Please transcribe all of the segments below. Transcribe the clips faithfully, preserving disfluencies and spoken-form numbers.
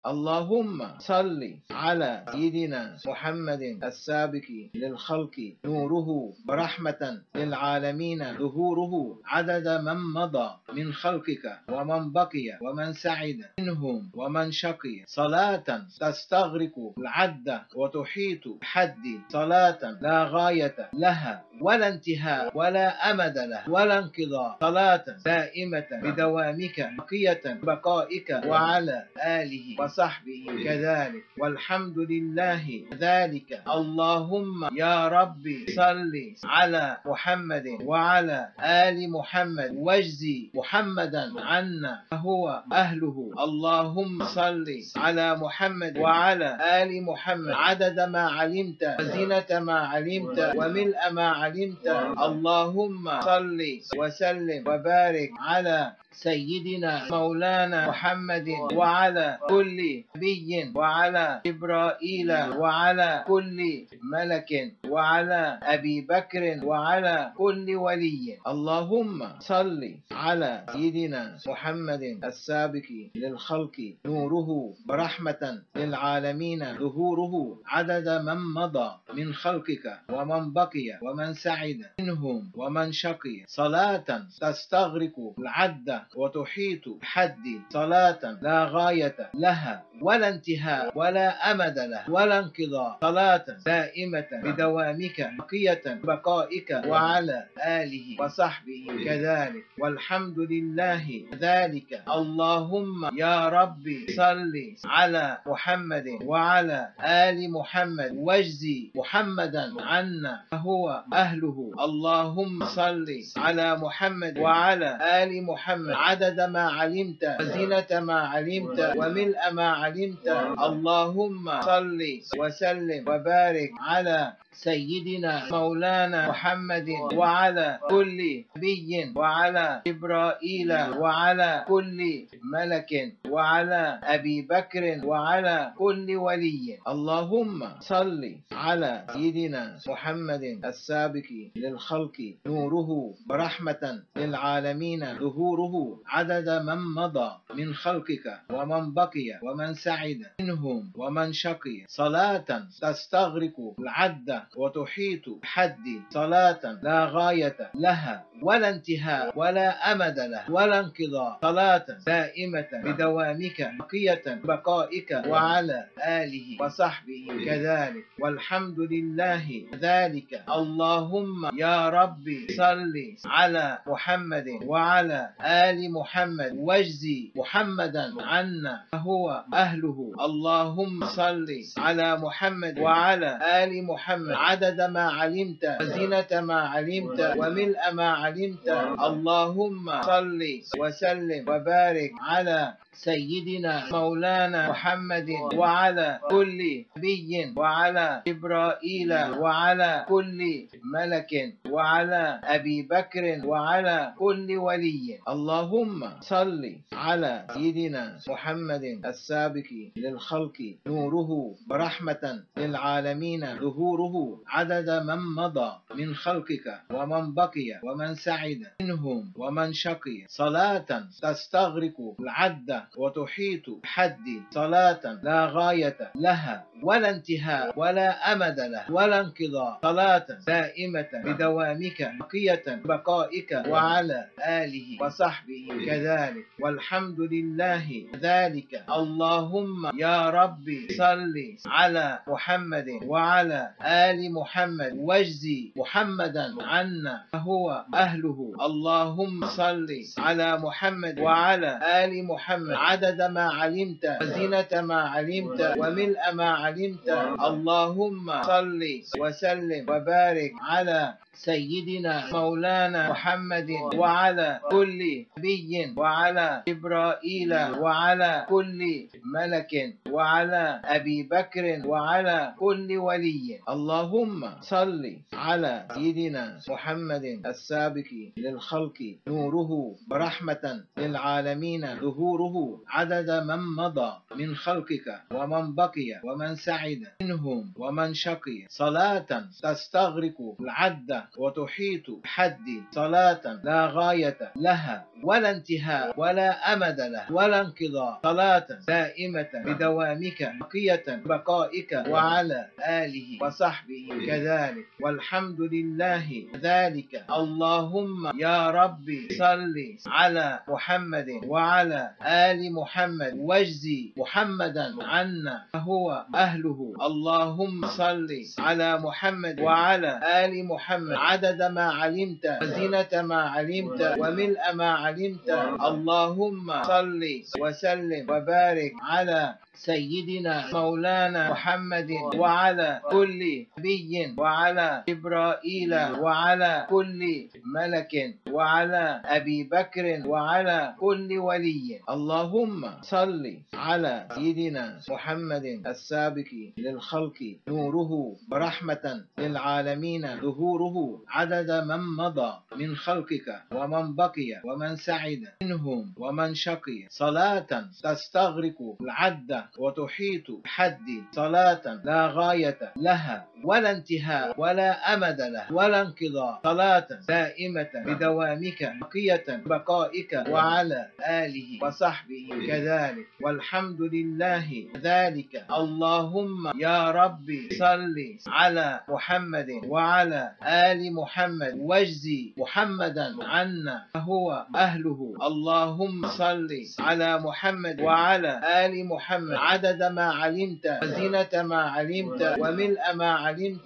اللهم صل على سيدنا محمد السابق للخلق نوره ورحمة للعالمين ظهوره عدد من مضى من خلقك ومن بقي ومن سعد منهم ومن شقي صلاة تستغرق العد وتحيط بحد صلاة لا غاية لها ولا انتهاء ولا أمد له ولا انقضاء صلاة دائمة بدوامك بقية بقائك وعلى آله وصحبه كذلك والحمد لله ذلك. اللهم يا ربي صل على محمد وعلى آل محمد واجزي محمدا عنا فهو أهله. اللهم صل على محمد وعلى آل محمد عدد ما علمت وزنة ما علمت وملء ما علمت. اللهم صل وسلم وبارك على سيدنا مولانا محمد وعلى كل نبي وعلى جبرائيل وعلى كل ملك وعلى أبي بكر وعلى كل ولي. اللهم صل على سيدنا محمد السابق للخلق نوره ورحمة للعالمين ظهوره عدد من مضى من خلقك ومن بقي ومن سعد منهم ومن شقي صلاة تستغرق العد وتحيط بحد صلاة لا غاية لها ولا انتهاء ولا أمد له ولا انقضاء صلاة دائمة بدوامك بقية بقائك وعلى آله وصحبه كذلك والحمد لله ذلك. اللهم يا ربي صل على محمد وعلى آل محمد واجزي محمدا عنا فهو أهله. اللهم صل على محمد وعلى آل محمد عدد ما علمت وزنة ما علمت وملء ما علمت. اللهم صل وسلم وبارك على سيدنا مولانا محمد وعلى كل نبي وعلى جبرائيل وعلى كل ملك وعلى أبي بكر وعلى كل ولي. اللهم صل على سيدنا محمد السابق للخلق نوره ورحمة للعالمين ظهوره عدد من مضى من خلقك ومن بقي ومن سعد منهم ومن شقي صلاة تستغرق العد وتحيط بحد صلاة لا غاية لها ولا انتهاء ولا أمد له ولا انقضاء صلاة دائمة بدوامك بقية بقائك وعلى آله وصحبه كذلك والحمد لله ذلك. اللهم يا ربي صل على محمد وعلى آل محمد واجزي محمدا عنا فهو أهله. اللهم صل على محمد وعلى آل محمد عدد ما علمت وزنة ما علمت وملء ما علمت. اللهم صل وسلم وبارك على سيدنا مولانا محمد وعلى كل نبي وعلى جبرائيل وعلى كل ملك وعلى أبي بكر وعلى كل ولي. اللهم صل على سيدنا محمد السابق للخلق نوره ورحمة للعالمين ظهوره عدد من مضى من خلقك ومن بقي ومن سعد منهم ومن شقي صلاة تستغرق العد وتحيط بحد صلاة لا غاية لها ولا انتهاء ولا أمد له ولا انقضاء صلاة دائمة بدوامك بقية بقائك وعلى آله وصحبه كذلك والحمد لله ذلك. اللهم يا ربي صل على محمد وعلى آل محمد واجزي محمدا عنا فهو أهله. اللهم صل على محمد وعلى آل محمد عدد ما علمت وزنة ما علمت وملء ما علمت. اللهم صل وسلم وبارك على سيدنا مولانا محمد وعلى كل نبي وعلى جبرائيل وعلى كل ملك وعلى أبي بكر وعلى كل ولي. اللهم صل على سيدنا محمد السابق للخلق نوره ورحمة للعالمين ظهوره عدد من مضى من خلقك ومن بقي ومن سعد منهم ومن شقي صلاة تستغرق العد العد وتحيط بحد صلاة لا غاية لها ولا انتهاء ولا أمد لها ولا انقضاء، صلاة دائمة بدوامك بقية بقائك وعلى آله وصحبه كذلك، والحمد لله ذلك. اللهم يا ربي صل على محمد وعلى آل محمد واجزي محمدا عنا فهو أهله. اللهم صل على محمد وعلى آل محمد عدد ما علمت وزنة ما علمت وملء ما علمت. اللهم صل وسلم وبارك على سيدنا مولانا محمد وعلى كل نبي وعلى جبرائيل وعلى كل ملك وعلى أبي بكر وعلى كل ولي. اللهم صل على سيدنا محمد السابق للخلق نوره ورحمة للعالمين ظهوره عدد من مضى من خلقك ومن بقي ومن سعد منهم ومن شقي، صلاة تستغرق العد وتحيط بحد صلاة لا غاية لها ولا انتهاء ولا أمد لها ولا انقضاء، صلاة دائمة بدوامك بقية بقائك وعلى آله وصحبه كذلك، والحمد لله ذلك. اللهم يا ربي صل على محمد وعلى آل محمد واجزي محمدا عنا فهو أهله. اللهم صل على محمد وعلى آل محمد عدد ما علمت وزنة ما علمت وملء ما علمت.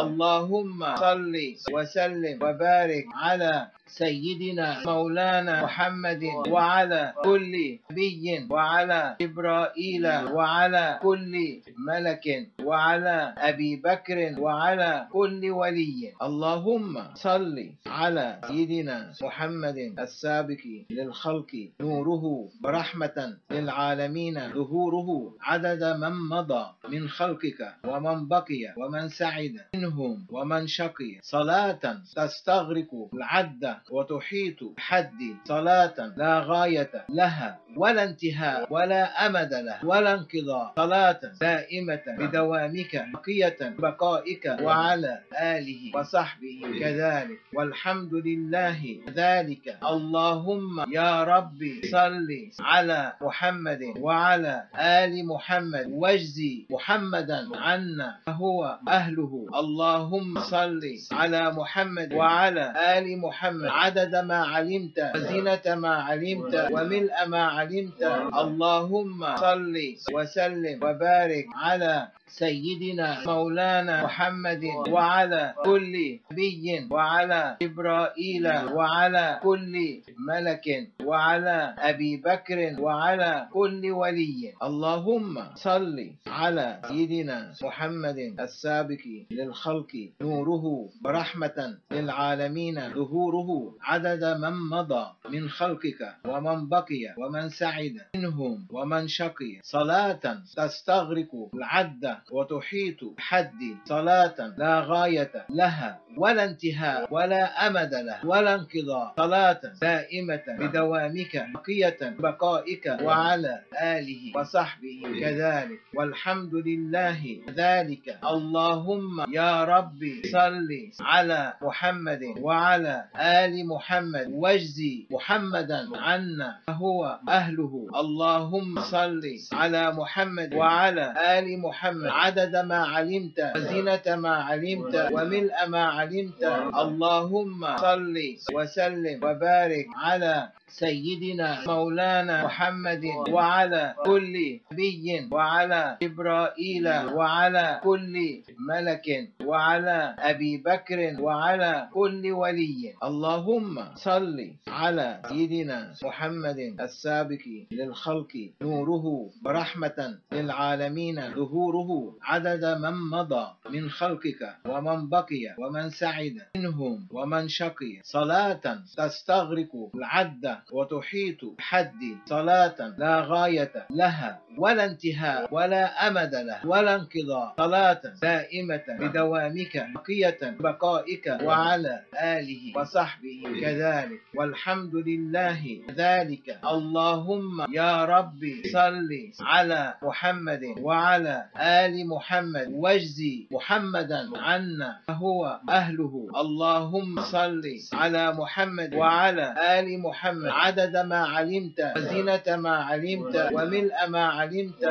اللهم صل وسلم وبارك على سيدنا مولانا محمد وعلى كل نبي وعلى جبرائيل وعلى كل ملك وعلى أبي بكر وعلى كل ولي. اللهم صل على سيدنا محمد السابق للخلق نوره ورحمة للعالمين ظهوره عدد من مضى من خلقك ومن بقي ومن سعد منهم ومن شقي، صلاة تستغرق العد وتحيط بحد صلاة لا غاية لها ولا انتهاء ولا أمد لها ولا انقضاء، صلاة دائمة بدوامك بقية بقائك وعلى آله وصحبه كذلك، والحمد لله ذلك. اللهم يا ربي صل على محمد وعلى آل محمد واجزي محمدا عنا فهو أهله. اللهم صل على محمد وعلى آل محمد عدد ما علمت وزنة ما علمت وملء ما علمت. اللهم صل وسلم وبارك على سيدنا مولانا محمد وعلى كل نبي وعلى جبرائيل وعلى كل ملك وعلى أبي بكر وعلى كل ولي. اللهم صل على سيدنا محمد السابق للخلق نوره ورحمة للعالمين ظهوره عدد من مضى من خلقك ومن بقي ومن سعد منهم ومن شقي، صلاة تستغرق العد وتحيط بحد صلاة لا غاية لها ولا انتهاء ولا أمد لها ولا انقضاء، صلاة دائمة بدوامك بقية بقائك وعلى آله وصحبه كذلك، والحمد لله ذلك. اللهم يا ربي صل على محمد وعلى آل محمد واجزي محمدا عنا فهو أهله. اللهم صل على محمد وعلى آل محمد عدد ما علمت وزنة ما علمت وملء ما علمت. اللهم صل وسلم وبارك على سيدنا مولانا محمد وعلى كل نبي وعلى جبرائيل وعلى كل ملك وعلى أبي بكر وعلى كل ولي. اللهم صل على سيدنا محمد السابق للخلق نوره ورحمة للعالمين ظهوره عدد من مضى من خلقك ومن بقي ومن سعد منهم ومن شقي، صلاة تستغرق العد وتحيط بحد صلاة لا غاية لها ولا انتهاء ولا أمد له ولا انقضاء، صلاة دائمة بدوامك بقية بقائك وعلى آله وصحبه كذلك، والحمد لله ذلك. اللهم يا ربي صل على محمد وعلى آل محمد واجزي محمدا عنا فهو أهله. اللهم صل على محمد وعلى آل محمد عدد ما علمت وزينة ما علمت وملء ما علمت.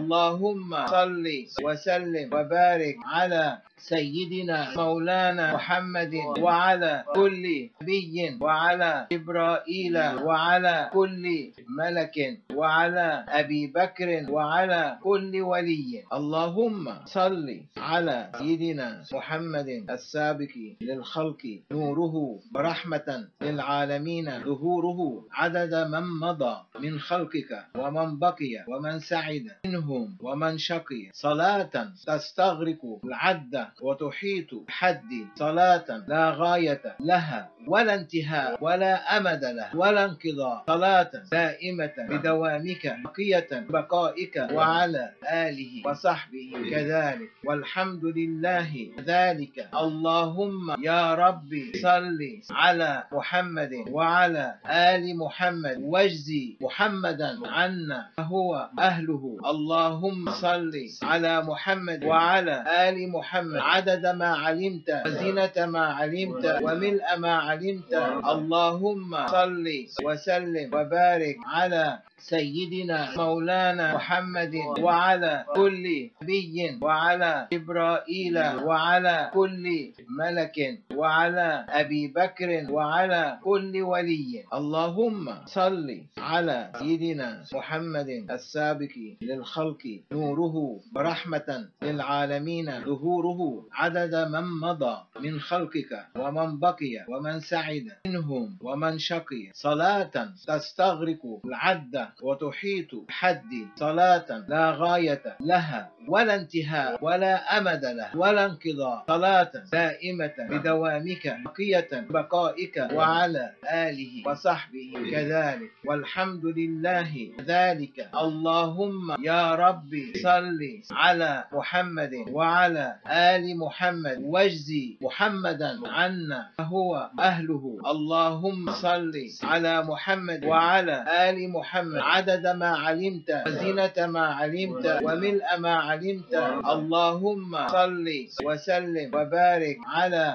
اللهم صل وسلم وبارك على سيدنا مولانا محمد وعلى كل نبي وعلى جبرائيل وعلى كل ملك وعلى أبي بكر وعلى كل ولي. اللهم صل على سيدنا محمد السابق للخلق نوره ورحمة للعالمين ظهوره عدد من مضى من خلقك ومن بقي ومن سعد منهم ومن شقي، صلاة تستغرق العد وتحيط بحد صلاة لا غاية لها ولا انتهاء ولا أمد له ولا انقضاء، صلاة دائمة بدوامك بقية بقائك وعلى آله وصحبه كذلك، والحمد لله ذلك. اللهم يا ربي صل على محمد وعلى آل محمد واجزي محمدا عنا فهو أهله. اللهم صل على محمد وعلى آل محمد عدد ما علمت وزينة ما علمت وملء ما علمت. اللهم صل وسلم وبارك على سيدنا مولانا محمد وعلى كل نبي وعلى جبرائيل وعلى كل ملك وعلى أبي بكر وعلى كل ولي. اللهم صل على سيدنا محمد السابق للخلق نوره ورحمة للعالمين ظهوره عدد من مضى من خلقك ومن بقي ومن سعد منهم ومن شقي، صلاة تستغرق العد وتحيط بحد صلاة لا غاية لها ولا انتهاء ولا أمد له ولا انقضاء، صلاة دائمة بدوامك بقية بقائك وعلى آله وصحبه كذلك، والحمد لله ذلك. اللهم يا ربي صل على محمد وعلى آل محمد واجزي محمدا عنا فهو أهله. اللهم صل على محمد وعلى آل محمد عدد ما علمت وزينة ما علمت وملء ما علمت. اللهم صل وسلم وبارك على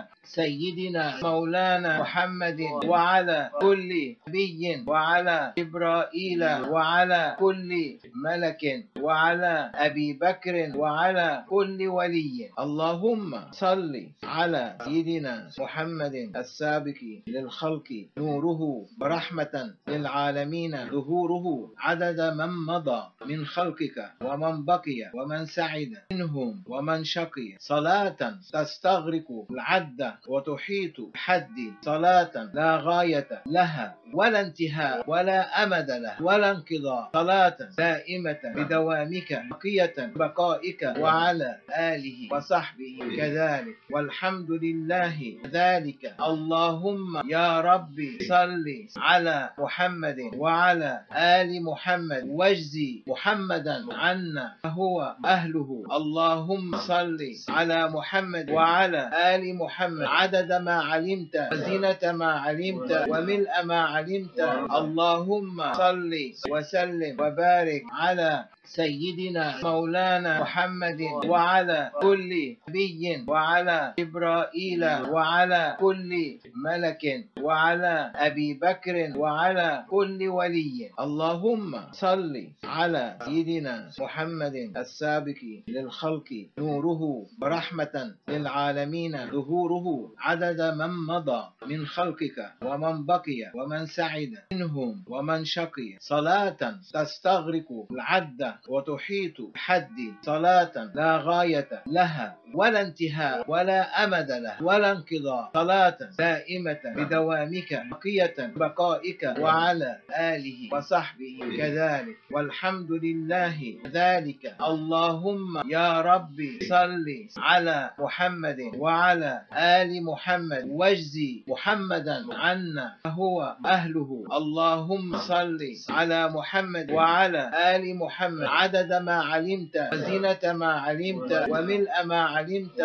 سيدنا مولانا محمد وعلى كل نبي وعلى جبرائيل وعلى كل ملك وعلى أبي بكر وعلى كل ولي. اللهم صل على سيدنا محمد السابق للخلق نوره ورحمة للعالمين ظهوره عدد من مضى من خلقك ومن بقي ومن سعد منهم ومن شقي، صلاة تستغرق العد وتحيط بحد صلاة لا غاية لها ولا انتهاء ولا أمد له ولا انقضاء، صلاة دائمة بدوامك بقية بقائك وعلى آله وصحبه كذلك، والحمد لله ذلك. اللهم يا ربي صل على محمد وعلى آل محمد واجزي محمدا عنا فهو أهله. اللهم صل على محمد وعلى آل محمد عدد ما علمت وزينة ما علمت وملء ما علمت. اللهم صل وسلم وبارك على سيدنا مولانا محمد وعلى كل نبي وعلى جبرائيل وعلى كل ملك وعلى أبي بكر وعلى كل ولي. اللهم صل على سيدنا محمد السابق للخلق نوره ورحمة للعالمين ظهوره عدد من مضى من خلقك ومن بقي ومن سعد منهم ومن شقي، صلاة تستغرق العد وتحيط بحد صلاة لا غاية لها ولا انتهاء ولا أمد له ولا انقضاء، صلاة دائمة بدوامك بقية بقائك وعلى آله وصحبه كذلك والحمد لله ذلك. اللهم يا ربي صل على محمد وعلى آل محمد واجزي محمدا عنا فهو أهله. اللهم صل على محمد وعلى آل محمد عدد ما علمت وزينة ما علمت وملء ما علمت.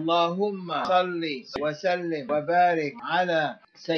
اللهم صل وسلم وبارك على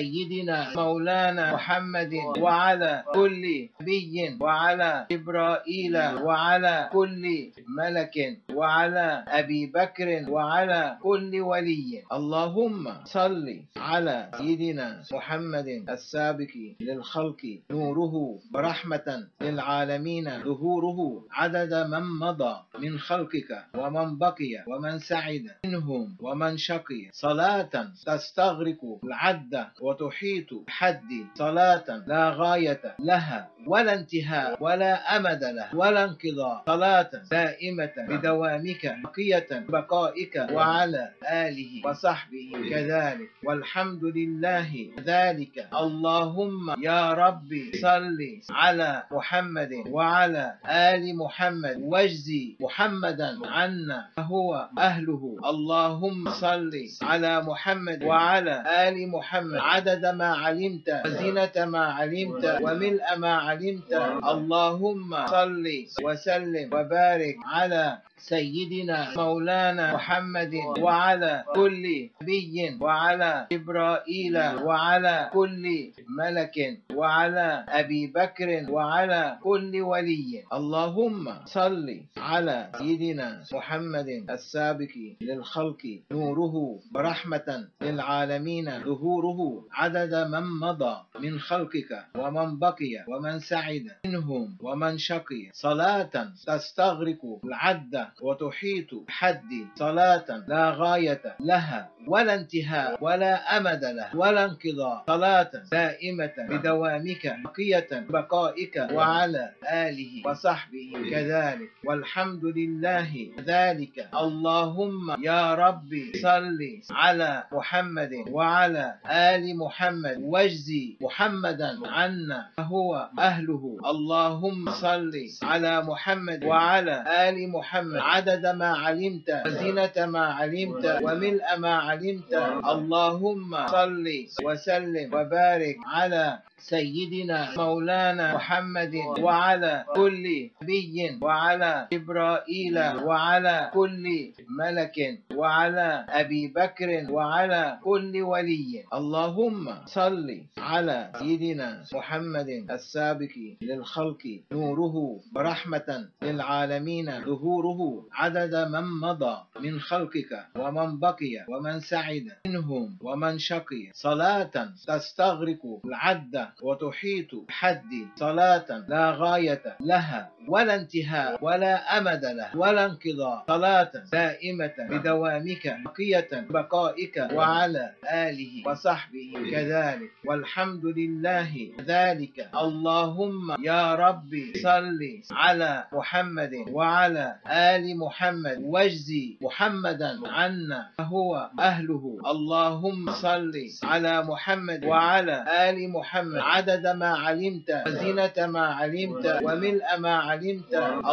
سيدنا مولانا محمد وعلى كل نبي وعلى جبرائيل وعلى كل ملك وعلى أبي بكر وعلى كل ولي. اللهم صل على سيدنا محمد السابق للخلق نوره ورحمة للعالمين ظهوره عدد من مضى من خلقك ومن بقي ومن سعد منهم ومن شقي، صلاة تستغرق العد وتحيط بحد صلاة لا غاية لها ولا انتهاء ولا أمد له ولا انقضاء، صلاة دائمة بدوامك بقية بقائك وعلى آله وصحبه كذلك والحمد لله ذلك. اللهم يا ربي صل على محمد وعلى آل محمد واجزي محمدا عنا فهو أهله. اللهم صل على محمد وعلى آل محمد عدد ما علمت وزينة ما علمت وملء ما علمت. اللهم صل وسلم وبارك على سيدنا مولانا محمد وعلى كل نبي وعلى جبرائيل وعلى كل ملك وعلى أبي بكر وعلى كل ولي. اللهم صل على سيدنا محمد السابق للخلق نوره ورحمة للعالمين ظهوره عدد من مضى من خلقك ومن بقي ومن سعد منهم ومن شقي، صلاة تستغرق العد وتحيط بحد صلاة لا غاية لها ولا انتهاء ولا أمد له ولا انقضاء، صلاة دائمة بدوامك بقية بقائك وعلى آله وصحبه كذلك والحمد لله ذلك. اللهم يا ربي صل على محمد وعلى آل محمد واجزي محمدا عنا فهو أهله. اللهم صل على محمد وعلى آل محمد عدد ما علمت وزينة ما علمت وملء ما علمت. اللهم صل وسلم وبارك على سيدنا مولانا محمد وعلى كل نبي وعلى جبرائيل وعلى كل ملك وعلى أبي بكر وعلى كل ولي. اللهم صل على سيدنا محمد السابق للخلق نوره ورحمة للعالمين ظهوره عدد من مضى من خلقك ومن بقي ومن سعد منهم ومن شقي، صلاة تستغرق العد وتحيط بحد صلاة لا غاية لها ولا انتهاء ولا أمد له ولا انقضاء، صلاة دائمة بدوامك بقية بقائك وعلى آله وصحبه كذلك والحمد لله ذلك. اللهم يا ربي صل على محمد وعلى آل محمد واجزي محمدا عنا فهو أهله. اللهم صل على محمد وعلى آل محمد عدد ما علمت وزينة ما علمت وملء ما علمت.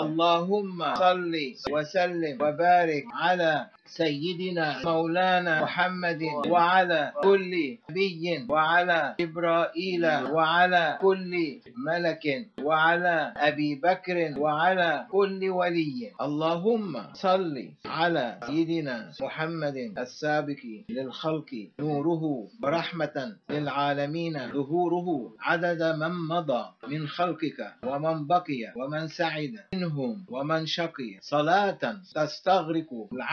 اللهم صل وسلم وبارك على سيدنا مولانا محمد وعلى كل نبي وعلى جبرائيل وعلى كل ملك وعلى أبي بكر وعلى كل ولي. اللهم صل على سيدنا محمد السابق للخلق نوره ورحمة للعالمين ظهوره عدد من مضى من خلقك ومن بقي ومن سعد منهم ومن شقي، صلاة تستغرق العد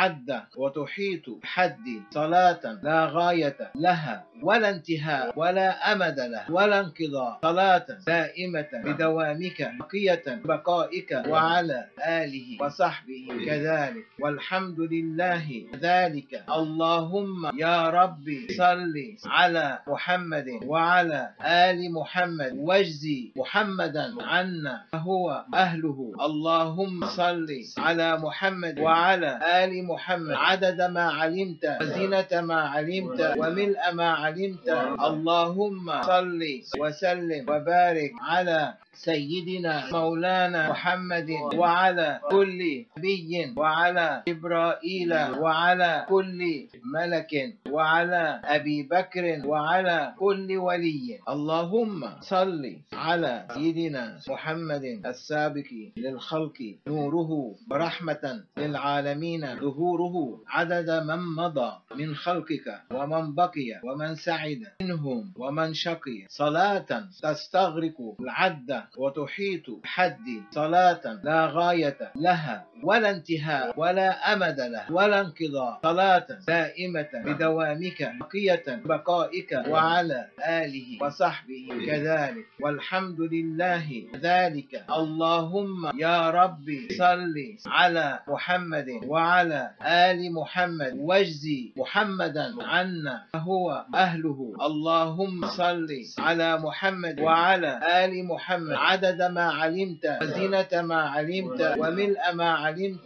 وتحيط بحد صلاة لا غاية لها ولا انتهاء ولا أمد له ولا انقضاء، صلاة دائمة بدوامك بقية بقائك وعلى آله وصحبه كذلك والحمد لله ذلك. اللهم يا ربي صل على محمد وعلى آل محمد واجزي محمدا عنا فهو أهله. اللهم صل على محمد وعلى آل محمد عدد ما علمت وزينة ما علمت وملء ما علمت. اللهم صل وسلم وبارك على سيدنا مولانا محمد وعلى كل نبي وعلى جبرائيل وعلى كل ملك وعلى أبي بكر وعلى كل ولي. اللهم صل على سيدنا محمد السابق للخلق نوره ورحمة للعالمين ظهوره عدد من مضى من خلقك ومن بقي ومن سعد منهم ومن شقي، صلاة تستغرق العد وتحيط بحد صلاة لا غاية لها ولا انتهاء ولا أمد له ولا انقضاء، صلاة دائمة بدوامك بقية بقائك وعلى آله وصحبه كذلك والحمد لله ذلك. اللهم يا ربي صل على محمد وعلى آل محمد واجزي محمدا عنا فهو أهله. اللهم صل على محمد وعلى آل محمد عدد ما علمت وزينة ما علمت وملء ما علمت.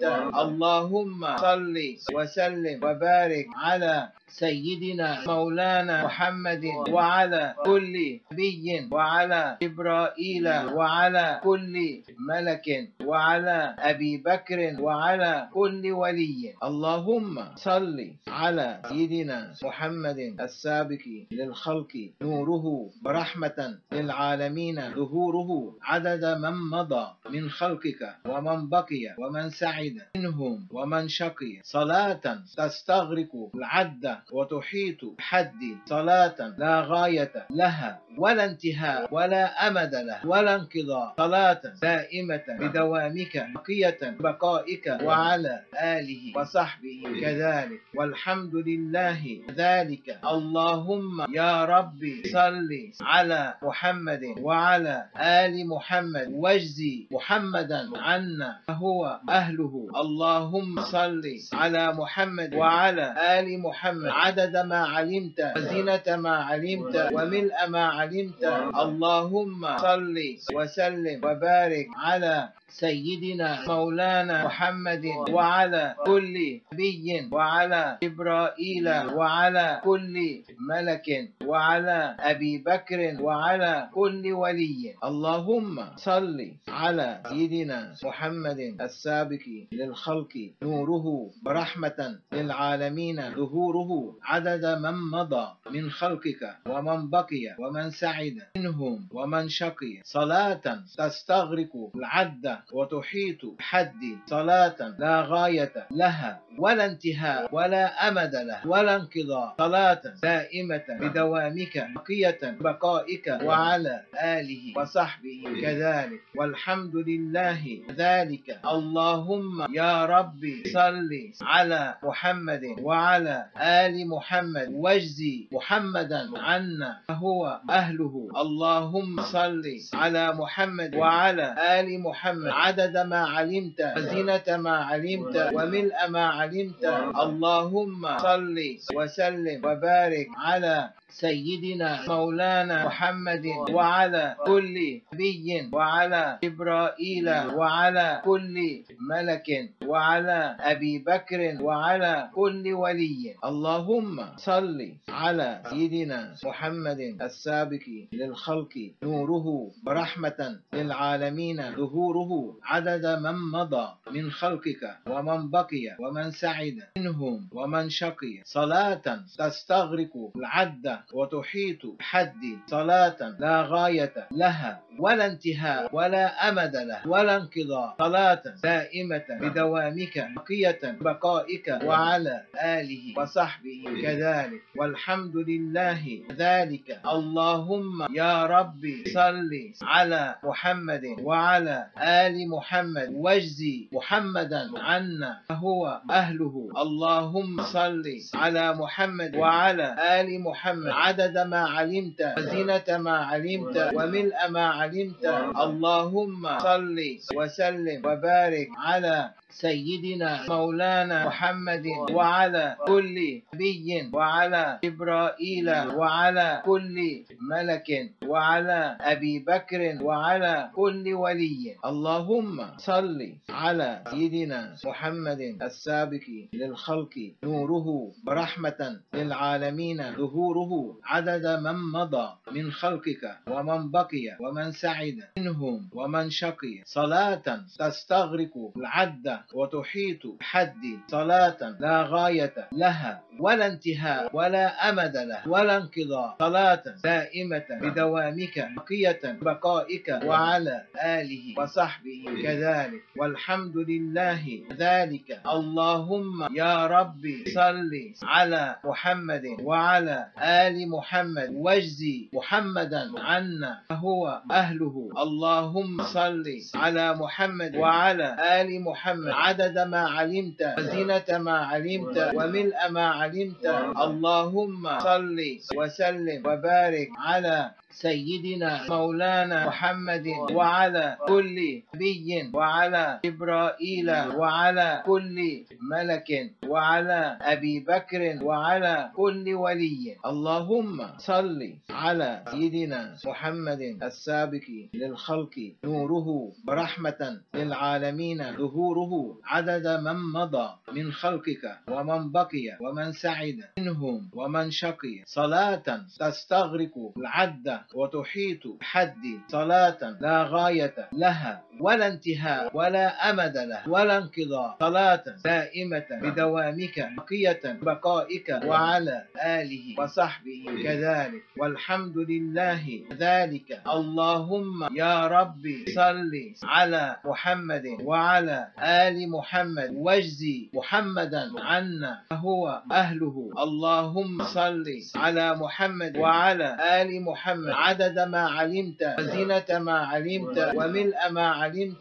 اللهم صل وسلم وبارك على سيدنا مولانا محمد وعلى كل نبي وعلى جبرائيل وعلى كل ملك وعلى أبي بكر وعلى كل ولي. اللهم صل على سيدنا محمد السابق للخلق نوره ورحمة للعالمين ظهوره عدد من مضى من خلقك ومن بقي ومن سعد منهم ومن شقي، صلاة تستغرق العد وتحيط بحد صلاة لا غاية لها ولا انتهاء ولا أمد له ولا انقضاء، صلاة دائمة بدوامك بقية بقائك وعلى آله وصحبه كذلك والحمد لله ذلك. اللهم يا ربي صل على محمد وعلى آل محمد واجزي محمدا عنا فهو أهله. اللهم صل على محمد وعلى آل محمد عدد ما علمت وزينة ما علمت وملء ما علمت. اللهم صل وسلم وبارك على سيدنا مولانا محمد وعلى كل نبي وعلى جبرائيل وعلى كل ملك وعلى أبي بكر وعلى كل ولي. اللهم صل على سيدنا محمد السابق للخلق نوره ورحمة للعالمين ظهوره عدد من مضى من خلقك ومن بقي ومن سعد منهم ومن شقي، صلاة تستغرق العد وتحيط بحد صلاة لا غاية لها ولا انتهاء ولا أمد له ولا انقضاء، صلاة دائمة بدوامك بقية بقائك وعلى آله وصحبه كذلك والحمد لله ذلك. اللهم يا ربي صل على محمد وعلى آل محمد واجزي محمدا عنا فهو أهله. اللهم صل على محمد وعلى آل محمد عدد ما علمت وزينة ما علمت وملء ما علمت. اللهم صل وسلم وبارك على سيدنا مولانا محمد وعلى كل نبي وعلى جبرائيل وعلى كل ملك وعلى أبي بكر وعلى كل ولي. اللهم صل على سيدنا محمد السابق للخلق نوره ورحمة للعالمين ظهوره عدد من مضى من خلقك ومن بقي ومن سعد منهم ومن شقي، صلاة تستغرق العد العد وتحيط بحد صلاة لا غاية لها ولا انتهاء ولا أمد له ولا انقضاء، صلاة دائمة بدوامك بقية بقائك وعلى آله وصحبه كذلك والحمد لله ذلك. اللهم يا ربي صل على محمد وعلى آل محمد واجزي محمدا عنا فهو أهله. اللهم صل على محمد وعلى آل محمد عدد ما علمت وزنة ما علمت وملء ما علمت. اللهم صل وسلم وبارك على سيدنا مولانا محمد وعلى كل نبي وعلى جبرائيل وعلى كل ملك وعلى أبي بكر وعلى كل ولي. اللهم صل على سيدنا محمد السابق للخلق نوره ورحمة للعالمين ظهوره عدد من مضى من خلقك ومن بقي ومن سعد منهم ومن شقي، صلاة تستغرق العد وتحيط بحد صلاة لا غاية لها ولا انتهاء ولا أمد له ولا انقضاء، صلاة دائمة بدوامك بقية بقائك وعلى آله وصحبه كذلك والحمد لله ذلك. اللهم يا ربي صل على محمد وعلى آل محمد واجزي محمدا عنا فهو أهله. اللهم صل على محمد وعلى آل محمد عدد ما علمت وزنة ما علمت وملء ما علمت. اللهم صل وسلم وبارك على سيدنا مولانا محمد وعلى كل نبي وعلى جبرائيل وعلى كل ملك وعلى أبي بكر وعلى كل ولي. اللهم صل على سيدنا محمد السابق للخلق نوره ورحمة للعالمين ظهوره عدد من مضى من خلقك ومن بقي ومن سعد منهم ومن شقي، صلاة تستغرق العد وتحيط بحد صلاة لا غاية لها ولا انتهاء ولا أمد له ولا انقضاء، صلاة دائمة بدوامك بقية بقائك وعلى آله وصحبه كذلك والحمد لله ذلك. اللهم يا ربي صل على محمد وعلى آل محمد واجزي محمدا عنا فهو أهله. اللهم صل على محمد وعلى آل محمد عدد ما علمت وزنة ما علمت وملء ما علمت.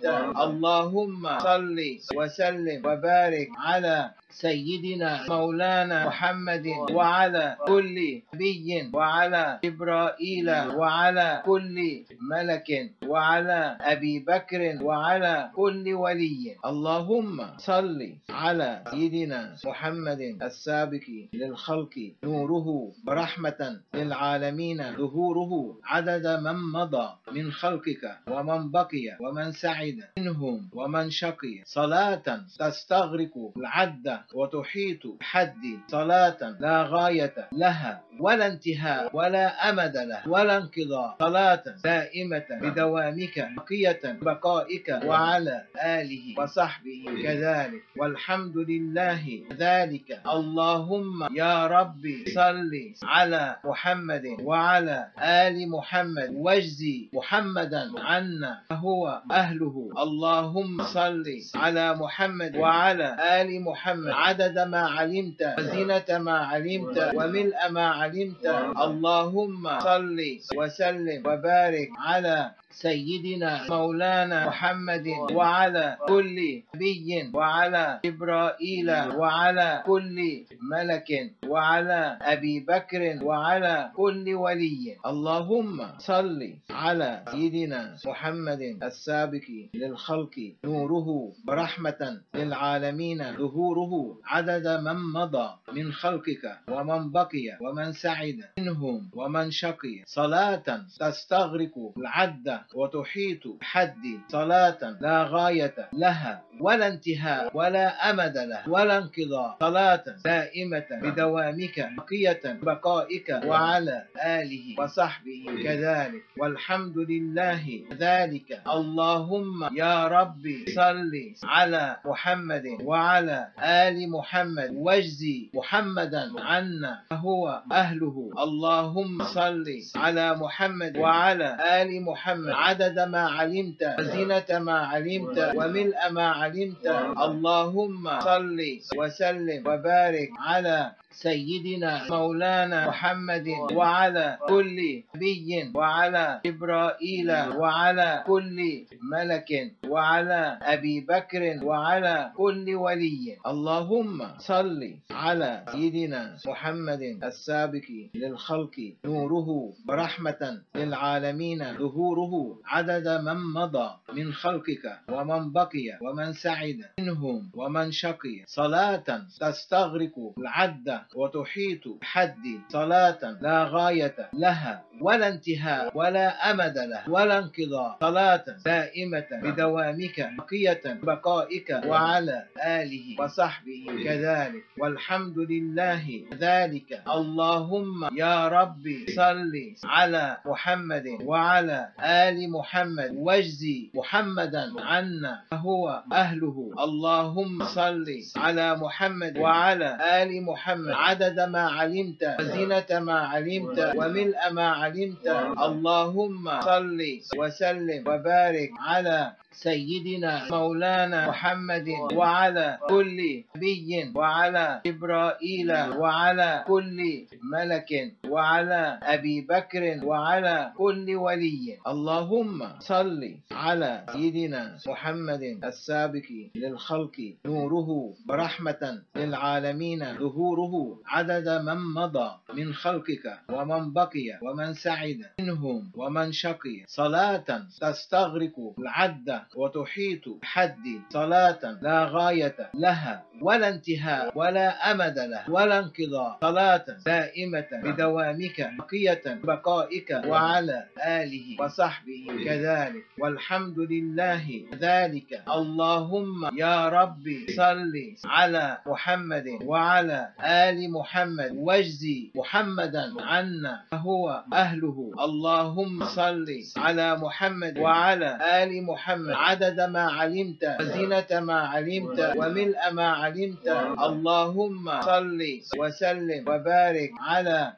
اللهم صل وسلم وبارك على سيدنا مولانا محمد وعلى كل نبي وعلى جبرائيل وعلى كل ملك وعلى أبي بكر وعلى كل ولي. اللهم صل على سيدنا محمد السابق للخلق نوره ورحمة للعالمين ظهوره عدد من مضى من خلقك ومن بقي ومن سعد منهم ومن شقي، صلاة تستغرق العد وتحيط بحد صلاة لا غاية لها ولا انتهاء ولا أمد له ولا انقضاء، صلاة دائمة بدوامك بقية بقائك وعلى آله وصحبه كذلك والحمد لله ذلك. اللهم يا ربي صل على محمد وعلى آل محمد واجزي محمدا عنا فهو أهله. اللهم صل على محمد وعلى آل محمد عدد ما علمت وزنة ما علمت وملء ما علمت. اللهم صل وسلم وبارك على سيدنا مولانا محمد وعلى كل نبي وعلى جبرائيل وعلى كل ملك وعلى أبي بكر وعلى كل ولي. اللهم صل على سيدنا محمد السابق للخلق نوره ورحمة للعالمين ظهوره عدد من مضى من خلقك ومن بقي ومن سعد منهم ومن شقي، صلاة تستغرق العد وتحيط بحدي صلاة لا غاية لها ولا انتهاء ولا أمد له ولا انقضاء، صلاة دائمة بدوامك بقية بقائك وعلى آله وصحبه كذلك، والحمد لله ذلك. اللهم يا ربي صل على محمد وعلى آل محمد واجزي محمدا عنا فهو أهله. اللهم صل على محمد وعلى آل محمد عدد ما علمت وزينة ما علمت وملء ما علمت. اللهم صل وسلم وبارك على سيدنا مولانا محمد وعلى كل نبي وعلى جبرائيل وعلى كل ملك وعلى أبي بكر وعلى كل ولي. اللهم صل على سيدنا محمد السابق للخلق نوره ورحمة للعالمين ظهوره عدد من مضى من خلقك ومن بقي ومن سعد منهم ومن شقي، صلاة تستغرق العد وتحيط بحد صلاة لا غاية لها ولا انتهاء ولا أمد له ولا انقضاء، صلاة دائمة بدوامك بقية بقائك وعلى آله وصحبه كذلك، والحمد لله ذلك. اللهم يا ربي صل على محمد وعلى آل محمد واجزي محمدا عنا فهو أهله. اللهم صل على محمد وعلى آل محمد عدد ما علمت وزينة ما علمت وملء ما علمت. اللهم صل وسلم وبارك على سيدنا مولانا محمد وعلى كل نبي وعلى جبرائيل وعلى كل ملك وعلى أبي بكر وعلى كل ولي. اللهم صل على سيدنا محمد السابق للخلق نوره ورحمة للعالمين ظهوره عدد من مضى من خلقك ومن بقي ومن سعد منهم ومن شقي، صلاة تستغرق العد وتحيط بحد صلاة لا غاية لها ولا انتهاء ولا أمد له ولا انقضاء، صلاة دائمة بدوامك بقية بقائك وعلى آله وصحبه كذلك، والحمد لله ذلك. اللهم يا ربي صل على محمد وعلى آل محمد واجزي محمدا عنا فهو أهله. اللهم صل على محمد وعلى آل محمد عدد ما علمت وزينة ما علمت وملء ما علمت. اللهم صل وسلم وبارك على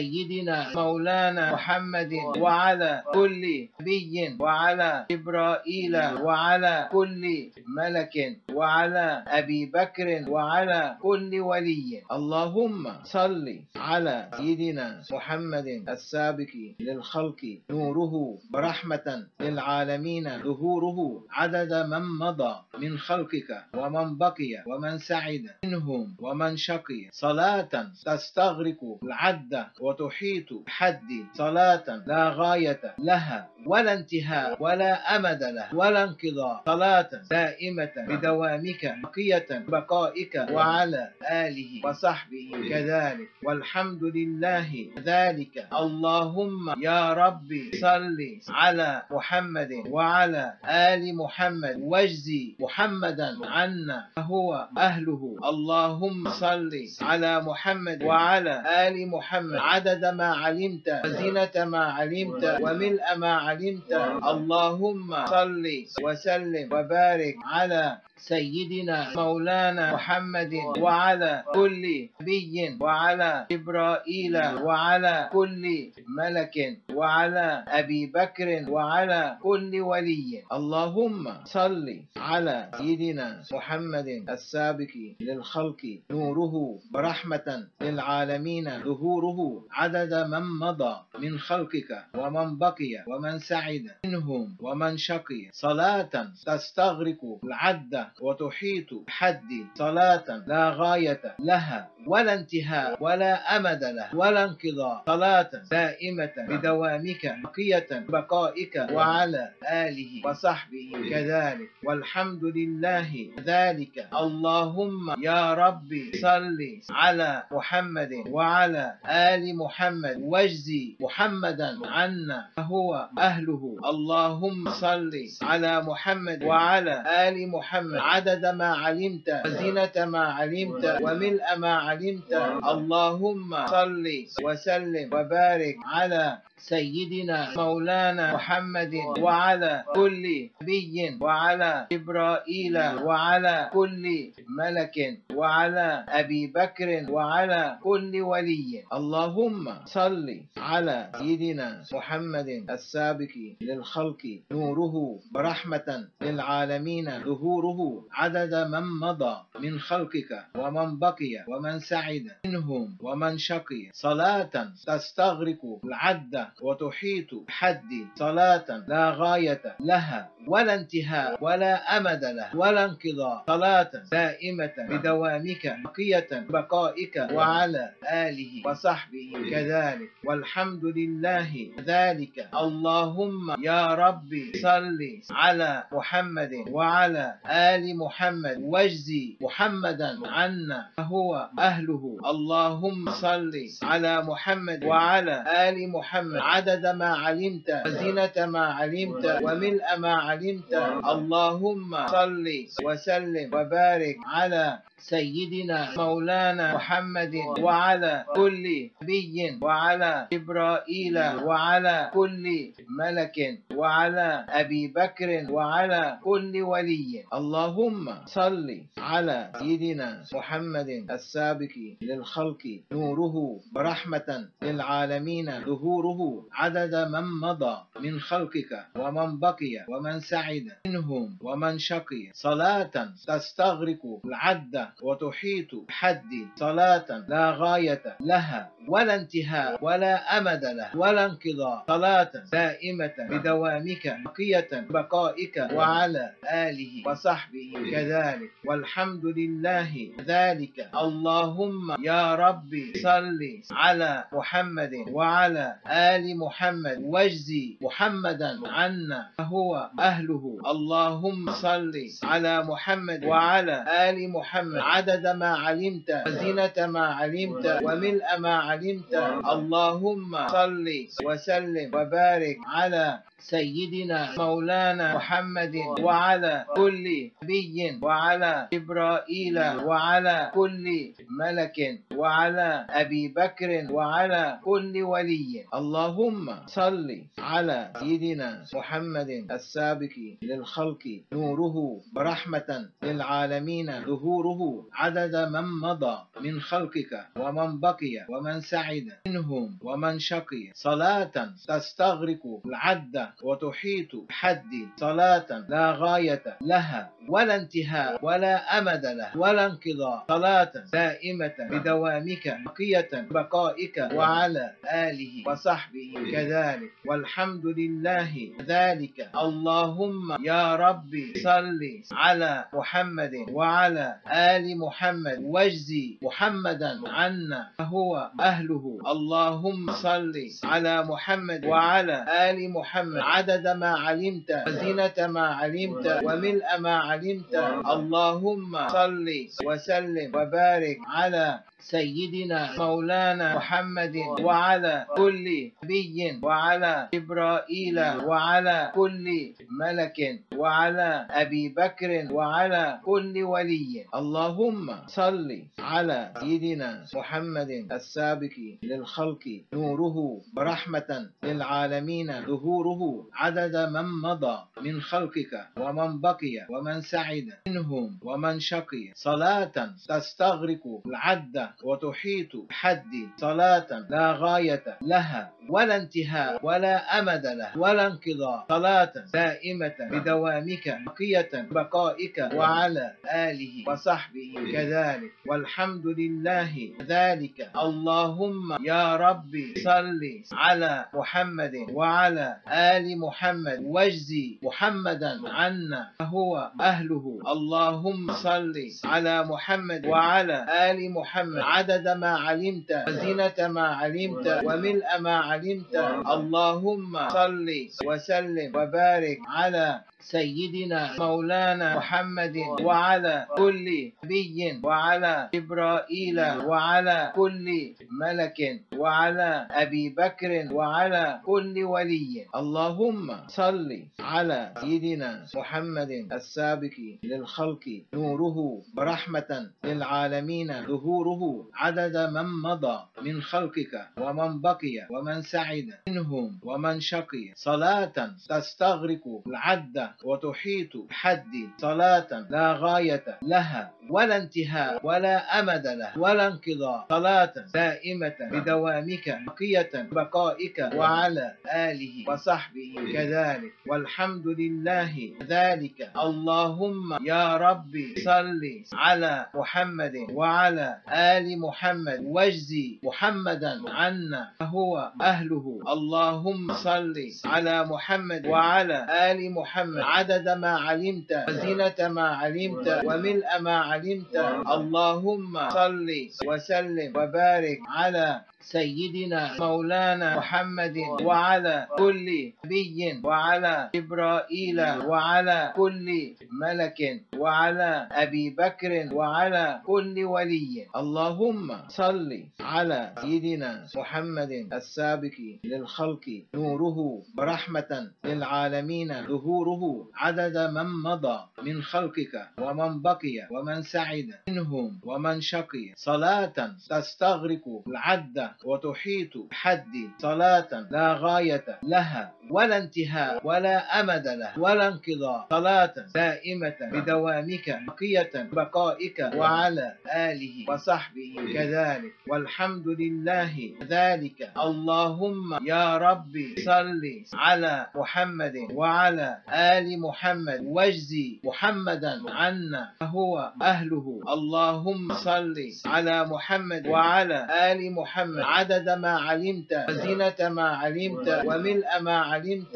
سيدنا مولانا محمد وعلى كل نبي وعلى جبرائيل وعلى كل ملك وعلى أبي بكر وعلى كل ولي. اللهم صل على سيدنا محمد السابق للخلق نوره ورحمة للعالمين ظهوره عدد من مضى من خلقك ومن بقي ومن سعد منهم ومن شقي، صلاة تستغرق العد وتحيط بحد صلاة لا غاية لها ولا انتهاء ولا أمد له ولا انقضاء، صلاة دائمة بدوامك بقية بقائك وعلى آله وصحبه كذلك، والحمد لله ذلك. اللهم يا ربي صل على محمد وعلى آل محمد واجزي محمدا عنا فهو أهله. اللهم صل على محمد وعلى آل محمد عدد ما علمت وزينة ما علمت وملء ما علمت. اللهم صل وسلم وبارك على سيدنا مولانا محمد وعلى كل نبي وعلى جبرائيل وعلى كل ملك وعلى أبي بكر وعلى كل ولي. اللهم صل على سيدنا محمد السابق للخلق نوره ورحمة للعالمين ظهوره عدد من مضى من خلقك ومن بقي ومن سعد منهم ومن شقي، صلاة تستغرق العد وتحيط بحد صلاة لا غاية لها ولا انتهاء ولا أمد له ولا انقضاء، صلاة دائمة بدوام بدوامك بقية بقائك وعلى آله وصحبه كذلك والحمد لله ذلك. اللهم يا ربي صل على محمد وعلى آل محمد واجزي محمدا عنا فهو أهله. اللهم صل على محمد وعلى آل محمد عدد ما علمت وزينة ما علمت وملء ما علمت. اللهم صل وسلم وبارك على سيدنا مولانا محمد وعلى كل نبي وعلى جبرائيل وعلى كل ملك وعلى أبي بكر وعلى كل ولي. اللهم صل على سيدنا محمد السابق للخلق نوره برحمة للعالمين ظهوره عدد من مضى من خلقك ومن بقي ومن سعد منهم ومن شقي صلاة تستغرق العد وتحيط بحد صلاة لا غاية لها ولا انتهاء ولا أمد له ولا انقضاء صلاة دائمة بدوامك بقية بقائك وعلى آله وصحبه كذلك والحمد لله ذلك. اللهم يا ربي صل على محمد وعلى آل محمد واجزي محمدا عنا فهو أهله. اللهم صل على محمد وعلى آل محمد عدد ما علمت وزينة ما علمت وملء ما علمت. اللهم صل وسلم وبارك على سيدنا مولانا محمد وعلى كل نبي وعلى جبرائيل وعلى كل ملك وعلى أبي بكر وعلى كل ولي. اللهم صل على سيدنا محمد السابق للخلق نوره برحمة للعالمين ظهوره عدد من مضى من خلقك ومن بقي ومن سعد منهم ومن شقي صلاة تستغرق العد وتحيط بحد صلاة لا غاية لها ولا انتهاء ولا أمد له ولا انقضاء صلاة دائمة بدوامك بقية بقائك وعلى آله وصحبه كذلك والحمد لله ذلك. اللهم يا ربي صل على محمد وعلى آل محمد واجزي محمدا عنا فهو أهله. اللهم صل على محمد وعلى آل محمد عدد ما علمت وزينة ما علمت وملء ما علمت. اللهم صل وسلم وبارك على سيدنا مولانا محمد وعلى كل نبي وعلى جبرائيل وعلى كل ملك وعلى أبي بكر وعلى كل ولي. اللهم صل على سيدنا محمد السابق للخلق نوره برحمة للعالمين ظهوره عدد من مضى من خلقك ومن بقي ومن سعد منهم ومن شقي صلاة تستغرق العد وتحيط بحد صلاة لا غاية لها ولا انتهاء ولا أمد له ولا انقضاء صلاة دائمة بدوامك بقية بقائك وعلى آله وصحبه كذلك والحمد لله ذلك. اللهم يا ربي صل على محمد وعلى آل محمد واجزي محمدا عنا فهو أهله. اللهم صل على محمد وعلى آل محمد عدد ما علمت وزينة ما علمت وملء ما علمت. اللهم صل وسلم وبارك على سيدنا مولانا محمد وعلى كل نبي وعلى جبرائيل وعلى كل ملك وعلى أبي بكر وعلى كل ولي. اللهم صل على سيدنا محمد السابق للخلق نوره برحمة للعالمين ظهوره عدد من مضى من خلقك ومن بقي ومن سعد منهم ومن شقي صلاة تستغرق العد وتحيط بحد صلاة لا غاية لها ولا انتهاء ولا أمد له ولا انقضاء صلاة دائمة بدوامك بقية بقائك وعلى آله وصحبه كذلك والحمد لله ذلك. اللهم يا ربي صل على محمد وعلى آل محمد واجزي محمدا عنا فهو أهله. اللهم صل على محمد وعلى آل محمد محمد عدد ما علمت وزينة ما علمت وملء ما علمت. اللهم صل وسلم وبارك على سيدنا مولانا محمد وعلى كل نبي وعلى جبرائيل وعلى كل ملك وعلى أبي بكر وعلى كل ولي. اللهم صل على سيدنا محمد السابق للخلق نوره ورحمة للعالمين ظهوره عدد من مضى من خلقك ومن بقي ومن سعد منهم ومن شقي صلاة تستغرق العد وتحيط بحد صلاة لا غاية لها ولا انتهاء ولا أمد له ولا انقضاء صلاة دائمة بدوامك بقية بقائك وعلى آله وصحبه كذلك والحمد لله ذلك. اللهم يا ربي صل على محمد وعلى آل محمد واجزي محمدا عنا فهو أهله. اللهم صل على محمد وعلى آل محمد عدد ما علمت وزينة ما علمت وملء ما علمت. اللهم صل وسلم وبارك على سيدنا مولانا محمد وعلى كل نبي وعلى جبرائيل وعلى كل ملك وعلى أبي بكر وعلى كل ولي. اللهم صل على سيدنا محمد السابق للخلق نوره ورحمة للعالمين ظهوره عدد من مضى من خلقك ومن بقي ومن سعد منهم ومن شقي صلاة تستغرق العد وتحيط بحد صلاة لا غاية لها ولا انتهاء ولا أمد له ولا انقضاء صلاة دائمة بدوامك بقية بقائك وعلى آله وصحبه كذلك والحمد لله ذلك. اللهم يا ربي صل على محمد وعلى آل محمد واجزي محمدا عنا فهو أهله. اللهم صل على محمد وعلى آل محمد عدد ما علمت وزينة ما علمت وملء ما علمت.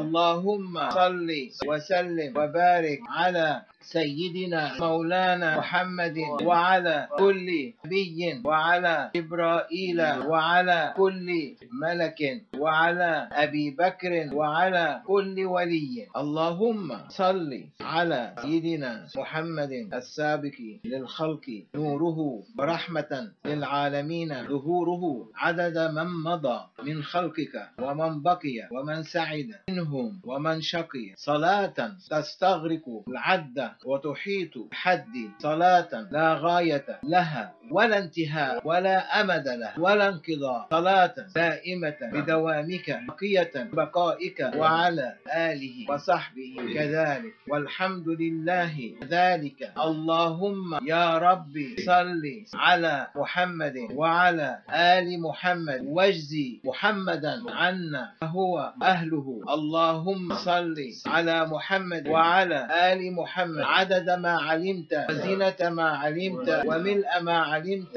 اللهم صل وسلم وبارك على سيدنا مولانا محمد وعلى كل نبي وعلى جبرائيل وعلى كل ملك وعلى أبي بكر وعلى كل ولي. اللهم صل على سيدنا محمد السابق للخلق نوره ورحمة للعالمين ظهوره عدد من مضى من خلقك ومن بقي ومن سعد منهم ومن شقي صلاة تستغرق العد وتحيط بحد صلاة لا غاية لها ولا انتهاء ولا أمد له ولا انقضاء صلاة دائمة بدوامك بقية بقائك وعلى آله وصحبه كذلك والحمد لله ذلك. اللهم يا ربي صل على محمد وعلى آل محمد واجزي محمدا عنا فهو أهله. اللهم صل على محمد وعلى آل محمد عدد ما علمت وزينة ما علمت وملء ما علمت.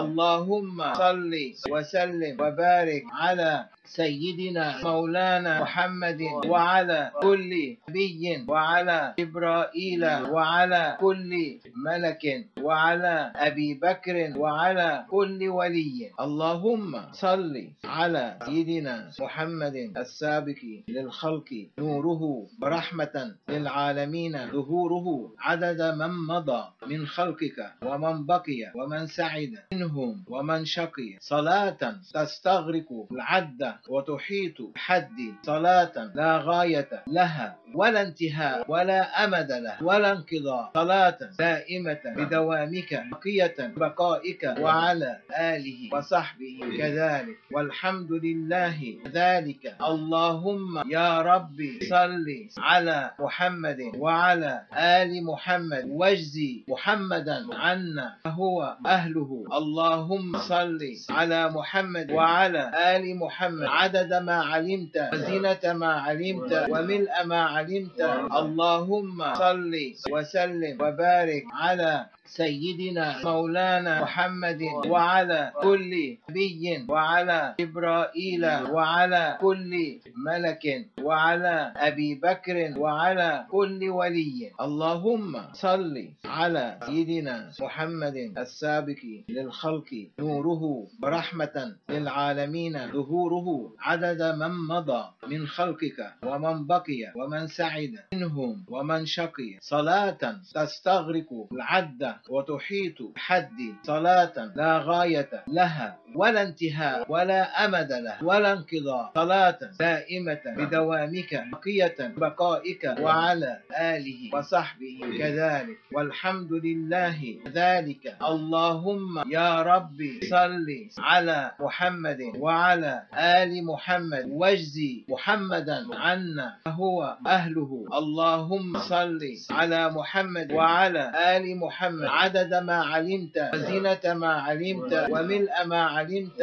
اللهم صل وسلم وبارك على سيدنا مولانا محمد وعلى كل نبي وعلى جبرائيل وعلى كل ملك وعلى أبي بكر وعلى كل ولي. اللهم صل على سيدنا محمد السابق للخلق نوره ورحمة للعالمين ظهوره عدد من مضى من خلقك ومن بقي ومن سعد منهم ومن شقي صلاة تستغرق العد وتحيط بحد صلاة لا غاية لها ولا انتهاء ولا أمد له ولا انقضاء صلاة دائمة بدوامك بقية بقائك وعلى آله وصحبه كذلك والحمد لله ذلك. اللهم يا ربي صل على محمد وعلى آل محمد واجزي محمدا عنا فهو أهله. اللهم صل على محمد وعلى آل محمد عدد ما علمت وزينة ما علمت وملء ما علمت. اللهم صل وسلم وبارك على سيدنا مولانا محمد وعلى كل نبي وعلى جبرائيل وعلى كل ملك وعلى أبي بكر وعلى كل ولي. اللهم صل على سيدنا محمد السابق للخلق نوره ورحمة للعالمين ظهوره عدد من مضى من خلقك ومن بقي ومن سعد منهم ومن شقي، صلاة تستغرق العد وتحيط بحد، صلاة لا غاية لها ولا انتهاء ولا أمد لها ولا انقضاء، صلاة دائمة بدوامك بقية بقائك وعلى آله وصحبه كذلك والحمد لله ذلك. اللهم يا ربي صل على محمد وعلى آل محمد واجزي محمدا عنا فهو أهله. اللهم صل على محمد وعلى آل محمد عدد ما علمت وزنة ما علمت وملء ما علمت.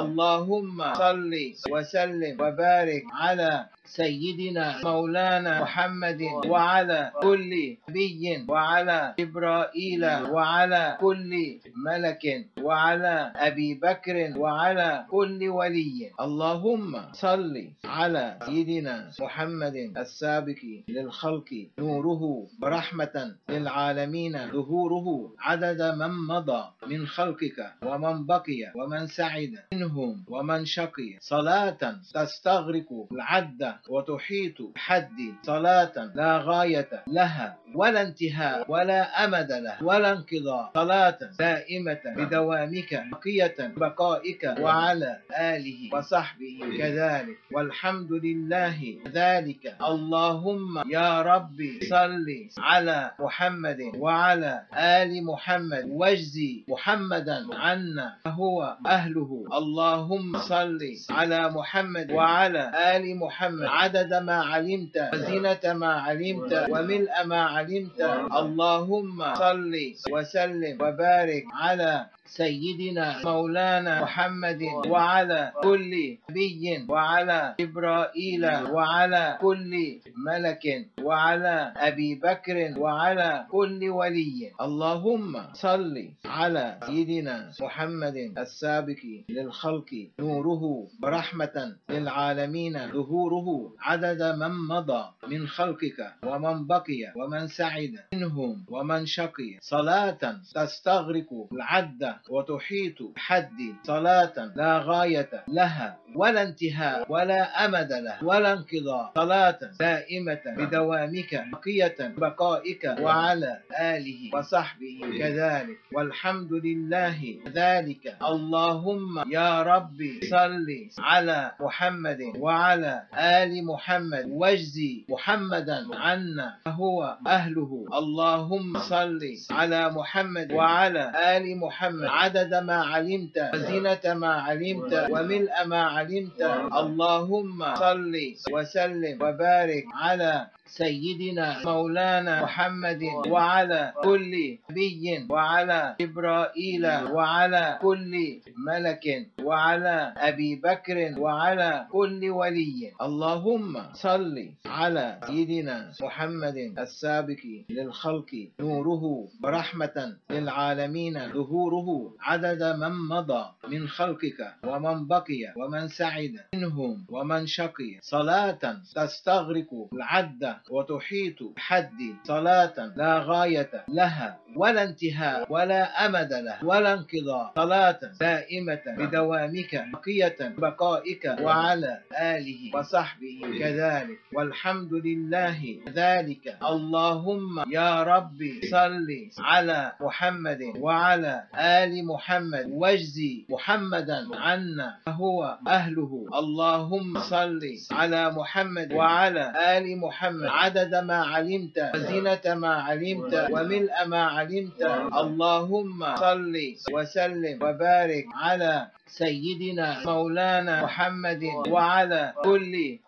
اللهم صل وسلم وبارك على سيدنا مولانا محمد وعلى كل نبي وعلى جبرائيل وعلى كل ملك وعلى أبي بكر وعلى كل ولي. اللهم صل على سيدنا محمد السابق للخلق نوره ورحمة للعالمين ظهوره عدد من مضى من خلقك ومن بقي ومن سعد منهم ومن شقي، صلاة تستغرق العد وتحيط بحد، صلاة لا غاية لها ولا انتهاء ولا أمد لها ولا انقضاء، صلاة دائمة بدوامك بقية بقائك وعلى آله وصحبه كذلك والحمد لله ذلك. اللهم يا ربي صل على محمد وعلى آل محمد واجزي محمدا عنا فهو أهله. اللهم صل على محمد وعلى آل محمد عدد ما علمت وزنة ما علمت وملء ما علمت. اللهم صل وسلم وبارك على سيدنا مولانا محمد وعلى كل نبي وعلى جبرائيل وعلى كل ملك وعلى أبي بكر وعلى كل ولي. اللهم صل على سيدنا محمد السابق للخلق نوره ورحمة للعالمين ظهوره عدد من مضى من خلقك ومن بقي ومن سعد منهم ومن شقي، صلاة تستغرق العد وتحيط بحد، صلاة لا غاية لها ولا انتهاء ولا أمد لها ولا انقضاء، صلاة دائمة بدوامك بقية بقائك وعلى آله وصحبه كذلك والحمد لله ذلك. اللهم يا ربي صل على محمد وعلى آل محمد واجزي محمدا عنا فهو أهله. اللهم صل على محمد وعلى آل محمد عدد ما علمت وزنة ما علمت وملء ما علمت. اللهم صل وسلم وبارك على سيدنا مولانا محمد وعلى كل نبي وعلى جبرائيل وعلى كل ملك وعلى أبي بكر وعلى كل ولي. اللهم صل على سيدنا محمد السابق للخلق نوره ورحمة للعالمين ظهوره عدد من مضى من خلقك ومن بقي ومن سعد منهم ومن شقي، صلاة تستغرق العد وتحيط بحد، صلاة لا غاية لها ولا انتهاء ولا أمد لها ولا انقضاء، صلاة دائمة بدوامك بقية بقائك وعلى آله وصحبه كذلك والحمد لله ذلك. اللهم يا ربي صل على محمد وعلى آل محمد واجزي محمدا عنا فهو أهله. اللهم صل على محمد وعلى آل محمد عدد ما علمت وزنة ما علمت وملء ما علمت. اللهم صل وسلم وبارك على سيدنا مولانا محمد وعلى كل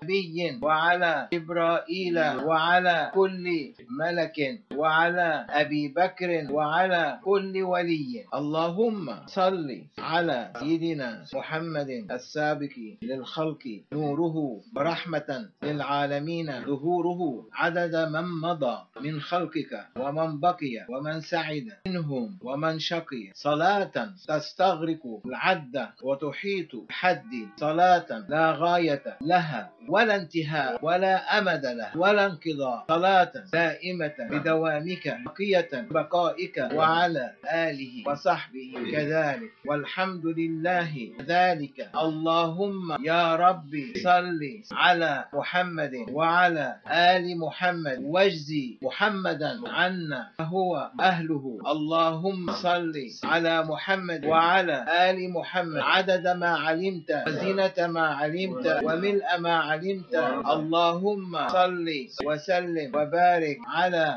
نبي وعلى جبرائيل وعلى كل ملك وعلى أبي بكر وعلى كل ولي. اللهم صل على سيدنا محمد السابق للخلق نوره ورحمة للعالمين ظهوره عدد من مضى من خلقك ومن بقي ومن سعد منهم ومن شقي صلاة تستغرق العد وتحيط بحد صلاة لا غاية لها ولا انتهاء ولا أمد له ولا انقضاء صلاة دائمة بدوامك بقية بقائك وعلى آله وصحبه كذلك والحمد لله ذلك. اللهم يا ربي صل على محمد وعلى آل محمد واجزي محمدا عنا فهو أهله. اللهم صل على محمد وعلى آل محمد عدد ما علمت وزينة ما علمت وملء ما علمت. اللهم صل وسلم وبارك على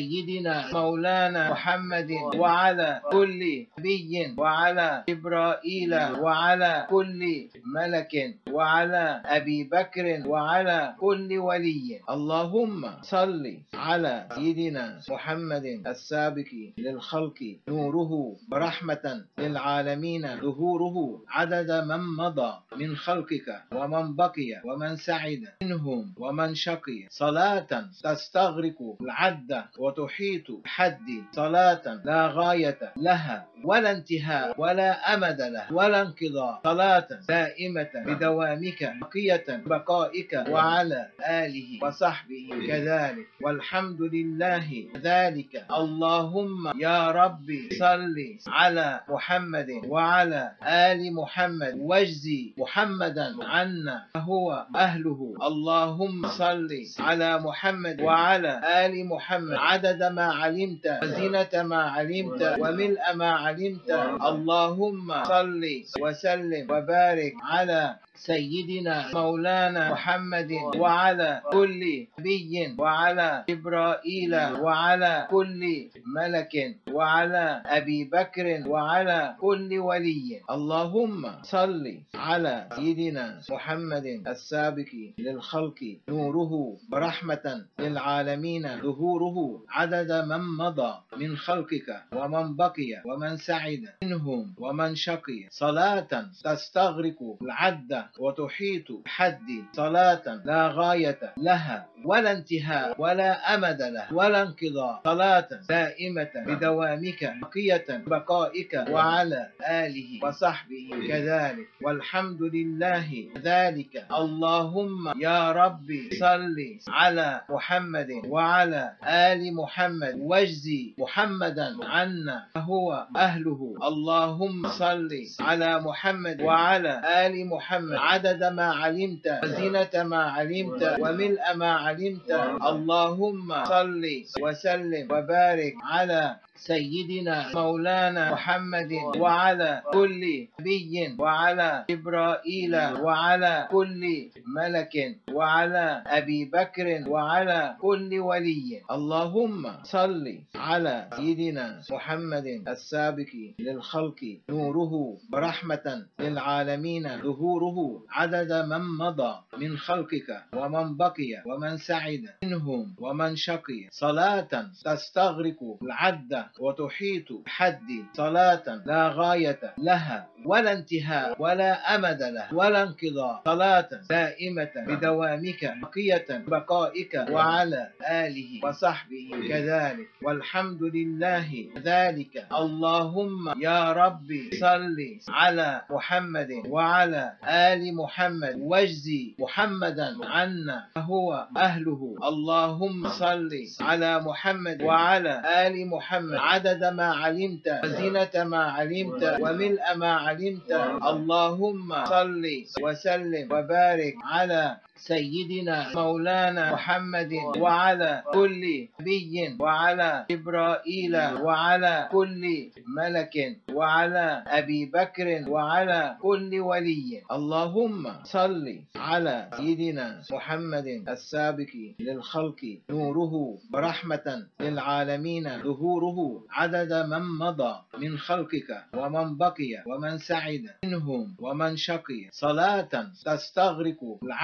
سيدنا مولانا محمد وعلى كل نبي وعلى جبرائيل وعلى كل ملك وعلى أبي بكر وعلى كل ولي. اللهم صل على سيدنا محمد السابق للخلق نوره ورحمة للعالمين ظهوره عدد من مضى من خلقك ومن بقي ومن سعد منهم ومن شقي صلاة تستغرق العد وتحيط بحد صلاة لا غاية لها ولا انتهاء ولا أمد له ولا انقضاء صلاة دائمة بدوامك بقية بقائك وعلى آله وصحبه كذلك والحمد لله ذلك. اللهم يا ربي صل على محمد وعلى آل محمد واجزي محمدا عنا فهو أهله. اللهم صل على محمد وعلى آل محمد عدد ما علمت وزينة ما علمت وملء ما علمت. اللهم صل وسلم وبارك على سيدنا مولانا محمد وعلى كل نبي وعلى جبرائيل وعلى كل ملك وعلى أبي بكر وعلى كل ولي. اللهم صل على سيدنا محمد السابق للخلق نوره ورحمة للعالمين ظهوره عدد من مضى من خلقك ومن بقي ومن سعد منهم ومن شقي صلاة تستغرق العد وتحيط بحد صلاة لا غاية لها ولا انتهاء ولا أمد له ولا انقضاء صلاة دائمة بدوامك بقية بقائك وعلى آله وصحبه كذلك والحمد لله ذلك. اللهم يا ربي صل على محمد وعلى آل محمد واجزي محمدا عنا فهو أهله. اللهم صل على محمد وعلى آل محمد عدد ما علمت وزينة ما علمت وملء ما علمت. اللهم صل وسلم وبارك على سيدنا مولانا محمد وعلى كل نبي وعلى جبرائيل وعلى كل ملك وعلى أبي بكر وعلى كل ولي. اللهم صل على سيدنا محمد السابق للخلق نوره ورحمة للعالمين ظهوره عدد من مضى من خلقك ومن بقي ومن سعد منهم ومن شقي صلاة تستغرق العد وتحيط بحد صلاة لا غاية لها ولا انتهاء ولا أمد له ولا انقضاء صلاة دائمة بدوامك بقية بقائك وعلى آله وصحبه كذلك والحمد لله ذلك. اللهم يا ربي صل على محمد وعلى آل محمد واجزي محمدا عنا فهو أهله. اللهم صل على محمد وعلى آل محمد عدد ما علمت وزينة ما علمت وملء ما علمت. اللهم صل وسلم وبارك على سيدنا مولانا محمد وعلى كل نبي وعلى جبرائيل وعلى كل ملك وعلى أبي بكر وعلى كل ولي. اللهم صل على سيدنا محمد السابق للخلق نوره ورحمة للعالمين ظهوره عدد من مضى من خلقك ومن بقي ومن سعد منهم ومن شقي صلاة تستغرق العد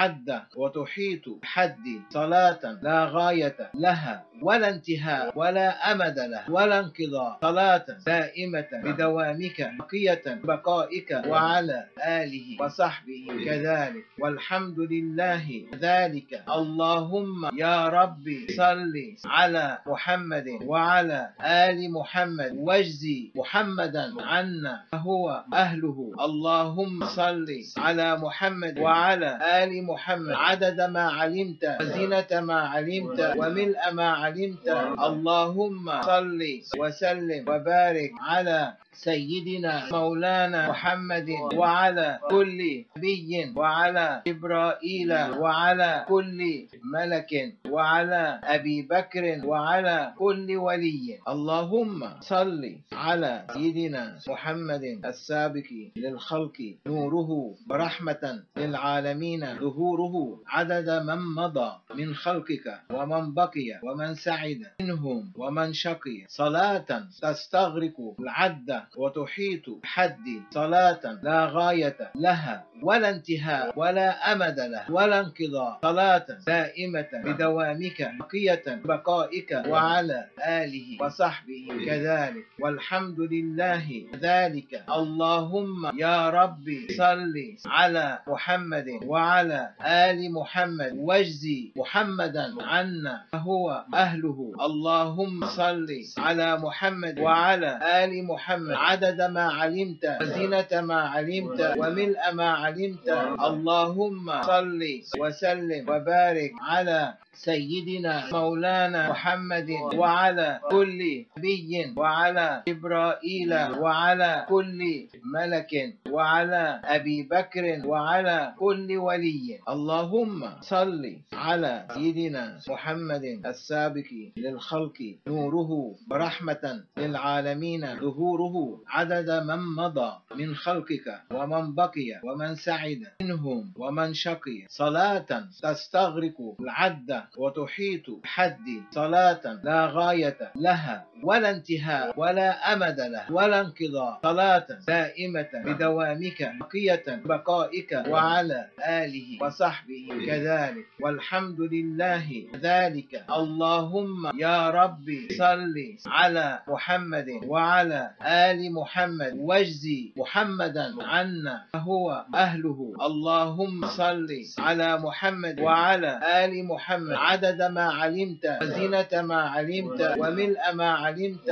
وتحيط بحد صلاة لا غاية لها ولا انتهاء ولا أمد له ولا انقضاء، صلاة دائمة بدوامك بقية بقائك وعلى آله وصحبه كذلك والحمد لله ذلك. اللهم يا ربي صل على محمد وعلى آل محمد واجزي محمدا عنا فهو أهله. اللهم صل على محمد وعلى آل محمد عدد ما علمت وزينة ما علمت وملء ما علمت. اللهم صل وسلم وبارك على سيدنا مولانا محمد وعلى كل نبي وعلى جبرائيل وعلى كل ملك وعلى أبي بكر وعلى كل ولي. اللهم صل على سيدنا محمد السابق للخلق نوره برحمة للعالمين ظهوره عدد من مضى من خلقك ومن بقي ومن سعد منهم ومن شقي، صلاة تستغرق العد وتحيط بحد صلاة لا غاية لها ولا انتهاء ولا أمد له ولا انقضاء، صلاة دائمة بدوامك بقية بقائك وعلى آله وصحبه كذلك والحمد لله ذلك. اللهم يا ربي صل على محمد وعلى آل محمد واجزي محمدا عنا فهو أهله. اللهم صل على محمد وعلى آل محمد عدد ما علمت وزينة ما علمت وملء ما علمت. اللهم صل وسلم وبارك على سيدنا مولانا محمد وعلى كل نبي وعلى جبرائيل وعلى كل ملك وعلى أبي بكر وعلى كل ولي. اللهم صل على سيدنا محمد السابق للخلق نوره برحمة للعالمين ظهوره عدد من مضى من خلقك ومن بقي ومن سعد منهم ومن شقي، صلاة تستغرق العد وتحيط بحد صلاة لا غاية لها ولا انتهاء ولا أمد له ولا انقضاء، صلاة دائمة بدوامك بقية بقائك وعلى آله وصحبه كذلك والحمد لله ذلك. اللهم يا ربي صل على محمد وعلى آل محمد واجزي محمدا عنا فهو أهله. اللهم صل على محمد وعلى آل محمد عدد ما علمت وزينة ما علمت وملء ما علمت.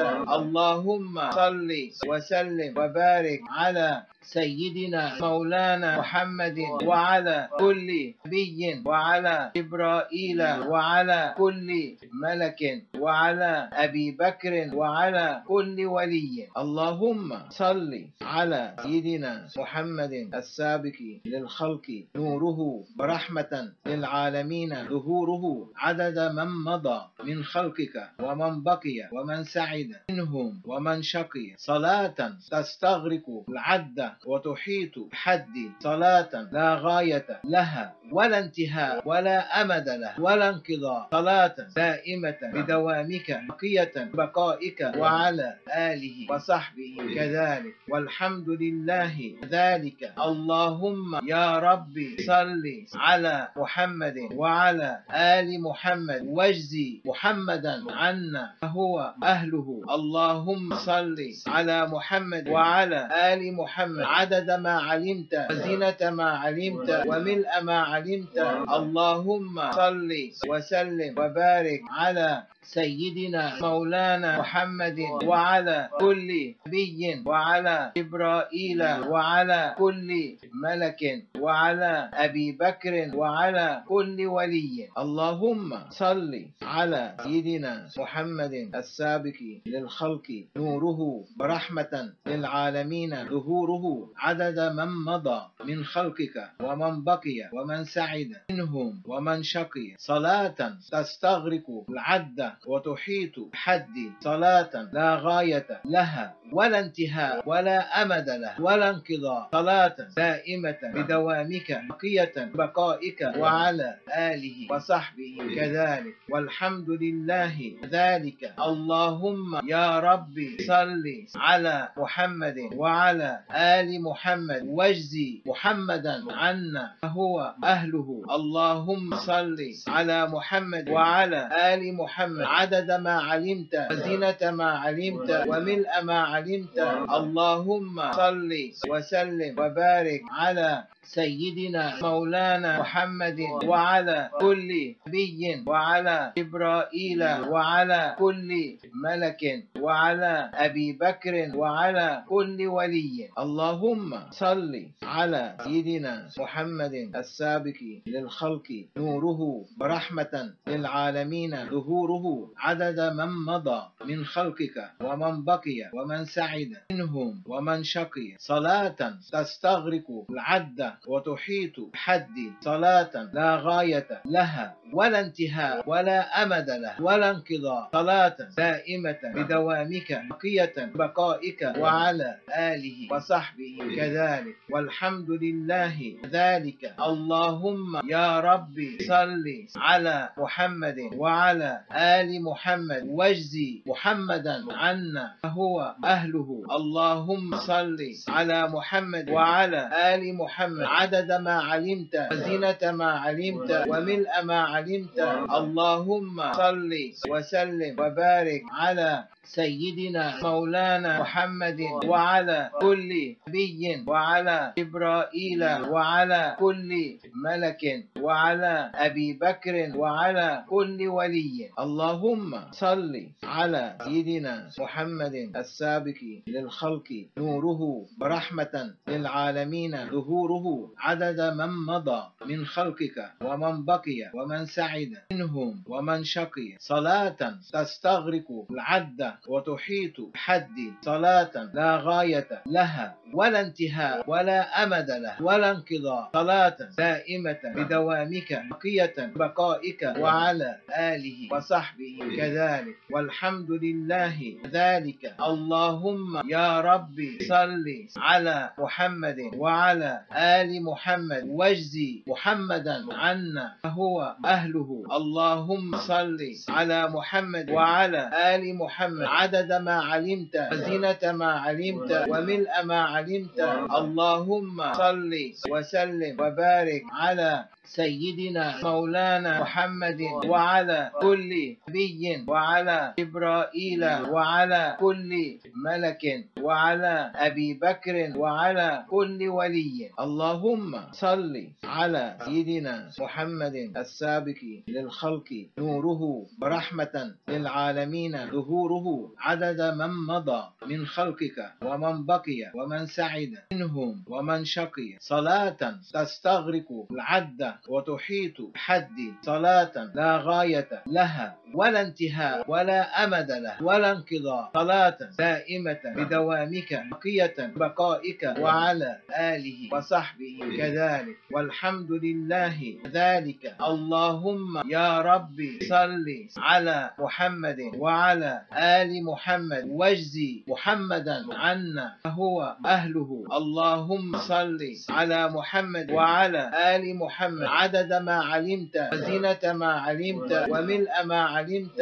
اللهم صل وسلم وبارك على سيدنا مولانا محمد وعلى كل نبي وعلى جبرائيل وعلى كل ملك وعلى أبي بكر وعلى كل ولي. اللهم صل على سيدنا محمد السابق للخلق نوره برحمة للعالمين ظهوره عدد من مضى من خلقك ومن بقي ومن سعد منهم ومن شقي، صلاة تستغرق العد وتحيط بحد صلاة لا غاية لها ولا انتهاء ولا أمد له ولا انقضاء، صلاة دائمة بدوامك بقية بقائك وعلى آله وصحبه كذلك والحمد لله ذلك. اللهم يا ربي صل على محمد وعلى آل محمد واجزي محمدا عنا فهو أهله. اللهم صل على محمد وعلى آل محمد عدد ما علمت وزينة ما علمت وملء ما علمت. اللهم صل وسلم وبارك على سيدنا مولانا محمد وعلى كل نبي وعلى جبرائيل وعلى كل ملك وعلى أبي بكر وعلى كل ولي. اللهم صل على سيدنا محمد السابق للخلق نوره برحمة للعالمين ظهوره عدد من مضى من خلقك ومن بقي ومن سعد منهم ومن شقي، صلاة تستغرق العد وتحيط بحد صلاة لا غاية لها ولا انتهاء ولا أمد له ولا انقضاء، صلاة دائمة بدوامك بقية بقائك وعلى آله وصحبه كذلك والحمد لله ذلك. اللهم يا ربي صل على محمد وعلى آل محمد واجزي محمدا عنا فهو أهله. اللهم صل على محمد وعلى آل محمد عدد ما علمت وزينة ما علمت وملء ما علمت. اللهم صل وسلم وبارك على سيدنا مولانا محمد وعلى كل نبي وعلى جبرائيل وعلى كل ملك وعلى أبي بكر وعلى كل ولي. اللهم صل على سيدنا محمد السابق للخلق نوره ورحمة للعالمين ظهوره عدد من مضى من خلقك ومن بقي ومن سعد منهم ومن شقي، صلاة تستغرق العد وتحيط بحد صلاة لا غاية لها ولا انتهاء ولا أمد له ولا انقضاء، صلاة دائمة بدوامك بقية بقائك وعلى آله وصحبه كذلك والحمد لله ذلك. اللهم يا ربي صل على محمد وعلى آل محمد واجزي محمدا عنا فهو أهله. اللهم صل على محمد وعلى آل محمد عدد ما علمت وزينة ما علمت وملء ما علمت. اللهم صل وسلم وبارك على سيدنا مولانا محمد وعلى كل نبي وعلى جبرائيل وعلى كل ملك وعلى أبي بكر وعلى كل ولي. اللهم صل على سيدنا محمد السابق للخلق نوره ورحمة للعالمين ظهوره عدد من مضى من خلقك ومن بقي ومن سعد منهم ومن شقي، صلاة تستغرق العد وتحيط بحد صلاة لا غاية لها ولا انتهاء ولا أمد له ولا انقضاء، صلاة دائمة بدوامك بقية بقائك وعلى آله وصحبه كذلك والحمد لله ذلك. اللهم يا ربي صل على محمد وعلى آل محمد واجزي محمدا عنا فهو أهله. اللهم صل على محمد وعلى آل محمد عدد ما علمت وزينة ما علمت وملء ما علمت. اللهم صل وسلم وبارك على سيدنا مولانا محمد وعلى كل نبي وعلى جبرائيل وعلى كل ملك وعلى أبي بكر وعلى كل ولي. اللهم صل على سيدنا محمد السابق للخلق نوره ورحمة للعالمين ظهوره عدد من مضى من خلقك ومن بقي ومن سعد منهم ومن شقي، صلاة تستغرق العد وتحيط بحد صلاة لا غاية لها ولا انتهاء ولا أمد له ولا انقضاء، صلاة دائمة بدوامك بقية بقائك وعلى آله وصحبه كذلك والحمد لله ذلك. اللهم يا ربي صل على محمد وعلى آل محمد واجزي محمدا عنا فهو أهله. اللهم صل على محمد وعلى آل محمد عدد ما علمت وزينة ما علمت وملء ما علمت.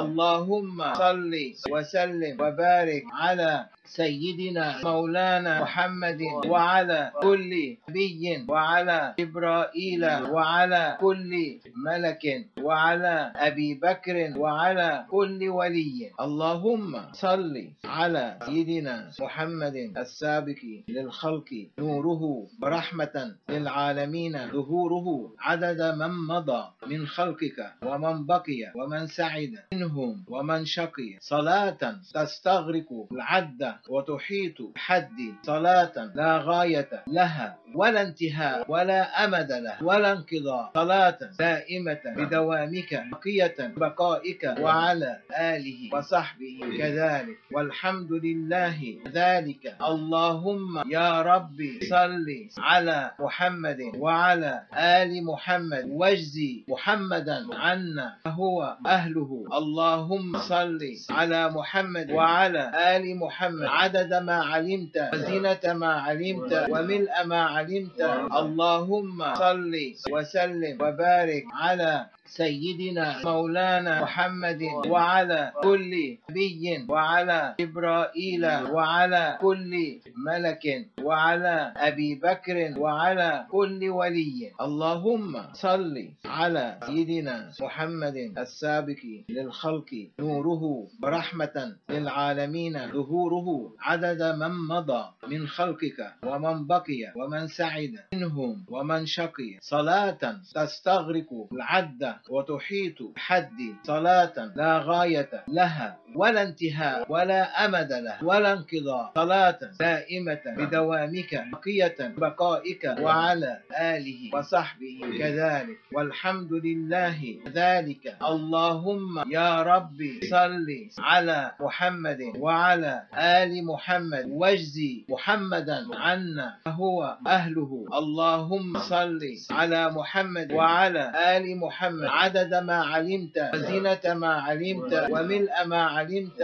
اللهم صل وسلم وبارك على سيدنا مولانا محمد وعلى كل نبي وعلى جبرائيل وعلى كل ملك وعلى أبي بكر وعلى كل ولي. اللهم صل على سيدنا محمد السابق للخلق نوره ورحمة للعالمين ظهوره عدد من مضى من خلقك ومن بقي ومن سعد منهم ومن شقي، صلاة تستغرق العد وتحيط بحد صلاة لا غاية لها ولا انتهاء ولا أمد لها ولا انقضاء، صلاة دائمة بدوامك بقية بقائك وعلى آله وصحبه كذلك والحمد لله ذلك. اللهم يا ربي صل على محمد وعلى آل محمد واجزي محمدا عنا فهو أهله. اللهم صل على محمد وعلى آل محمد عدد ما علمت وزنة ما علمت وملء ما علمت. اللهم صل وسلم وبارك على سيدنا مولانا محمد وعلى كل نبي وعلى جبرائيل وعلى كل ملك وعلى أبي بكر وعلى كل ولي. اللهم صل على سيدنا محمد السابق للخلق نوره ورحمة للعالمين ظهوره عدد من مضى من خلقك ومن بقي ومن سعد منهم ومن شقي، صلاة تستغرق العد وتحيط بحد صلاة لا غاية لها ولا انتهاء ولا أمد لها ولا انقضاء، صلاة دائمة بدوامك بقية بقائك وعلى آله وصحبه كذلك والحمد لله ذلك. اللهم يا ربي صل على محمد وعلى آل محمد واجزي محمدا عنا فهو أهله. اللهم صل على محمد وعلى آل محمد عدد ما علمت وزنة ما علمت وملء ما علمت.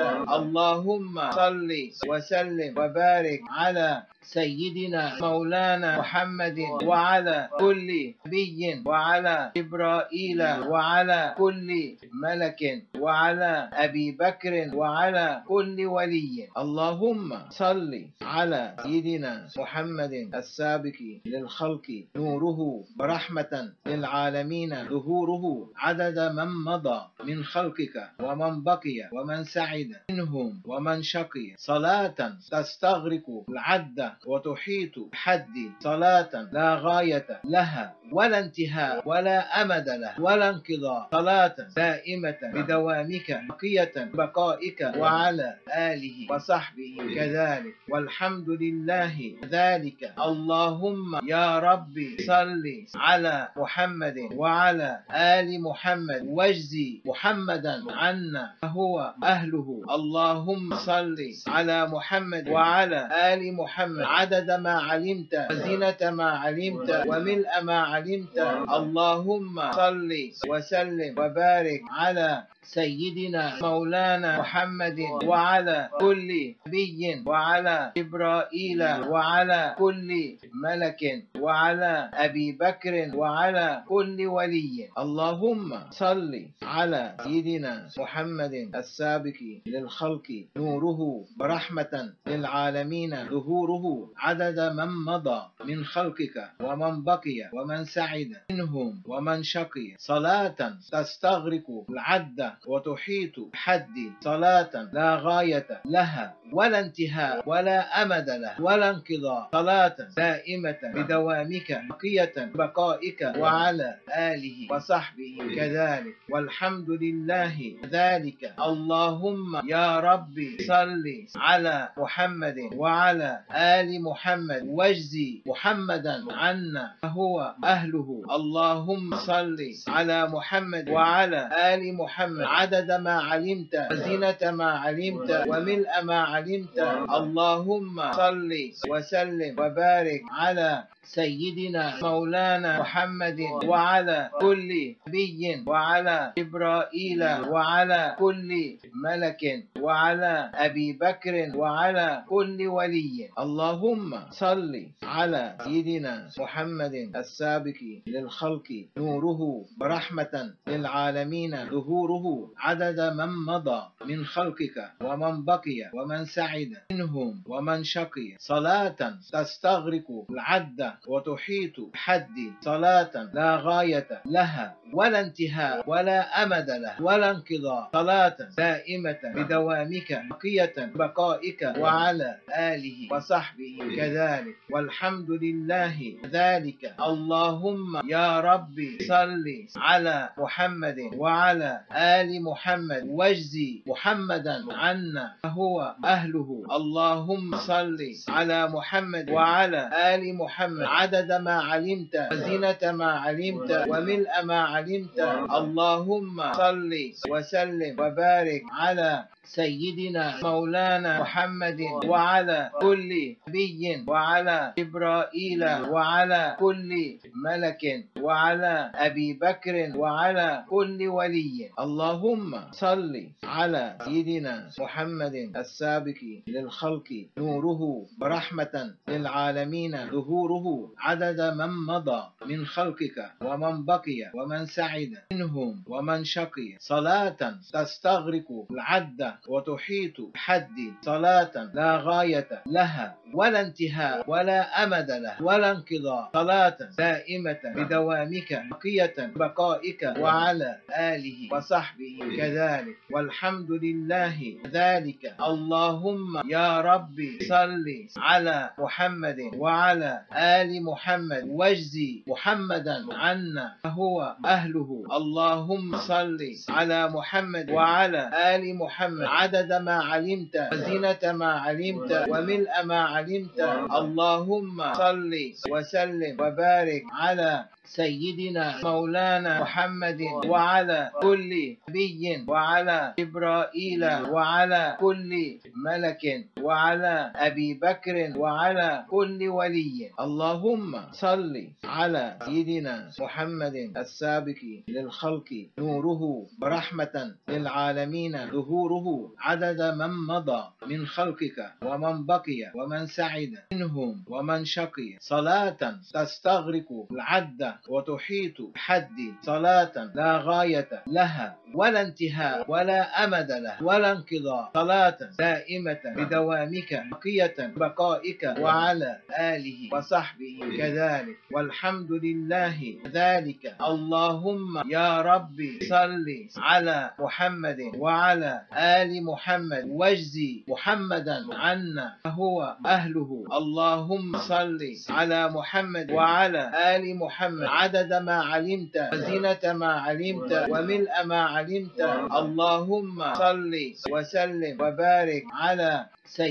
اللهم صل وسلم وبارك على سيدنا مولانا محمد وعلى كل نبي وعلى جبرائيل وعلى كل ملك وعلى أبي بكر وعلى كل ولي. اللهم صل على سيدنا محمد السابق للخلق نوره ورحمة للعالمين ظهوره عدد من مضى من خلقك ومن بقي ومن سعد منهم ومن شقي، صلاة تستغرق العد وتحيط بحد صلاة لا غاية لها ولا انتهاء ولا أمد لها ولا انقضاء، صلاة دائمة بدوامك بقية بقائك وعلى آله وصحبه كذلك والحمد لله ذلك. اللهم يا ربي صل على محمد وعلى آل محمد واجزي محمدا عنا فهو أهله. اللهم صل على محمد وعلى آل محمد عدد ما علمت وزنة ما علمت وملء ما علمت. اللهم صل وسلم وبارك على سيدنا مولانا محمد وعلى كل نبي وعلى جبرائيل وعلى كل ملك وعلى أبي بكر وعلى كل ولي. اللهم صل على سيدنا محمد السابق للخلق نوره ورحمة للعالمين ظهوره عدد من مضى من خلقك ومن بقي ومن سعد منهم ومن شقي، صلاة تستغرق العد وتحيط بحد صلاة لا غاية لها ولا انتهاء ولا أمد لها ولا انقضاء، صلاة دائمة بدوامك بقية بقائك وعلى آله وصحبه كذلك والحمد لله ذلك. اللهم يا ربي صل على محمد وعلى آل محمد واجزي محمدا عنا فهو أهله. اللهم صل على محمد وعلى آل محمد عدد ما علمت وزنة ما علمت وملء ما علمت. اللهم صل وسلم وبارك على سيدنا مولانا محمد وعلى كل نبي وعلى جبرائيل وعلى كل ملك وعلى أبي بكر وعلى كل ولي. اللهم صل على سيدنا محمد السابق للخلق نوره ورحمة للعالمين ظهوره عدد من مضى من خلقك ومن بقي ومن سعد منهم ومن شقي، صلاة تستغرق العد وتحيط بحد صلاة لا غاية لها ولا انتهاء ولا أمد لها ولا انقضاء، صلاة دائمة بدوامك بقية بقائك وعلى آله وصحبه كذلك والحمد لله ذلك. اللهم يا ربي صل على محمد وعلى آل محمد واجزي محمدا عنا فهو أهله. اللهم صل على محمد وعلى آل محمد عدد ما علمت وزنة ما علمت وملء ما علمت. اللهم صل وسلم وبارك على سيدنا مولانا محمد وعلى كل نبي وعلى جبرائيل وعلى كل ملك وعلى أبي بكر وعلى كل ولي. اللهم صل على سيدنا محمد السابق للخلق نوره ورحمة للعالمين ظهوره عدد من مضى من خلقك ومن بقي ومن سعد منهم ومن شقي صلاة تستغرق العد وتحيط بحد صلاة لا غاية لها ولا انتهاء ولا أمد له ولا انقضاء صلاة دائمة بدوامك بقية بقائك وعلى آله وصحبه كذلك والحمد لله ذلك. اللهم يا ربي صل على محمد وعلى آل محمد واجزي محمدا عنا فهو أهله. اللهم صل على محمد وعلى آل محمد عدد ما علمت وزنة ما علمت وملء ما علمت. اللهم صل وسلم وبارك على سيدنا مولانا محمد وعلى كل نبي وعلى جبرائيل وعلى كل ملك وعلى أبي بكر وعلى كل ولي. اللهم صل على سيدنا محمد السابق للخلق نوره ورحمة للعالمين ظهوره عدد من مضى من خلقك ومن بقي ومن سعد منهم ومن شقي صلاة تستغرق العد وتحيط بحد صلاة لا غاية لها ولا انتهاء ولا أمد له ولا انقضاء صلاة دائمة بدوامك بقية بقائك وعلى آله وصحبه كذلك والحمد لله ذلك. اللهم يا ربي صل على محمد وعلى آل محمد واجزي محمدا عنا فهو أهله. اللهم صل على محمد وعلى آل محمد عدد ما علمت وزنة ما علمت وملء ما علمت. اللهم صل وسلم وبارك على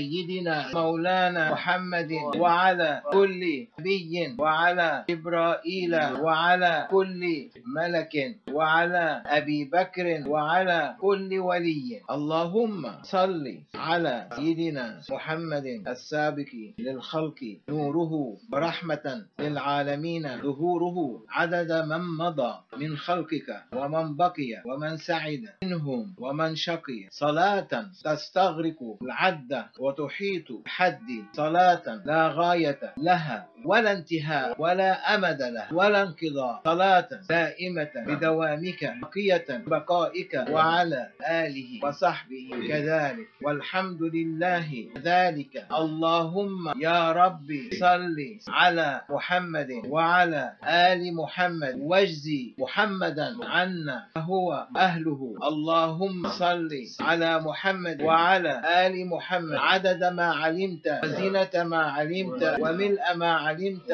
سيدنا مولانا محمد وعلى كل نبي وعلى جبرائيل وعلى كل ملك وعلى أبي بكر وعلى كل ولي. اللهم صل على سيدنا محمد السابق للخلق نوره ورحمة للعالمين ظهوره عدد من مضى من خلقك ومن بقي ومن سعد منهم ومن شقي صلاة تستغرق العد وتحيط بحد صلاة لا غاية لها ولا انتهاء ولا أمد له ولا انقضاء صلاة دائمة بدوامك بقية بقائك وعلى آله وصحبه كذلك والحمد لله ذلك. اللهم يا ربي صل على محمد وعلى آل محمد واجزي محمدا عنا فهو أهله. اللهم صل على محمد وعلى آل محمد عدد ما علمت وزنة ما علمت وملء ما علمت.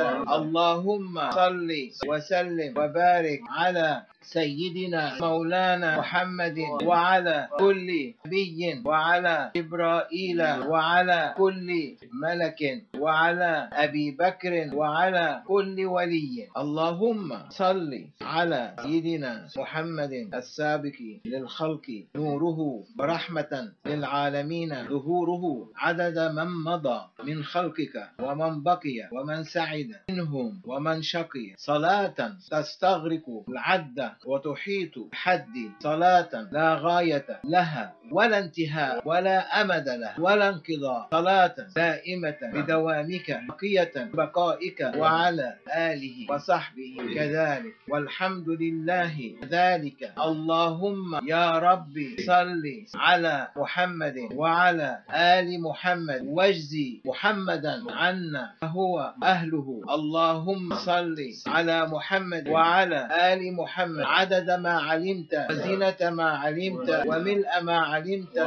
اللهم صل وسلم وبارك على سيدنا مولانا محمد وعلى كل نبي وعلى جبرائيل وعلى كل ملك وعلى أبي بكر وعلى كل ولي. اللهم صل على سيدنا محمد السابق للخلق نوره ورحمة للعالمين ظهوره عدد من مضى من خلقك ومن بقي ومن سعد منهم ومن شقي صلاة تستغرق العد وتحيط بحد صلاة لا غاية لها ولا انتهاء ولا أمد له ولا انقضاء صلاة دائمة بدوامك بقية بقائك وعلى آله وصحبه كذلك والحمد لله ذلك. اللهم يا ربي صل على محمد وعلى آل محمد واجزي محمدا عنا فهو أهله. اللهم صل على محمد وعلى آل محمد عدد ما علمت وزينة ما علمت وملء ما علمت.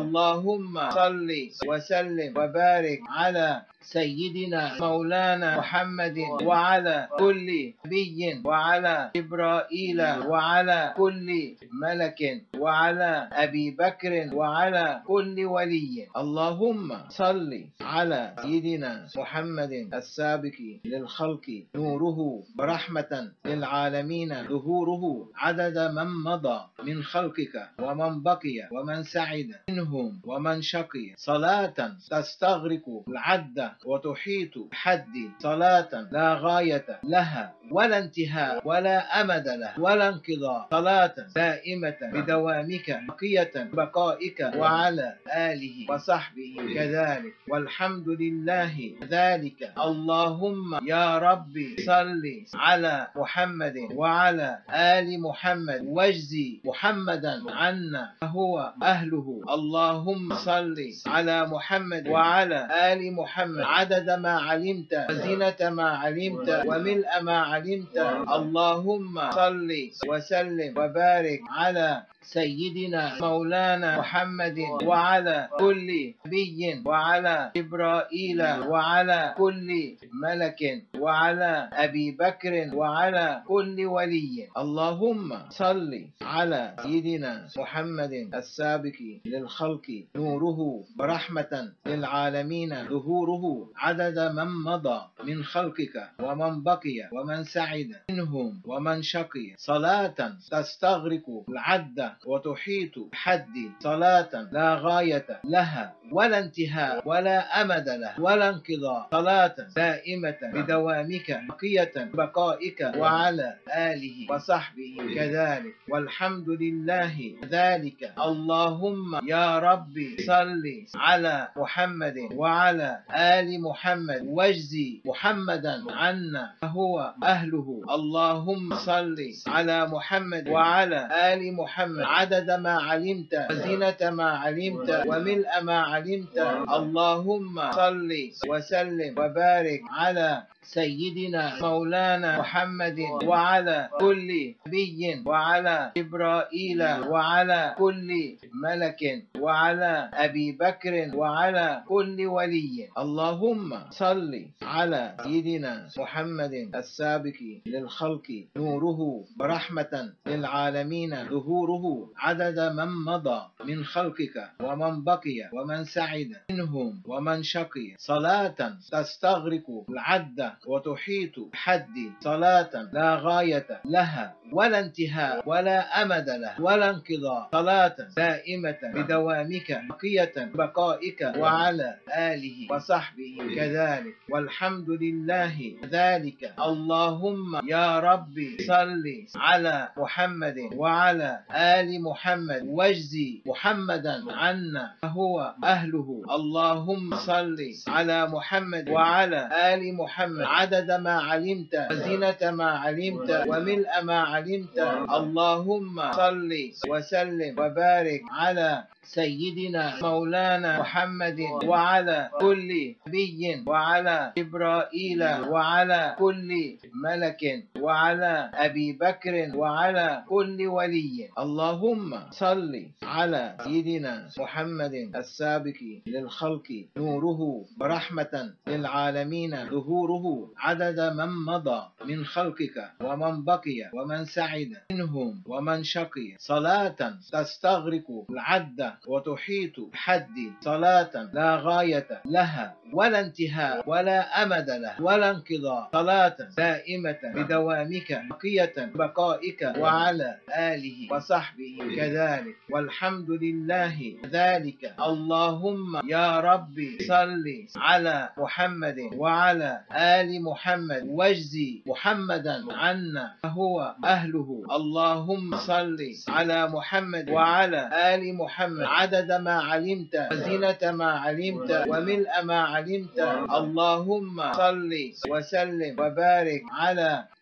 اللهم صل وسلم وبارك على سيدنا مولانا محمد وعلى كل نبي وعلى جبرائيل وعلى كل ملك وعلى أبي بكر وعلى كل ولي. اللهم صل على سيدنا محمد السابق للخلق نوره ورحمة للعالمين ظهوره عدد من مضى من خلقك ومن بقي ومن سعد منهم ومن شقي صلاة تستغرق العد وتحيط بحد صلاة لا غاية لها ولا انتهاء ولا أمد له ولا انقضاء صلاة دائمة بدوامك بقية بقائك وعلى آله وصحبه كذلك والحمد لله ذلك. اللهم يا ربي صل على محمد وعلى آل محمد واجزي محمدا عنا فهو أهله. اللهم صل على محمد وعلى آل محمد عدد ما علمت وزينة ما علمت وملء ما علمت. اللهم صل وسلم وبارك على سيدنا مولانا محمد وعلى كل نبي وعلى جبرائيل وعلى كل ملك وعلى أبي بكر وعلى كل ولي. اللهم صل على سيدنا محمد السابق للخلق نوره ورحمة للعالمين ظهوره عدد من مضى من خلقك ومن بقي ومن سعد منهم ومن شقي صلاة تستغرق العد وتحيط بحد صلاة لا غاية لها ولا انتهاء ولا أمد له ولا انقضاء صلاة دائمة بدوامك بقية بقائك وعلى آله وصحبه كذلك والحمد لله ذلك. اللهم يا ربي صل على محمد وعلى آل محمد واجزي محمدا عنا فهو أهله. اللهم صل على محمد وعلى آل محمد عدد ما علمت وزينة ما علمت وملء ما علمت. اللهم صل وسلم وبارك على سيدنا مولانا محمد وعلى كل نبي وعلى جبرائيل وعلى كل ملك وعلى أبي بكر وعلى كل ولي. اللهم صل على سيدنا محمد السابق للخلق نوره ورحمة للعالمين ظهوره عدد من مضى من خلقك ومن بقي ومن سعد منهم ومن شقي صلاة تستغرق العد وتحيط بحد صلاة لا غاية لها ولا انتهاء ولا أمد له ولا انقضاء صلاة دائمة بدوامك بقية بقائك وعلى آله وصحبه كذلك والحمد لله ذلك. اللهم يا ربي صل على محمد وعلى آل محمد واجزي محمدا عنا فهو أهله. اللهم صل على محمد وعلى آل محمد عدد ما علمت وزينة ما علمت وملء ما علمت. اللهم صل وسلم وبارك على سيدنا مولانا محمد وعلى كل نبي وعلى جبرائيل وعلى كل ملك وعلى أبي بكر وعلى كل ولي. اللهم صل على سيدنا محمد السابق للخلق نوره ورحمة للعالمين ظهوره عدد من مضى من خلقك ومن بقي ومن سعد منهم ومن شقي صلاة تستغرق العد وتحيط بحد صلاة لا غاية لها ولا انتهاء ولا أمد له ولا انقضاء صلاة دائمة بدوامك بقية بقائك وعلى آله وصحبه كذلك والحمد لله ذلك. اللهم يا ربي صل على محمد وعلى آل محمد واجزي محمدا عنا فهو أهله. اللهم صل على محمد وعلى آل محمد عدد ما علمت وزينة ما علمت وملء ما علمت. اللهم صل وسلم وبارك على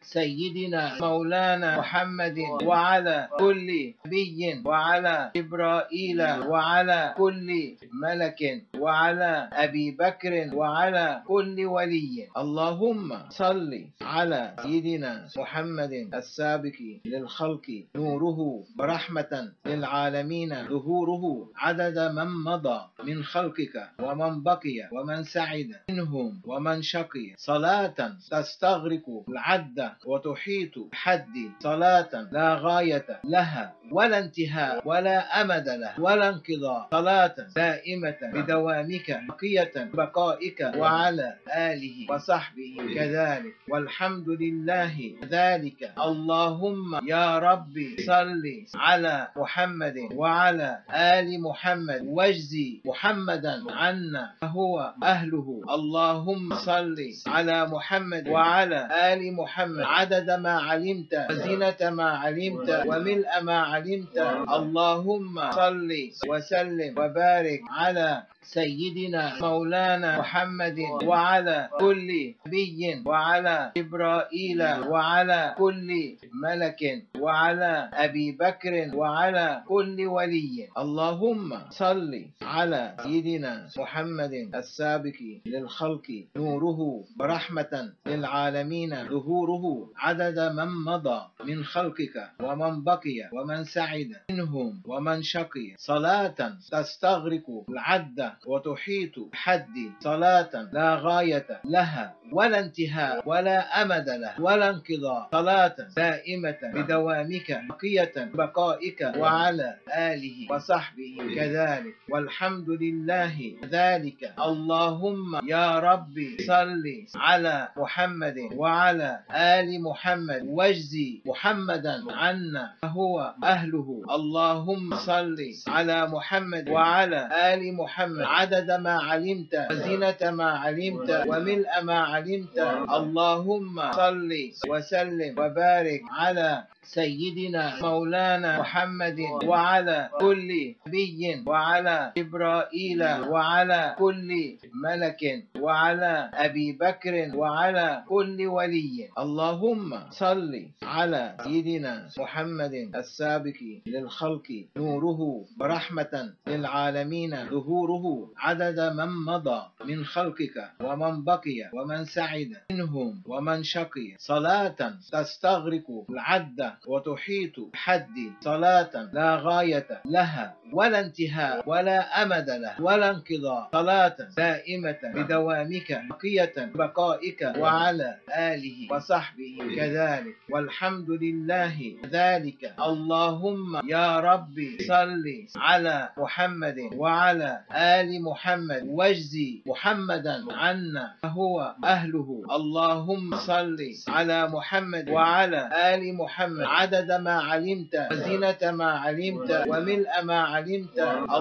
سيدنا مولانا محمد وعلى كل نبي وعلى جبرائيل وعلى كل ملك وعلى أبي بكر وعلى كل ولي. اللهم صل على سيدنا محمد السابق للخلق نوره ورحمة للعالمين ظهوره عدد من مضى من خلقك ومن بقي ومن سعد منهم ومن شقي صلاة تستغرق العد وتحيط بحد صلاة لا غاية لها ولا انتهاء ولا أمد له ولا انقضاء صلاة دائمة بدوامك بقية بقائك وعلى آله وصحبه كذلك والحمد لله ذلك. اللهم يا ربي صل على محمد وعلى آل محمد واجزي محمدا عنا فهو أهله. اللهم صل على محمد وعلى آل محمد عدد ما علمت وزينة ما علمت وملء ما علمت. اللهم صل وسلم وبارك على سيدنا مولانا محمد وعلى كل نبي وعلى جبرائيل وعلى كل ملك وعلى أبي بكر وعلى كل ولي. اللهم صل على سيدنا محمد السابق للخلق نوره ورحمة للعالمين ظهوره عدد من مضى من خلقك ومن بقي ومن سعد منهم ومن شقي صلاة تستغرق العد وتحيط بحد صلاة لا غاية لها ولا انتهاء ولا أمد له ولا انقضاء صلاة دائمة بدوامك بقية بقائك وعلى آله وصحبه كذلك والحمد لله ذلك. اللهم يا ربي صل على محمد وعلى آل محمد واجزي محمدا عنا فهو أهله. اللهم صل على محمد وعلى آل محمد عدد ما علمت وزينة ما علمت وملء ما علمت. اللهم صل وسلم وبارك على سيدنا مولانا محمد وعلى كل نبي وعلى جبرائيل وعلى كل ملك وعلى أبي بكر وعلى كل ولي. اللهم صل على سيدنا محمد السابق للخلق نوره ورحمة للعالمين ظهوره عدد من مضى من خلقك ومن بقي ومن سعد منهم ومن شقي صلاة تستغرق العد وتحيط بحد صلاة لا غاية لها ولا انتهاء ولا أمد له ولا انقضاء صلاة دائمة بدوامك بقية بقائك وعلى آله وصحبه كذلك والحمد لله ذلك. اللهم يا ربي صل على محمد وعلى آل محمد واجزي محمدا عنا فهو أهله. اللهم صل على محمد وعلى آل محمد عدد ما علمت وزينة ما علمت وملء ما علمت.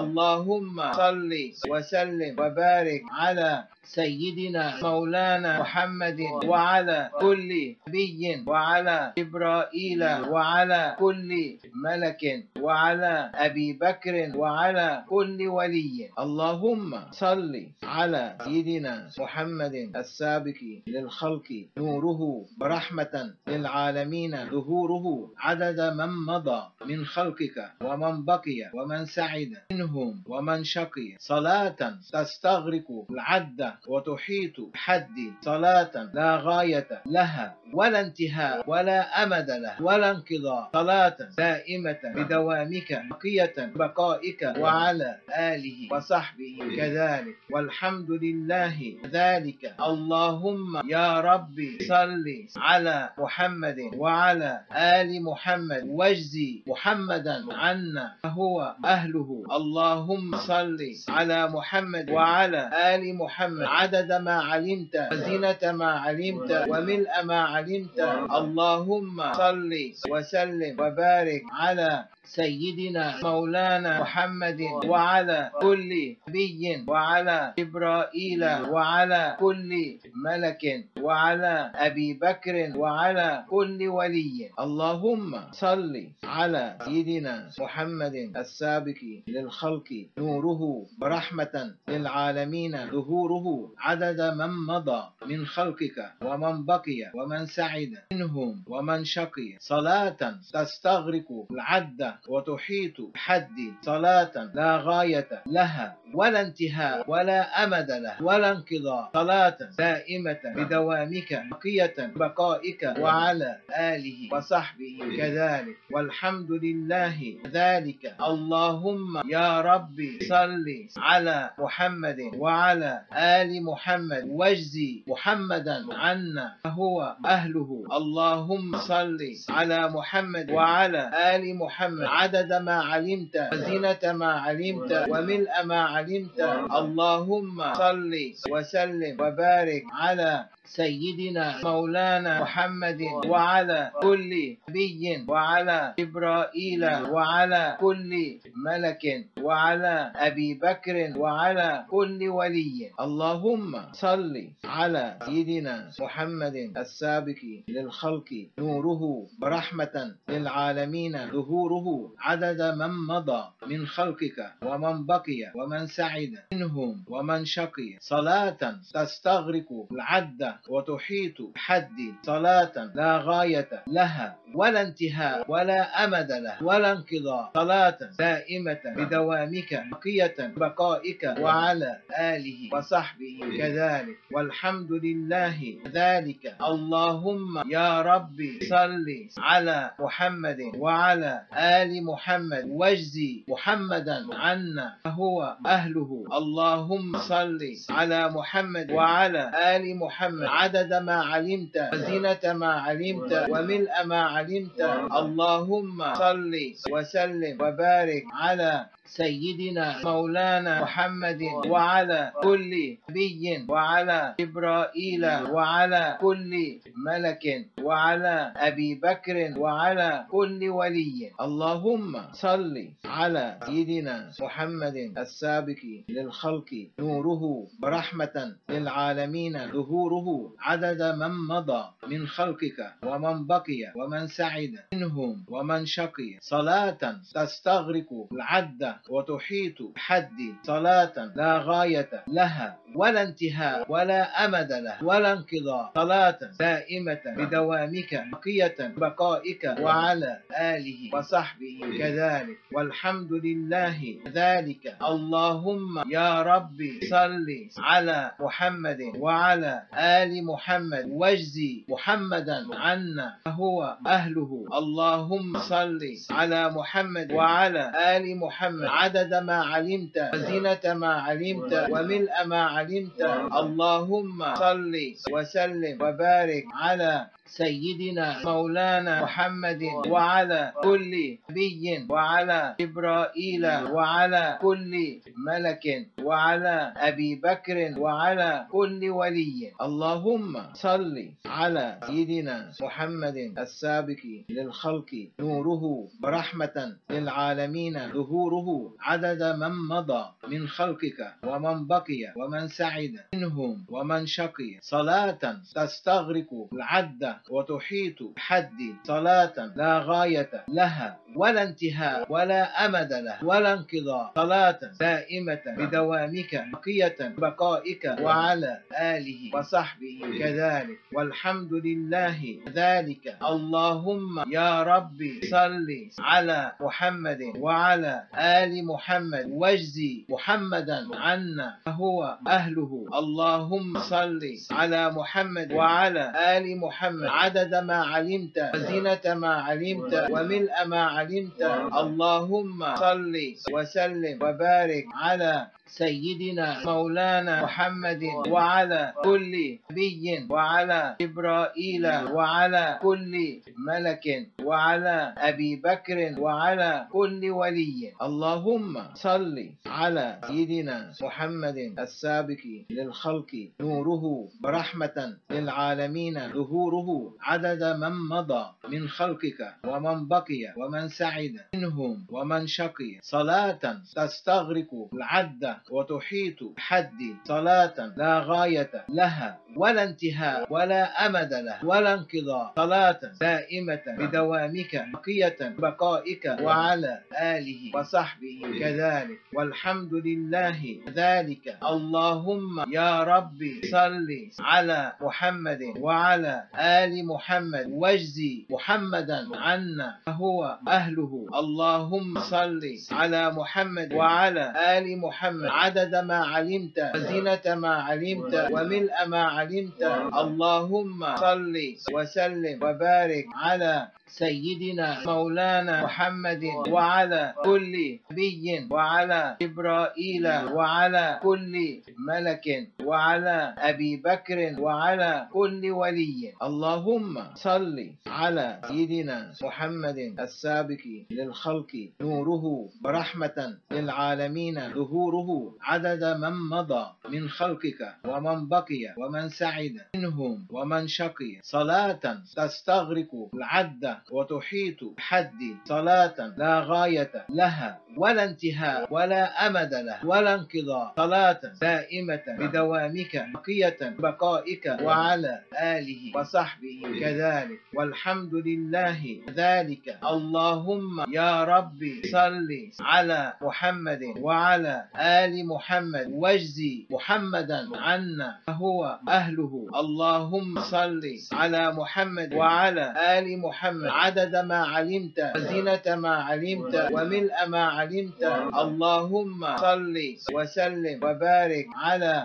اللهم صل وسلم وبارك على سيدنا مولانا محمد وعلى كل نبي وعلى جبرائيل وعلى كل ملك وعلى أبي بكر وعلى كل ولي. اللهم صل على سيدنا محمد السابق للخلق نوره ورحمة للعالمين ظهوره عدد من مضى من خلقك ومن بقي ومن سعد منهم ومن شقي صلاة تستغرق العد وتحيط بحد صلاة لا غاية لها ولا انتهاء ولا أمد له ولا انقضاء صلاة دائمة بدوامك بقية بقائك وعلى آله وصحبه كذلك والحمد لله ذلك. اللهم يا ربي صل على محمد وعلى آل محمد واجزي محمدا عنا فهو أهله. اللهم صل على محمد وعلى آل محمد عدد ما علمت وزينة ما علمت وملء ما علمت. اللهم صل وسلم وبارك على سيدنا مولانا محمد وعلى كل نبي وعلى جبرائيل وعلى كل ملك وعلى أبي بكر وعلى كل ولي. اللهم صل على سيدنا محمد السابق للخلق نوره ورحمة للعالمين ظهوره عدد من مضى من خلقك ومن بقي ومن سعد منهم ومن شقي صلاة تستغرق العد وتحيط بحد صلاة لا غاية لها ولا انتهاء ولا أمد له ولا انقضاء صلاة دائمة بدوامك بقية بقائك وعلى آله وصحبه كذلك والحمد لله ذلك. اللهم يا ربي صل على محمد وعلى آل محمد واجزي محمدا عنا فهو أهله. اللهم صل على محمد وعلى آل محمد عدد ما علمت وزنة ما علمت وملء ما علمت. اللهم صل وسلم وبارك على سيدنا مولانا محمد وعلى كل نبي وعلى جبرائيل وعلى كل ملك وعلى أبي بكر وعلى كل ولي. اللهم صل على سيدنا محمد السابق للخلق نوره ورحمة للعالمين ظهوره عدد من مضى من خلقك ومن بقي ومن سعد منهم ومن شقي صلاة تستغرق العد وتحيط بحد صلاة لا غاية لها ولا انتهاء ولا أمد له ولا انقضاء صلاة دائمة بدوامك بقية بقائك وعلى آله وصحبه كذلك والحمد لله ذلك. اللهم يا ربي صل على محمد وعلى آل محمد واجزي محمدا عنا فهو أهله. اللهم صل على محمد وعلى آل محمد عدد ما علمت وزنة ما علمت وملء ما علمت. اللهم صل وسلم وبارك على سيدنا مولانا محمد وعلى كل نبي وعلى جبرائيل وعلى كل ملك وعلى أبي بكر وعلى كل ولي. اللهم صل على سيدنا محمد السابق للخلق نوره ورحمة للعالمين ظهوره عدد من مضى من خلقك ومن بقي ومن سعد منهم ومن شقي صلاة تستغرق العد وتحيط بحد صلاة لا غاية لها ولا انتهاء ولا أمد له ولا انقضاء صلاة دائمة بدوامك بقية بقائك وعلى آله وصحبه كذلك والحمد لله ذلك. اللهم يا ربي صل على محمد وعلى آل محمد واجزي محمدا عنا فهو أهله. اللهم صل على محمد وعلى آل محمد عدد ما علمت وزنة ما علمت وملء ما علمت. اللهم صل وسلم وبارك على سيدنا مولانا محمد وعلى كل نبي وعلى جبرائيل وعلى كل ملك وعلى أبي بكر وعلى كل ولي. اللهم صل على سيدنا محمد السابق للخلق نوره ورحمة للعالمين ظهوره عدد من مضى من خلقك ومن بقي ومن سعد منهم ومن شقي صلاة تستغرق العد وتحيط بحد صلاة لا غاية لها ولا انتهاء ولا أمد له ولا انقضاء صلاة دائمة بدوامك بقية بقائك وعلى آله وصحبه كذلك والحمد لله ذلك. اللهم يا ربي صل على محمد وعلى آل محمد واجزي محمدا عنا فهو أهله. اللهم صل على محمد وعلى آل محمد عدد ما علمت وزنة ما علمت وملء ما علمت. اللهم صل وسلم وبارك على سيدنا مولانا محمد وعلى كل نبي وعلى جبرائيل وعلى كل ملك وعلى أبي بكر وعلى كل ولي. اللهم صل على سيدنا محمد السابق للخلق نوره ورحمة للعالمين ظهوره عدد من مضى من خلقك ومن بقي ومن سعد منهم ومن شقي صلاة تستغرق العد وتحيط حد صلاة لا غاية لها ولا انتهاء ولا أمد له ولا انقضاء صلاة دائمة بدوامك بقية بقائك وعلى آله وصحبه كذلك والحمد لله ذلك. اللهم يا ربي صل على محمد وعلى آل محمد واجزي محمدا عنا فهو أهله. اللهم صل على محمد وعلى آل محمد عدد ما علمت وزينة ما علمت وملء ما علمت. اللهم صل وسلم وبارك على سيدنا مولانا محمد وعلى كل نبي وعلى جبرائيل وعلى كل ملك وعلى أبي بكر وعلى كل ولي. اللهم صل على سيدنا محمد السابق للخلق نوره ورحمة للعالمين ظهوره عدد من مضى من خلقك ومن بقي ومن سعد منهم ومن شقي صلاة تستغرق العد وتحيط حد صلاة لا غاية لها ولا انتهاء ولا أمد له ولا انقضاء صلاة دائمة بدوامك بقية بقائك وعلى آله وصحبه كذلك والحمد لله ذلك. اللهم يا ربي صل على محمد وعلى آل محمد واجزي محمدا عنا فهو أهله. اللهم صل على محمد وعلى آل محمد عدد ما علمت وزينة ما علمت وملء ما علمت. اللهم صل وسلم وبارك على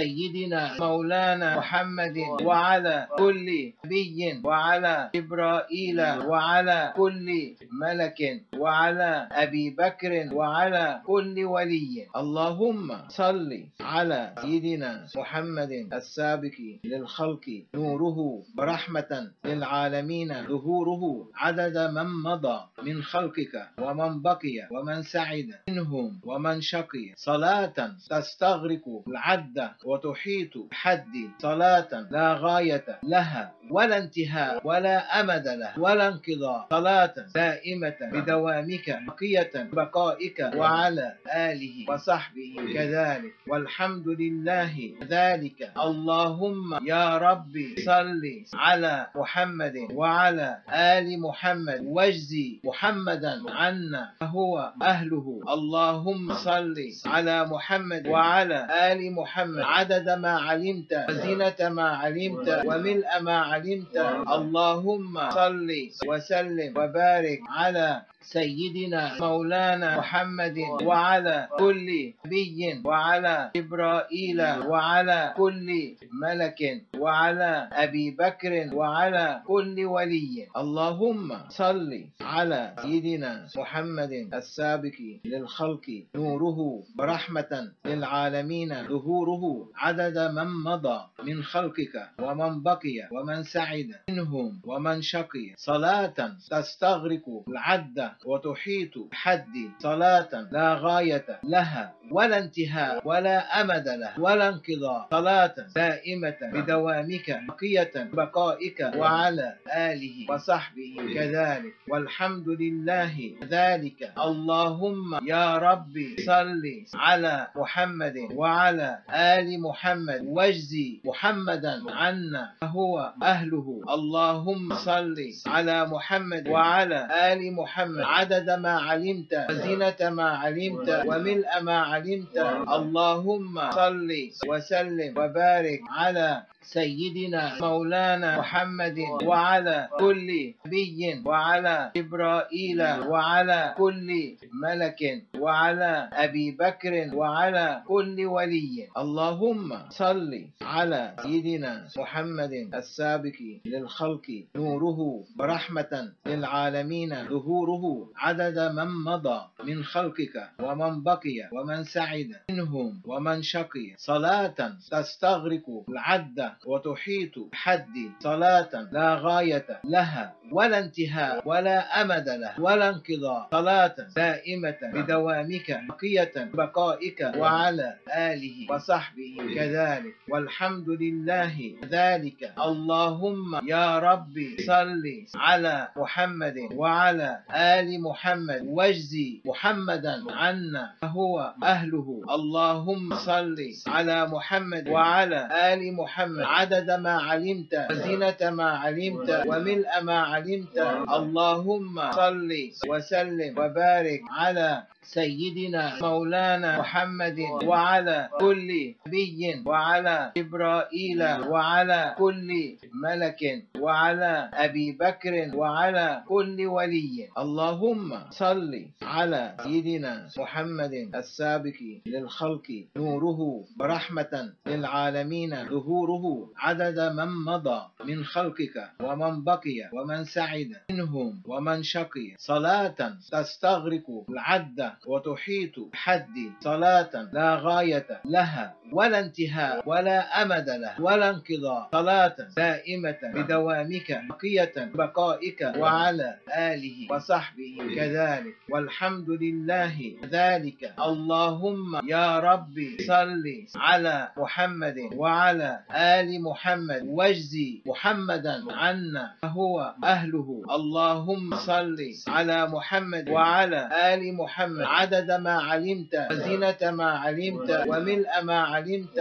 سيدنا مولانا محمد وعلى كل نبي وعلى جبرائيل وعلى كل ملك وعلى أبي بكر وعلى كل ولي. اللهم صل على سيدنا محمد السابق للخلق نوره ورحمة للعالمين ظهوره عدد من مضى من خلقك ومن بقي ومن سعد منهم ومن شقي صلاة تستغرق العد وتحيط حد صلاة لا غاية لها ولا انتهاء ولا أمد له ولا انقضاء صلاة دائمة بدوامك بقية بقائك وعلى آله وصحبه كذلك والحمد لله ذلك. اللهم يا ربي صل على محمد وعلى آل محمد واجزي محمدا عنا فهو أهله. اللهم صل على محمد وعلى آل محمد عدد ما علمت وزينة ما علمت وملء ما علمت. اللهم صل وسلم وبارك على سيدنا مولانا محمد وعلى كل نبي وعلى جبرائيل وعلى كل ملك وعلى أبي بكر وعلى كل ولي. اللهم صل على سيدنا محمد السابق للخلق نوره ورحمة للعالمين ظهوره عدد من مضى من خلقك ومن بقي ومن سعد منهم ومن شقي صلاة تستغرق العد وتحيط حد صلاة لا غاية لها ولا انتهاء ولا أمد له ولا انقضاء صلاة دائمة بدوامك بقية بقائك وعلى آله وصحبه كذلك والحمد لله ذلك. اللهم يا ربي صل على محمد وعلى آل محمد واجزي محمدا عنا فهو أهله. اللهم صل على محمد وعلى آل محمد عدد ما علمت وزينة ما علمت وملء ما علمت. اللهم صل وسلم وبارك على سيدنا مولانا محمد وعلى كل نبي وعلى جبرائيل وعلى كل ملك وعلى أبي بكر وعلى كل ولي. اللهم صل على سيدنا محمد السابق للخلق نوره ورحمة للعالمين ظهوره نوره عدد من مضى من خلقك ومن بقي ومن سعد منهم ومن شقي، صلاة تستغرق العد وتحيط بحد، صلاة لا غاية لها ولا انتهاء ولا أمد له ولا انقضاء، صلاة دائمة بدوامك بقية بقائك وعلى آله وصحبه كذلك، والحمد لله ذلك. اللهم يا ربي صل على محمد وعلى آل محمد واجزي محمدا عنا فهو أهله. اللهم صل على محمد وعلى آل محمد عدد ما علمت وزينة ما علمت وملء ما علمت. اللهم صل وسلم وبارك على سيدنا مولانا محمد وعلى كل نبي وعلى جبرائيل وعلى كل ملك وعلى أبي بكر وعلى كل ولي. اللهم صل على سيدنا محمد السابق للخلق نوره ورحمة للعالمين ظهوره عدد من مضى من خلقك ومن بقي ومن سعد منهم ومن شقي، صلاة تستغرق العد وتحيط بحد، صلاة لا غاية لها ولا انتهاء ولا أمد له ولا انقضاء، صلاة دائمة بدوامك بقية بقائك وعلى آله وصحبه كذلك، والحمد لله ذلك. اللهم يا ربي صل على محمد وعلى آل محمد واجزي محمدا عنا فهو أهله. اللهم صل على محمد وعلى آل محمد عدد ما علمت وزينة ما علمت وملء ما علمت.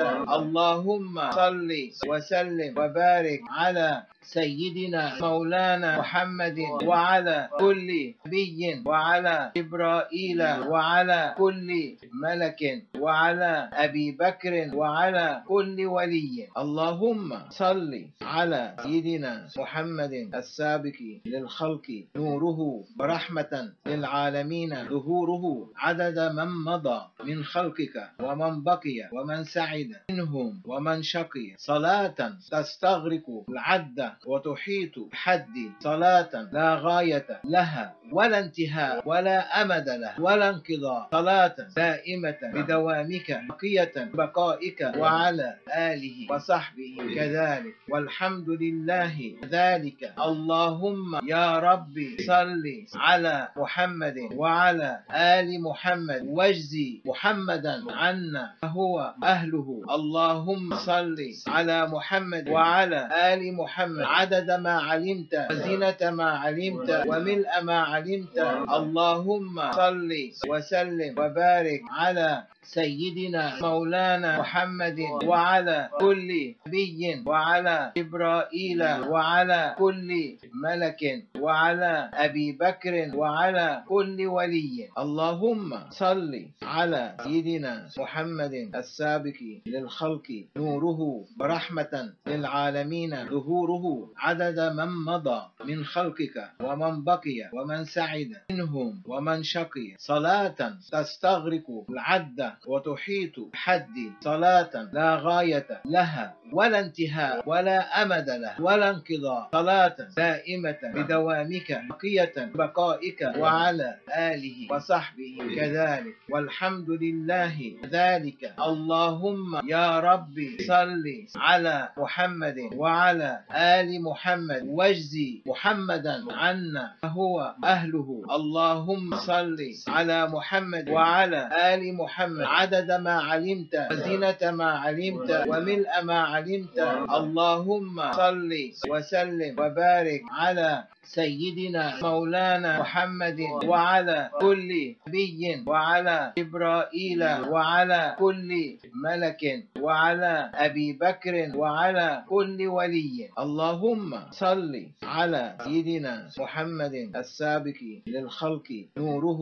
اللهم صل وسلم وبارك على سيدنا مولانا محمد وعلى كل نبي وعلى جبرائيل وعلى كل ملك وعلى أبي بكر وعلى كل ولي. اللهم صل على سيدنا محمد السابق للخلق نوره ورحمة للعالمين ظهوره عدد من مضى من خلقك ومن بقي ومن سعد منهم ومن شقي، صلاة تستغرق العد وتحيط بحد، صلاة لا غاية لها ولا انتهاء ولا أمد له ولا انقضاء، صلاة دائمة بدوامك بقية بقائك وعلى آله وصحبه كذلك، والحمد لله ذلك. اللهم يا ربي صل على محمد وعلى آل محمد واجزي محمدا عنا فهو أهله. اللهم صل على محمد وعلى آل محمد عدد ما علمت وزينة ما علمت وملء ما علمت. اللهم صل وسلم وبارك على سيدنا مولانا محمد وعلى كل نبي وعلى جبرائيل وعلى كل ملك وعلى أبي بكر وعلى كل ولي. اللهم صل على سيدنا محمد السابق للخلق نوره ورحمة للعالمين ظهوره عدد من مضى من خلقك ومن بقي ومن سعد منهم ومن شقي، صلاة تستغرق العد وتحيط بحد، صلاة لا غاية لها ولا انتهاء ولا أمد له ولا انقضاء، صلاة دائمة بدوامك بقية بقائك وعلى آله وصحبه كذلك، والحمد لله ذلك. اللهم يا ربي صل على محمد وعلى آل محمد واجزي محمدا عنا فهو أهله. اللهم صل على محمد وعلى آل محمد عدد ما علمت وزينة ما علمت وملء ما علمت. اللهم صل وسلم وبارك على سيدنا مولانا محمد وعلى كل نبي وعلى جبرائيل وعلى كل ملك وعلى أبي بكر وعلى كل ولي. اللهم صل على سيدنا محمد السابق للخلق نوره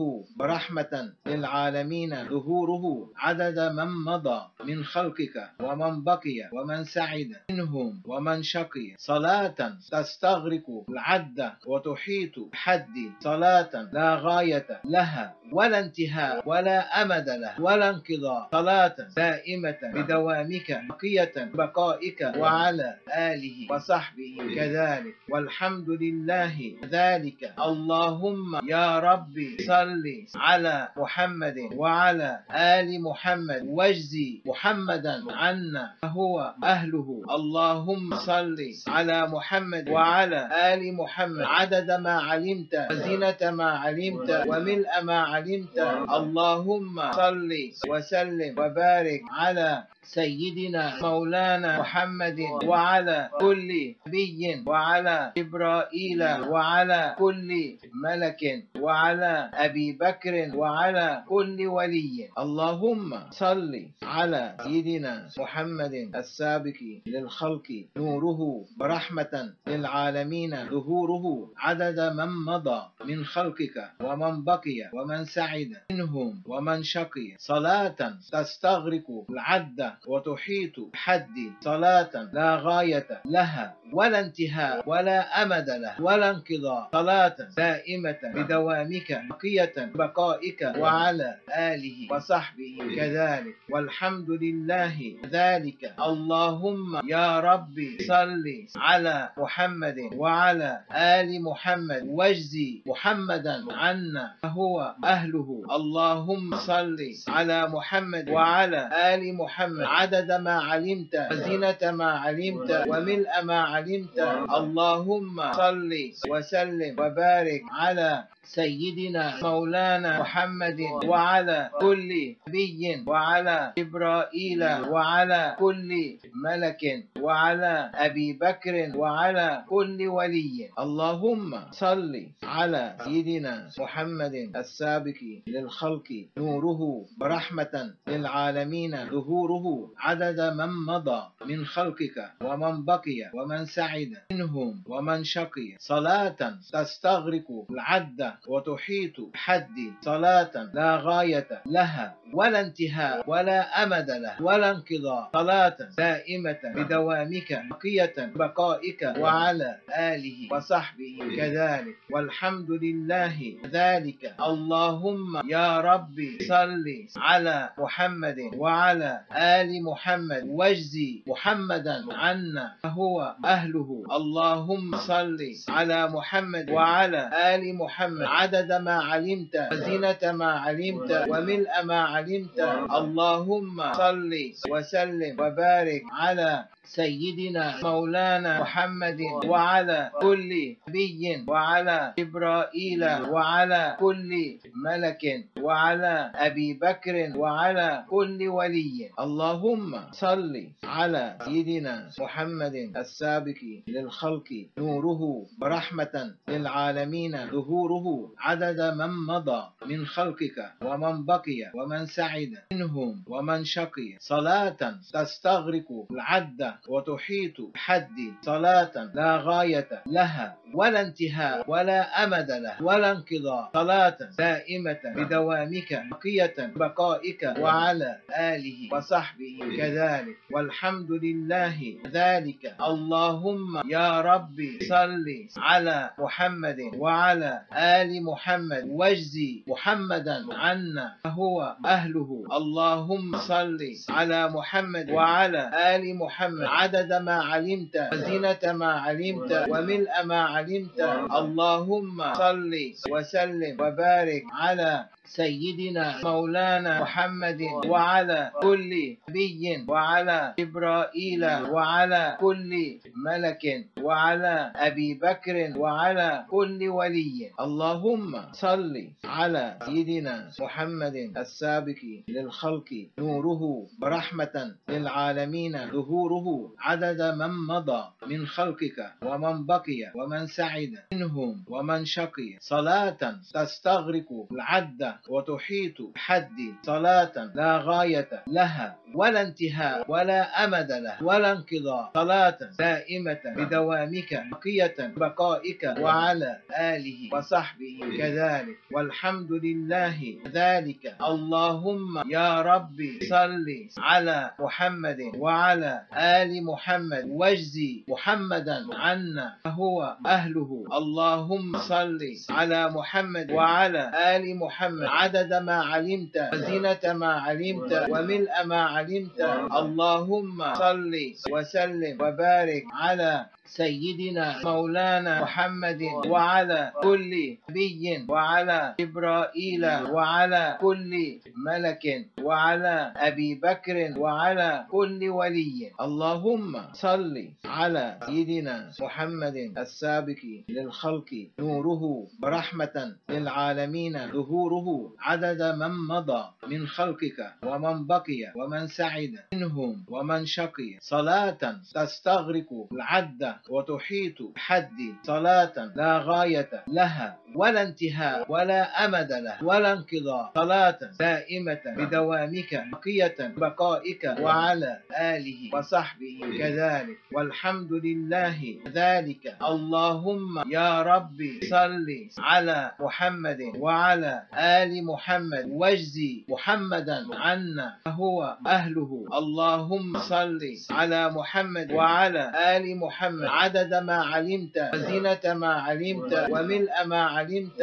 ورحمة للعالمين ظهوره عدد من مضى من خلقك ومن بقي ومن سعد منهم ومن شقي، صلاة تستغرق العد العد وتحيط بحد صلاة لا غاية لها ولا انتهاء ولا أمد له ولا انقضاء، صلاة دائمة بدوامك بقية بقائك وعلى آله وصحبه كذلك والحمد لله ذلك. اللهم يا ربي صل على محمد وعلى آل محمد واجزي محمدا عنا فهو أهله. اللهم صل على محمد وعلى آل محمد عدد ما علمت وزينة ما علمت وملء ما علمت. اللهم صل وسلم وبارك على سيدنا مولانا محمد وعلى كل نبي وعلى جبرائيل وعلى كل ملك وعلى أبي بكر وعلى كل ولي. اللهم صل على سيدنا محمد السابق للخلق نوره ورحمة للعالمين ظهوره عدد من مضى من خلقك ومن بقي ومن سعد منهم ومن شقي، صلاة تستغرق العد وتحيط بحد صلاة لا غاية لها ولا انتهاء ولا أمد له ولا انقضاء، صلاة دائمة بدوامك بقية بقائك وعلى آله وصحبه كذلك والحمد لله ذلك. اللهم يا ربي صل على محمد وعلى آل محمد واجزي محمدا عنا فهو أهله. اللهم صل على محمد وعلى آل محمد عدد ما علمت وزينة ما علمت وملء ما علمت. اللهم صل وسلم وبارك على سيدنا مولانا محمد وعلى كل نبي وعلى جبرائيل وعلى كل ملك وعلى أبي بكر وعلى كل ولي. اللهم صل على سيدنا محمد السابق للخلق نوره ورحمة للعالمين ظهوره عدد من مضى من خلقك ومن بقي ومن سعد منهم ومن شقي، صلاة تستغرق العد وتحيط بحد صلاة لا غاية لها ولا انتهاء ولا أمد له ولا انقضاء، صلاة دائمة بدوامك بقية بقائك وعلى آله وصحبه كذلك والحمد لله ذلك. اللهم يا ربي صل على محمد وعلى آل محمد واجزي محمدا عنا فهو أهله. اللهم صل على محمد وعلى آل محمد عدد ما علمت وزينة ما علمت وملء ما علمت. اللهم صل وسلم وبارك على سيدنا مولانا محمد وعلى كل نبي وعلى جبرائيل وعلى كل ملك وعلى أبي بكر وعلى كل ولي. اللهم صل على سيدنا محمد السابق للخلق نوره ورحمة للعالمين ظهوره عدد من مضى من خلقك ومن بقي ومن سعد منهم ومن شقي، صلاة تستغرق العد وتحيط بحد صلاة لا غاية لها ولا انتهاء ولا أمد له ولا انقضاء، صلاة دائمة بدوامك بقية بقائك وعلى آله وصحبه كذلك والحمد لله ذلك. اللهم يا ربي صل على محمد وعلى آل محمد واجزي محمدا عنا فهو أهله. اللهم صل على محمد وعلى آل محمد عدد ما علمت وزينة ما علمت وملء ما علمت. اللهم صل وسلم وبارك على سيدنا مولانا محمد وعلى كل نبي وعلى جبرائيل وعلى كل ملك وعلى أبي بكر وعلى كل ولي. اللهم صل على سيدنا محمد السابق للخلق نوره ورحمة للعالمين ظهوره عدد من مضى من خلقك ومن بقي ومن سعد منهم ومن شقي، صلاة تستغرق العد وتحيط بحد صلاة لا غاية لها ولا انتهاء ولا أمد له ولا انقضاء، صلاة دائمة بدوامك بقية بقائك وعلى آله وصحبه كذلك والحمد لله ذلك. اللهم يا ربي صل على محمد وعلى آل محمد واجزي محمدا عنا فهو أهله. اللهم صل على محمد وعلى آل محمد عدد ما علمت وزنة ما علمت وملء ما علمت. اللهم صل وسلم وبارك على سيدنا مولانا محمد وعلى كل نبي وعلى جبرائيل وعلى كل ملك وعلى أبي بكر وعلى كل ولي. اللهم صل على سيدنا محمد السابق للخلق نوره ورحمة للعالمين ظهوره عدد من مضى من خلقك ومن بقي ومن سعد منهم ومن شقي، صلاة تستغرق العد وتحيط بحد، صلاة لا غاية لها ولا انتهاء ولا أمد له ولا انقضاء، صلاة دائمة بدوامك بقية بقائك وعلى آله وصحبه كذلك والحمد لله ذلك. اللهم يا ربي صل على محمد وعلى آل محمد واجزي محمدا عنا فهو أهله. اللهم صل على محمد وعلى آل محمد عدد ما علمت وزنة ما علمت وملء ما علمت.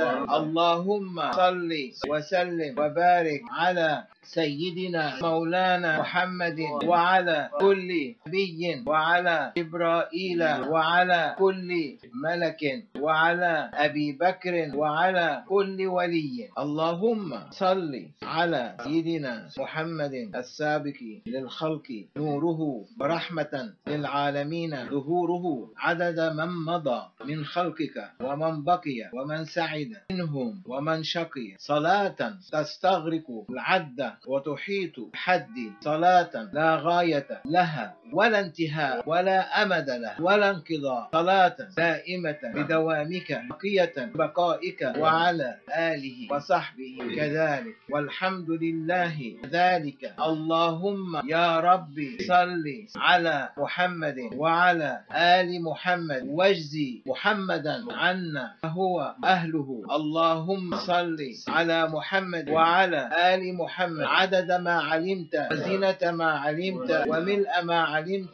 اللهم صل وسلم وبارك على سيدنا مولانا محمد وعلى كل نبي وعلى جبرائيل وعلى كل ملك وعلى أبي بكر وعلى كل ولي. اللهم صل على سيدنا محمد السابق للخلق نوره ورحمة للعالمين ظهوره عدد من مضى من خلقك ومن بقي ومن سعد منهم ومن شقي، صلاة تستغرق العد وتحيط بحد، صلاة لا غاية لها ولا انتهاء ولا أمد له ولا انقضاء، صلاة دائمة بدوامك بقية بقائك وعلى آله وصحبه كذلك والحمد لله ذلك. اللهم يا ربي صل على محمد وعلى آل محمد واجزي محمدا عنا فهو أهله. اللهم صل على محمد وعلى آل محمد عدد ما علمت وزنة ما علمت وملء ما علمت.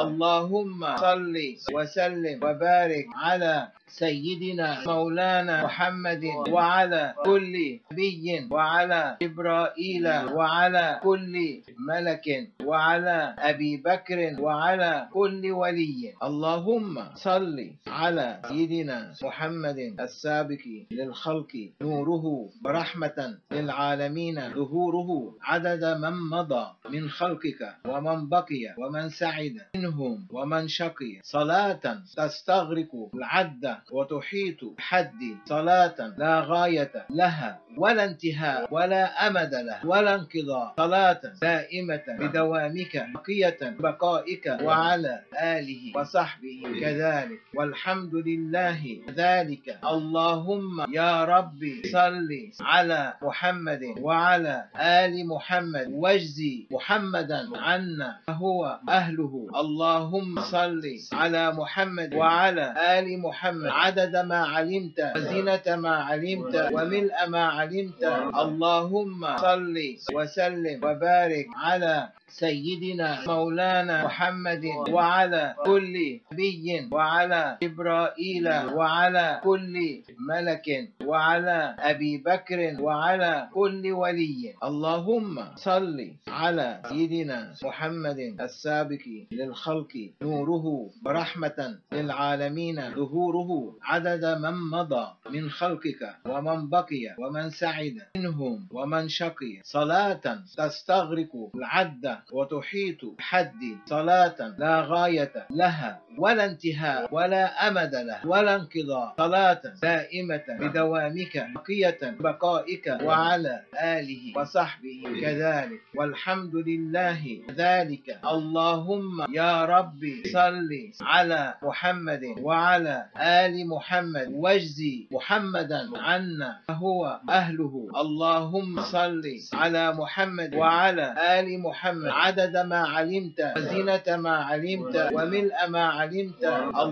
اللهم صل وسلم وبارك على سيدنا مولانا محمد وعلى كل نبي وعلى جبرائيل وعلى كل ملك وعلى أبي بكر وعلى كل ولي. اللهم صل على سيدنا محمد السابق للخلق نوره ورحمة للعالمين ظهوره عدد من مضى من خلقك ومن بقي ومن سعد منهم ومن شقي، صلاة تستغرق العد وتحيط بحد، صلاة لا غاية لها ولا انتهاء ولا أمد له ولا انقضاء، صلاة دائمة بدوامك بقية بقائك وعلى آله وصحبه كذلك والحمد لله ذلك. اللهم يا ربي صل على محمد وعلى آل محمد واجزي محمدا عنا فهو أهله. اللهم صل على محمد وعلى آل محمد عدد ما علمت وزنة ما علمت وملء ما علمت. اللهم صل وسلم وبارك على سيدنا مولانا محمد وعلى كل نبي وعلى جبرائيل وعلى كل ملك وعلى أبي بكر وعلى كل ولي. اللهم صل على سيدنا محمد السابق للخلق نوره ورحمة للعالمين ظهوره عدد من مضى من خلقك ومن بقي ومن سعد منهم ومن شقي، صلاة تستغرق العد وتحيط بحد، صلاة لا غاية لها ولا انتهاء ولا أمد له ولا انقضاء، صلاة دائمة بدوامك بقية بقائك وعلى آله وصحبه كذلك والحمد لله ذلك. اللهم يا ربي صل على محمد وعلى آل محمد واجزي محمدا عنا فهو أهله. اللهم صل على محمد وعلى آل محمد محمد عدد ما علمت وزينة ما علمت وملء ما علمت.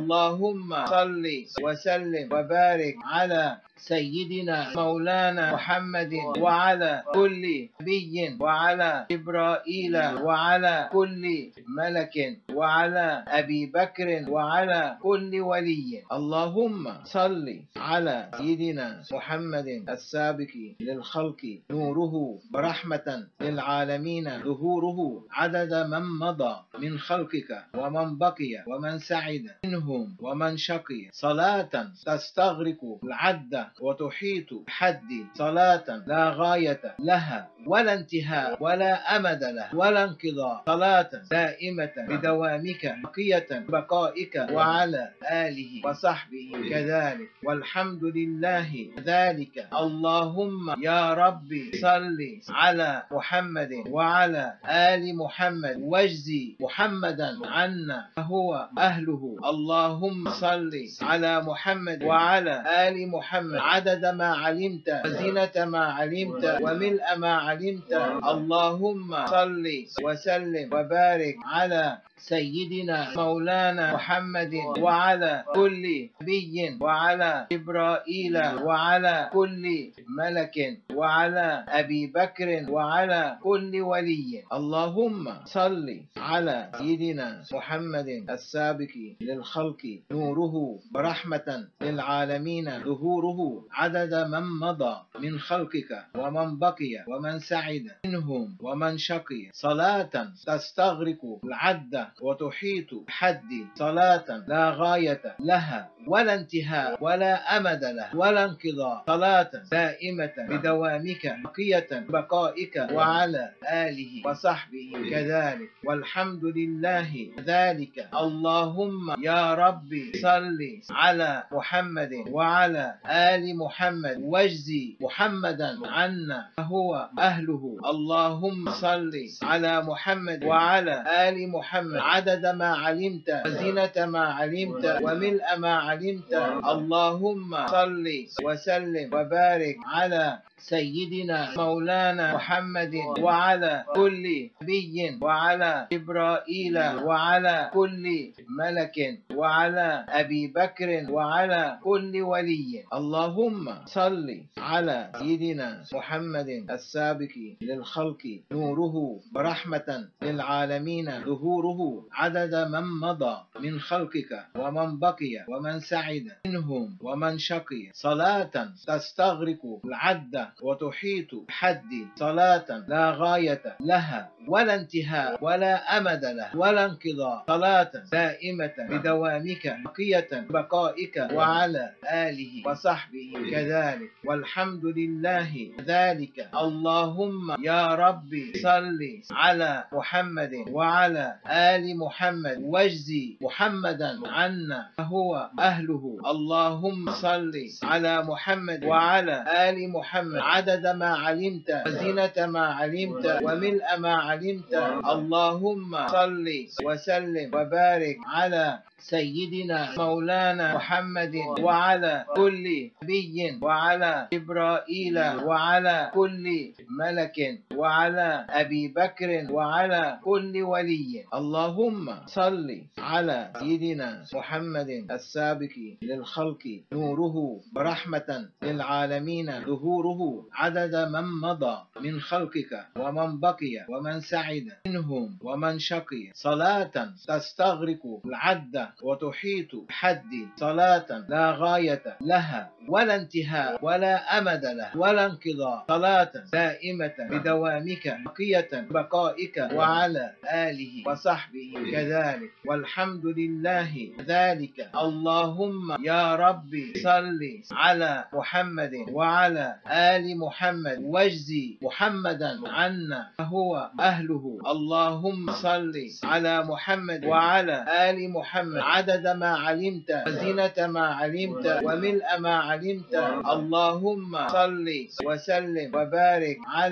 اللهم صل وسلم وبارك على سيدنا مولانا محمد وعلى كل نبي وعلى جبرائيل وعلى كل ملك وعلى أبي بكر وعلى كل ولي. اللهم صل على سيدنا محمد السابق للخلق نوره ورحمة للعالمين ظهوره عدد من مضى من خلقك ومن بقي ومن سعد منهم ومن شقي صلاة تستغرق العد وتحيط بحد صلاة لا غاية لها ولا انتهاء ولا أمد له ولا انقضاء صلاة دائمة بدوامك بقية بقائك وعلى آله وصحبه كذلك والحمد لله ذلك. اللهم يا ربي صل على محمد وعلى آل محمد واجزي محمدا عنا فهو أهله. اللهم صل على محمد وعلى آل محمد عدد ما علمت وزينة ما علمت وملء ما علمت. اللهم صل وسلم وبارك على سيدنا مولانا محمد وعلى كل نبي وعلى جبرائيل وعلى كل ملك وعلى أبي بكر وعلى كل ولي. اللهم صل على سيدنا محمد السابق للخلق نوره ورحمة للعالمين ظهوره عدد من مضى من خلقك ومن بقي ومن سعد منهم ومن شقي صلاة تستغرق العد وتحيط بحد صلاة لا غاية لها ولا انتهاء ولا أمد له ولا انقضاء صلاة دائمة بدوامك بقية بقائك وعلى آله وصحبه كذلك والحمد لله ذلك. اللهم يا ربي صل على محمد وعلى آل محمد واجزي محمدا عنا فهو أهله. اللهم صل على محمد وعلى آل محمد عدد ما علمت وزينة ما علمت وملء ما علمت. اللهم صل وسلم وبارك على سيدنا مولانا محمد وعلى كل نبي وعلى جبرائيل وعلى كل ملك وعلى أبي بكر وعلى كل ولي. اللهم صل على سيدنا محمد السابق للخلق نوره ورحمة للعالمين ظهوره عدد من مضى من خلقك ومن بقي ومن سعد منهم ومن شقي صلاة تستغرق العد وتحيط بحد صلاة لا غاية لها ولا انتهاء ولا أمد له ولا انقضاء صلاة دائمة بدوامك بقية بقائك وعلى آله وصحبه كذلك والحمد لله ذلك. اللهم يا ربي صل على محمد وعلى آل محمد واجزي محمدا عنا فهو أهله. اللهم صل على محمد وعلى آل محمد عدد ما علمت وزينة ما علمت وملء ما علمت. اللهم صل وسلم وبارك على سيدنا مولانا محمد وعلى كل نبي وعلى جبرائيل وعلى كل ملك وعلى أبي بكر وعلى كل ولي. اللهم صل على سيدنا محمد السابق للخلق نوره ورحمة للعالمين ظهوره عدد من مضى من خلقك ومن بقي ومن سعد منهم ومن شقي صلاة تستغرق العد وتحيط بحد صلاة لا غاية لها ولا انتهاء ولا أمد له ولا انقضاء صلاة دائمة بدوامك بقية بقائك وعلى آله وصحبه كذلك والحمد لله ذلك. اللهم يا ربي صل على محمد وعلى آل محمد واجزي محمدا عنا فهو أهله. اللهم صل على محمد وعلى آل محمد عدد ما علمت وزينة ما علمت وملء ما علمت. اللهم صل وسلم وبارك على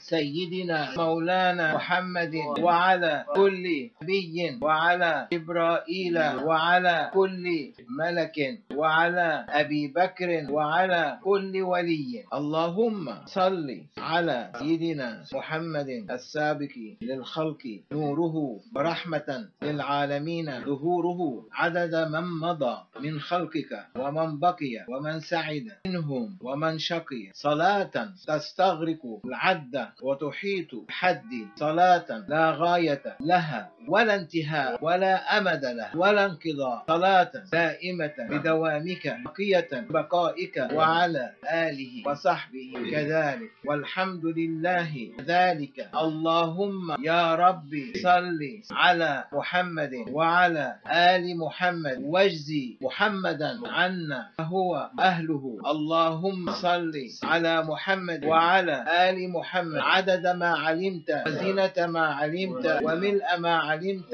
سيدنا مولانا محمد وعلى كل نبي وعلى جبرائيل وعلى كل ملك وعلى أبي بكر وعلى كل ولي. اللهم صل على سيدنا محمد السابق للخلق نوره ورحمة للعالمين ظهوره عدد من مضى من خلقك ومن بقي ومن سعد منهم ومن شقي صلاة تستغرق العد وتحيط بحد صلاة لا غاية لها ولا انتهاء ولا أمد له ولا انقضاء صلاة دائمة بدوامك بقية بقائك وعلى آله وصحبه كذلك والحمد لله ذلك. اللهم يا ربي صل على محمد وعلى آل محمد واجزي محمدا عنا فهو أهله. اللهم صل على محمد وعلى آل محمد عدد ما علمت وزينة ما علمت وملء ما علمت.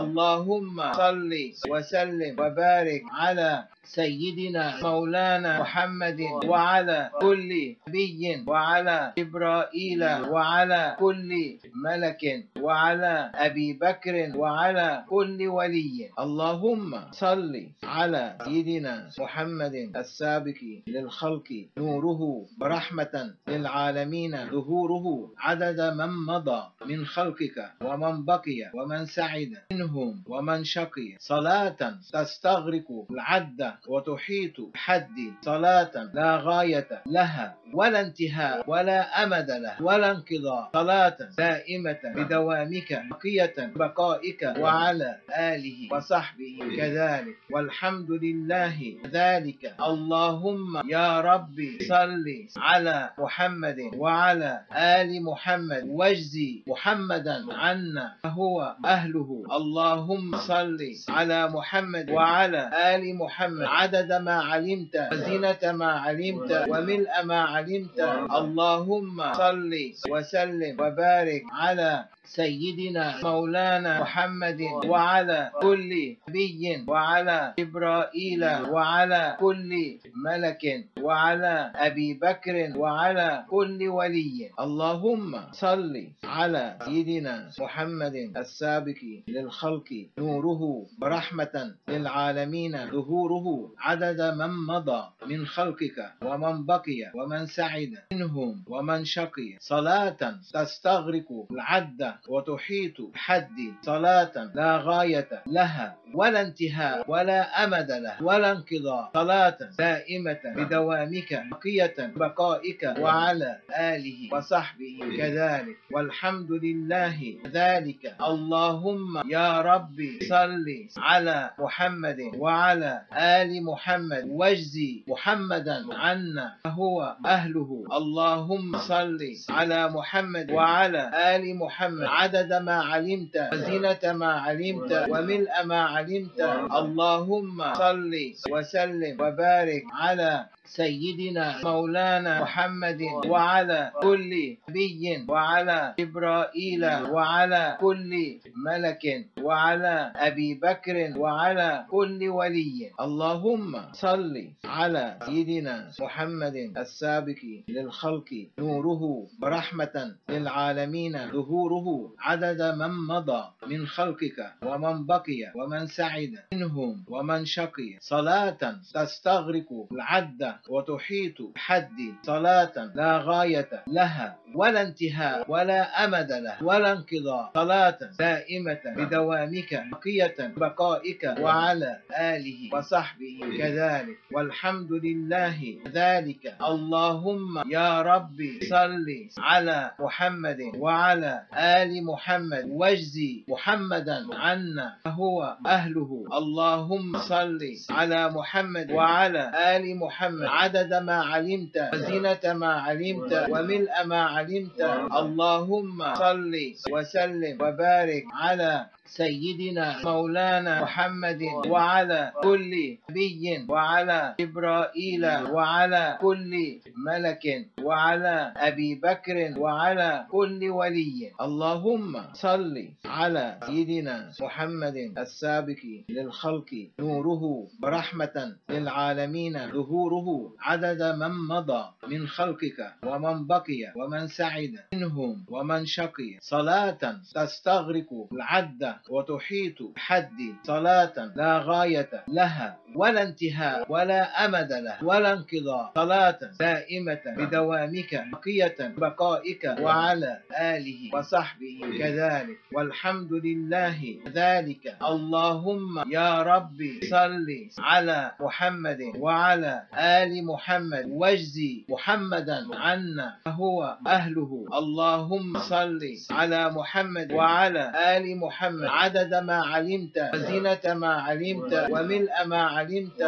اللهم صل وسلم وبارك على سيدنا مولانا محمد وعلى كل نبي وعلى جبرائيل وعلى كل ملك وعلى أبي بكر وعلى كل ولي. اللهم صل على سيدنا محمد السابق للخلق نوره ورحمة للعالمين ظهوره عدد من مضى من خلقك ومن بقي ومن سعد منهم ومن شقي صلاة تستغرق العد وتحيط بحد صلاة لا غاية لها ولا انتهاء ولا أمد له ولا انقضاء صلاة دائمة بدوامك بقية بقائك وعلى آله وصحبه كذلك والحمد لله ذلك. اللهم يا ربي صل على محمد وعلى آل محمد واجزي محمدا عنا فهو أهله. اللهم صل على محمد وعلى آل محمد عدد ما علمت وزينة ما علمت وملء ما علمت. اللهم صل وسلم وبارك على سيدنا مولانا محمد وعلى كل نبي وعلى جبرائيل وعلى كل ملك وعلى أبي بكر وعلى كل ولي. اللهم صل على سيدنا محمد السابق للخلق نوره ورحمة للعالمين ظهوره عدد من مضى من خلقك ومن بقي ومن سعد منهم ومن شقي صلاة تستغرق العد وتحيط بحد صلاة لا غاية لها ولا انتهاء ولا أمد له ولا انقضاء صلاة دائمة بدوامك بقية بقائك وعلى آله وصحبه كذلك والحمد لله ذلك. اللهم يا ربي صل على محمد وعلى آل محمد واجزي محمدا عنا فهو أهله. اللهم صل على محمد وعلى آل محمد عدد ما علمت وزينة ما علمت وملء ما علمت. اللهم صل وسلم وبارك على سيدنا مولانا محمد وعلى كل نبي وعلى جبرائيل وعلى كل ملك وعلى أبي بكر وعلى كل ولي. اللهم صل على سيدنا محمد السابق للخلق نوره ورحمة للعالمين ظهوره عدد من مضى من خلقك ومن بقي ومن سعد منهم ومن شقي صلاة تستغرق العد وتحيط بحد صلاة لا غاية لها ولا انتهاء ولا أمد له ولا انقضاء صلاة دائمة بدوامك بقية بقائك وعلى آله وصحبه كذلك والحمد لله ذلك. اللهم يا ربي صل على محمد وعلى آل محمد واجزي محمدا عنا فهو أهله. اللهم صل على محمد وعلى آل محمد عدد ما علمت وزينة ما علمت وملء ما علمت. اللهم صل وسلم وبارك على سيدنا مولانا محمد وعلى كل نبي وعلى جبرائيل وعلى كل ملك وعلى أبي بكر وعلى كل ولي. اللهم صل على سيدنا محمد السابق للخلق نوره ورحمة للعالمين ظهوره عدد من مضى من خلقك ومن بقي ومن سعد منهم ومن شقي صلاة تستغرق العد وتحيط بحد صلاة لا غاية لها ولا انتهاء ولا أمد له ولا انقضاء صلاة دائمة بدوامك بقية بقائك وعلى آله وصحبه كذلك والحمد لله ذلك. اللهم يا ربي صل على محمد وعلى آل محمد واجزي محمدا عنا فهو أهله. اللهم صل على محمد وعلى آل محمد عدد ما علمت وزينة ما علمت وملء ما علمت.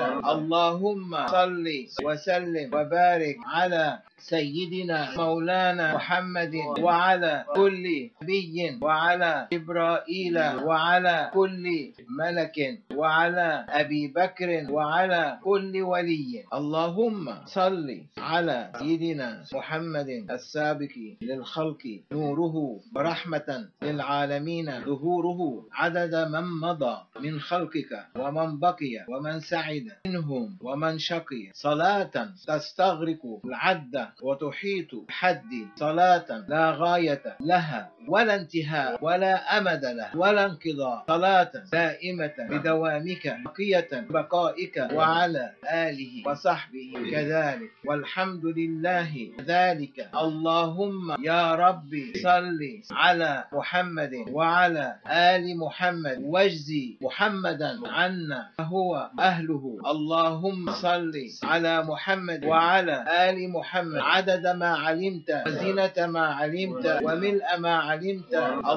اللهم صل وسلم وبارك على سيدنا مولانا محمد وعلى كل نبي وعلى جبرائيل وعلى كل ملك وعلى أبي بكر وعلى كل ولي. اللهم صل على سيدنا محمد السابق للخلق نوره ورحمة للعالمين ظهوره عدد من مضى من خلقك ومن بقي ومن سعد منهم ومن شقي صلاة تستغرق العد وتحيط بحد صلاة لا غاية لها ولا انتهاء ولا أمد له ولا انقضاء صلاة دائمة بدوامك بقية بقائك وعلى آله وصحبه كذلك والحمد لله ذلك. اللهم يا ربي صل على محمد وعلى آل محمد واجزي محمدا عنا فهو أهله. اللهم صل على محمد وعلى آل محمد عدد ما علمت وزينة ما علمت وملء ما علمت.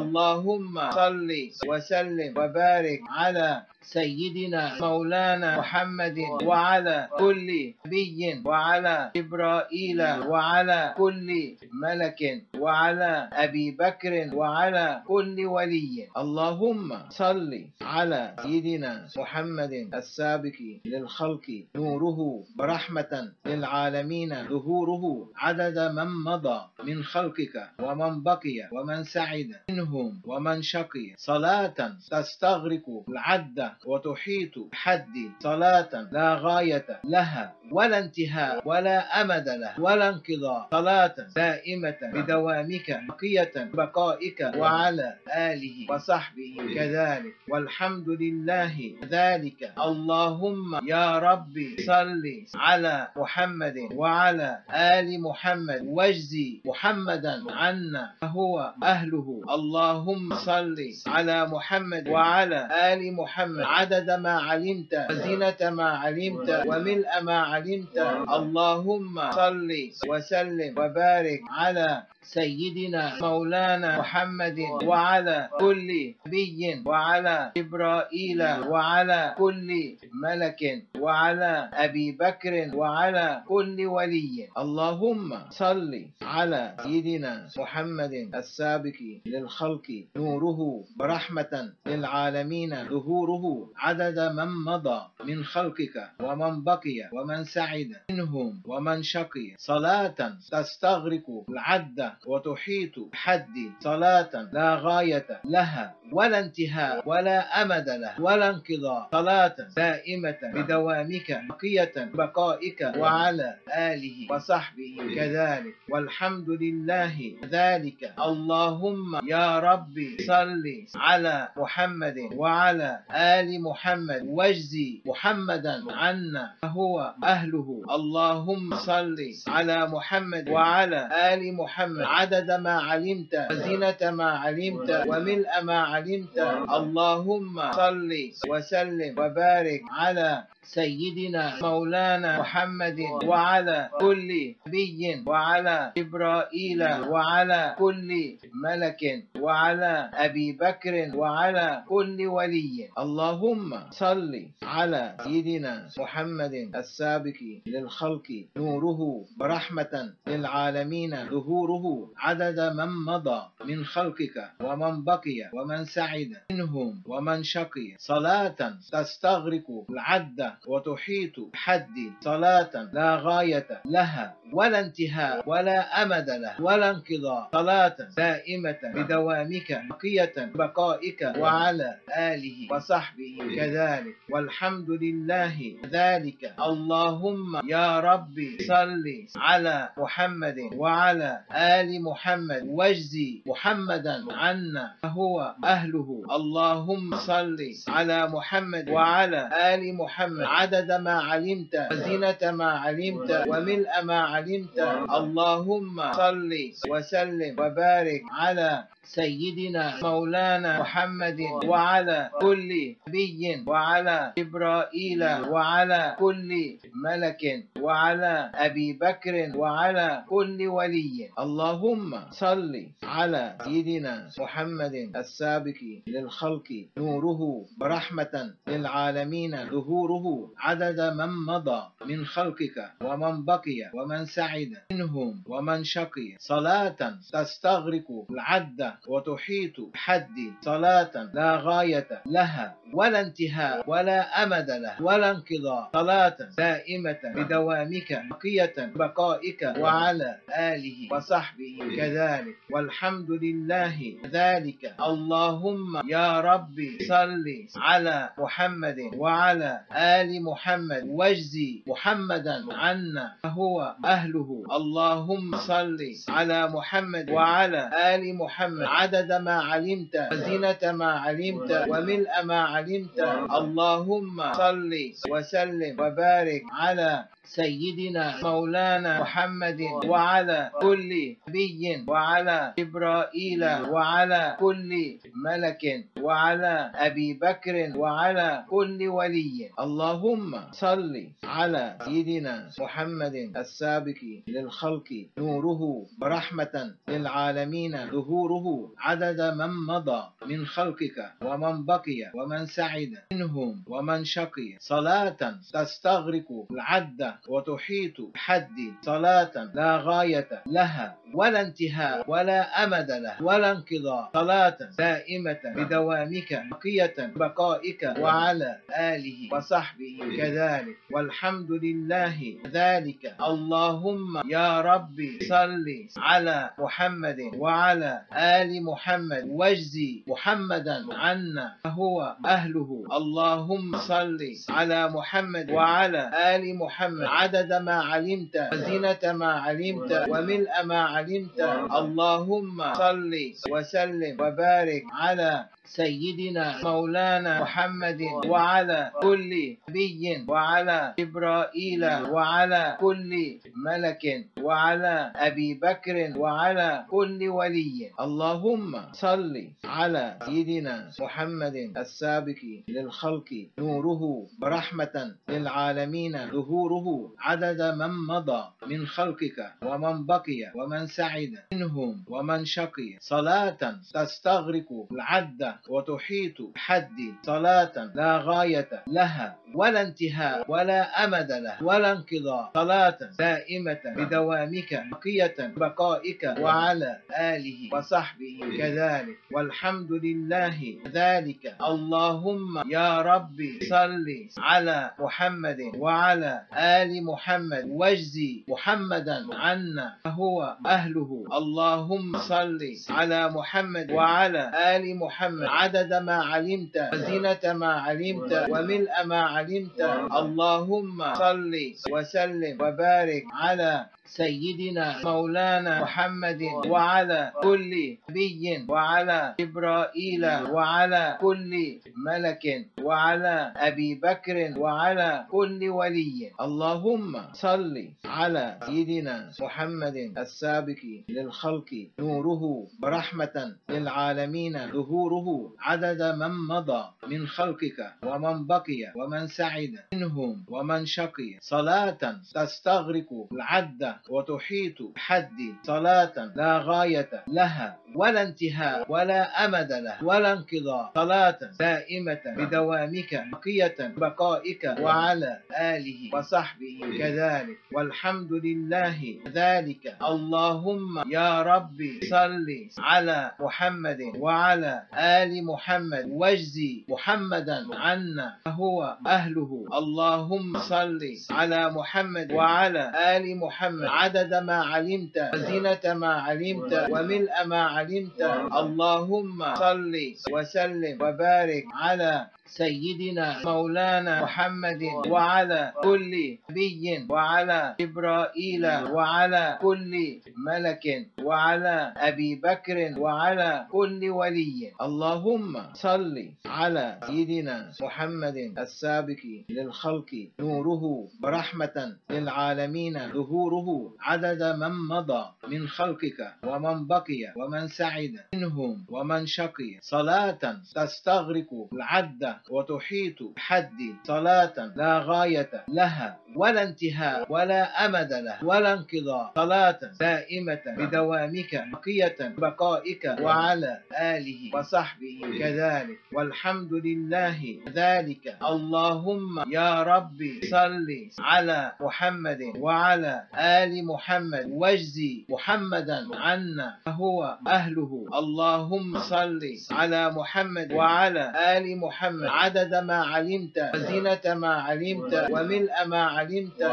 اللهم صل وسلم وبارك على سيدنا مولانا محمد وعلى كل نبي وعلى جبرائيل وعلى كل ملك وعلى أبي بكر وعلى كل ولي. اللهم صل على سيدنا محمد السابق للخلق نوره ورحمة للعالمين ظهوره عدد من مضى من خلقك ومن بقي ومن سعد منهم ومن شقي صلاة تستغرق العد وتحيط بحد صلاة لا غاية لها ولا انتهاء ولا أمد له ولا انقضاء صلاة دائمة بدوامك بقية بقائك وعلى آله وصحبه كذلك والحمد لله ذلك. اللهم يا ربي صل على محمد وعلى آل محمد واجزي محمدا عنا فهو أهله. اللهم صل على محمد وعلى آل محمد عدد ما علمت وزينة ما علمت وملء ما علمت. اللهم صل وسلم وبارك على سيدنا مولانا محمد وعلى كل نبي وعلى جبرائيل وعلى كل ملك وعلى أبي بكر وعلى كل ولي. اللهم صل على سيدنا محمد السابق للخلق نوره ورحمة للعالمين ظهوره عدد من مضى من خلقك ومن بقي ومن سعد منهم ومن شقي صلاة تستغرق العد وتحيط بحد صلاة لا غاية لها ولا انتهاء ولا أمد له ولا انقضاء صلاة دائمة بدوامك بقية بقائك وعلى آله وصحبه كذلك والحمد لله ذلك. اللهم يا ربي صل على محمد وعلى آل محمد واجزي محمدا عنا فهو أهله. اللهم صل على محمد وعلى آل محمد عدد ما علمت وزينة ما علمت وملء ما علمت. اللهم صل وسلم وبارك على سيدنا مولانا محمد وعلى كل نبي وعلى جبرائيل وعلى كل ملك وعلى أبي بكر وعلى كل ولي. اللهم صل على سيدنا محمد السابق للخلق نوره ورحمة للعالمين ظهوره عدد من مضى من خلقك ومن بقي ومن سعد منهم ومن شقي صلاة تستغرق العد وتحيط بحد صلاة لا غاية لها ولا انتهاء ولا أمد له ولا انقضاء صلاة دائمة بدوامك بقية بقائك وعلى آله وصحبه كذلك والحمد لله ذلك. اللهم يا ربي صل على محمد وعلى آل محمد واجزي محمدا عنا فهو أهله. اللهم صل على محمد وعلى آل محمد عدد ما علمت وزنة ما علمت وملء ما علمت. اللهم صل وسلم وبارك على سيدنا مولانا محمد وعلى كل نبي وعلى جبرائيل وعلى كل ملك وعلى أبي بكر وعلى كل ولي. اللهم صل على سيدنا محمد السابق للخلق نوره ورحمة للعالمين ظهوره عدد من مضى من خلقك ومن بقي ومن سعد منهم ومن شقي صلاة تستغرق العد وتحيط بحد صلاة لا غاية لها ولا انتهاء ولا أمد له ولا انقضاء صلاة دائمة بدوامك بقية بقائك وعلى آله وصحبه كذلك والحمد لله ذلك. اللهم يا ربي صل على محمد وعلى آل محمد واجزي محمدا عنا فهو أهله. اللهم صل على محمد وعلى آل محمد عدد ما علمت وزنة ما علمت وملء ما علمت. اللهم صل وسلم وبارك على سيدنا مولانا محمد وعلى كل نبي وعلى جبرائيل وعلى كل ملك وعلى أبي بكر وعلى كل ولي. اللهم صل على سيدنا محمد السابق للخلق نوره ورحمة للعالمين ظهوره عدد من مضى من خلقك ومن بقي ومن سعد منهم ومن شقي صلاة تستغرق العد وتحيط بحد صلاة لا غاية لها ولا انتهاء ولا أمد له ولا انقضاء صلاة دائمة بدوامك بقية بقائك وعلى آله وصحبه كذلك والحمد لله ذلك. اللهم يا ربي صل على محمد وعلى آل محمد واجزي محمدا عنا فهو أهله. اللهم صل على محمد وعلى آل محمد عدد ما علمت وزنة ما علمت وملء ما علمت. اللهم صل وسلم وبارك على سيدنا مولانا محمد وعلى كل نبي وعلى جبرائيل وعلى كل ملك وعلى أبي بكر وعلى كل ولي. اللهم صل على سيدنا محمد السابق للخلق نوره ورحمة للعالمين ظهوره عدد من مضى من خلقك ومن بقي ومن سعد منهم ومن شقي صلاة تستغرق العد وتحيط بحد صلاة لا غاية لها ولا انتهاء ولا أمد له ولا انقضاء صلاة دائمة بدوامك بقية بقائك وعلى آله وصحبه كذلك والحمد لله ذلك. اللهم يا ربي صل على محمد وعلى آل محمد واجزي محمدا عنا فهو أهله. اللهم صل على محمد وعلى آل محمد عدد ما علمت وزنة ما علمت وملء ما علمت. اللهم صل وسلم وبارك على سيدنا مولانا محمد وعلى كل نبي وعلى جبرائيل وعلى كل ملك وعلى أبي بكر وعلى كل ولي. اللهم صل على سيدنا محمد السابق للخلق نوره ورحمة للعالمين ظهوره نوره عدد من مضى من خلقك ومن بقي ومن سعد منهم ومن شقي صلاة تستغرق العد وتحيط بحد صلاة لا غاية لها ولا انتهاء ولا أمد له ولا انقضاء صلاة دائمة بدوامك بقية بقائك وعلى آله وصحبه كذلك والحمد لله ذلك. اللهم يا ربي صل على محمد وعلى آل محمد واجزي محمدا عنا فهو أهله. اللهم صل على محمد وعلى آل محمد عدد ما علمت وزنة ما علمت وملء ما علمت. اللهم صل وسلم وبارك على سيدنا مولانا محمد وعلى كل نبي وعلى جبرائيل وعلى كل ملك وعلى أبي بكر وعلى كل ولي. اللهم صل على سيدنا محمد السابق للخلق نوره ورحمة للعالمين ظهوره عدد من مضى من خلقك ومن بقي ومن سعد منهم ومن شقي صلاة تستغرق العد وتحيط بحد صلاة لا غاية لها ولا انتهاء ولا أمد له ولا انقضاء صلاة دائمة بدوامك بقية بقائك وعلى آله وصحبه كذلك والحمد لله ذلك. اللهم يا ربي صل على محمد وعلى آل محمد واجزي محمدا عنا فهو أهله. اللهم صل على محمد وعلى آل محمد عدد ما علمت وزنة ما علمت وملء ما علمت.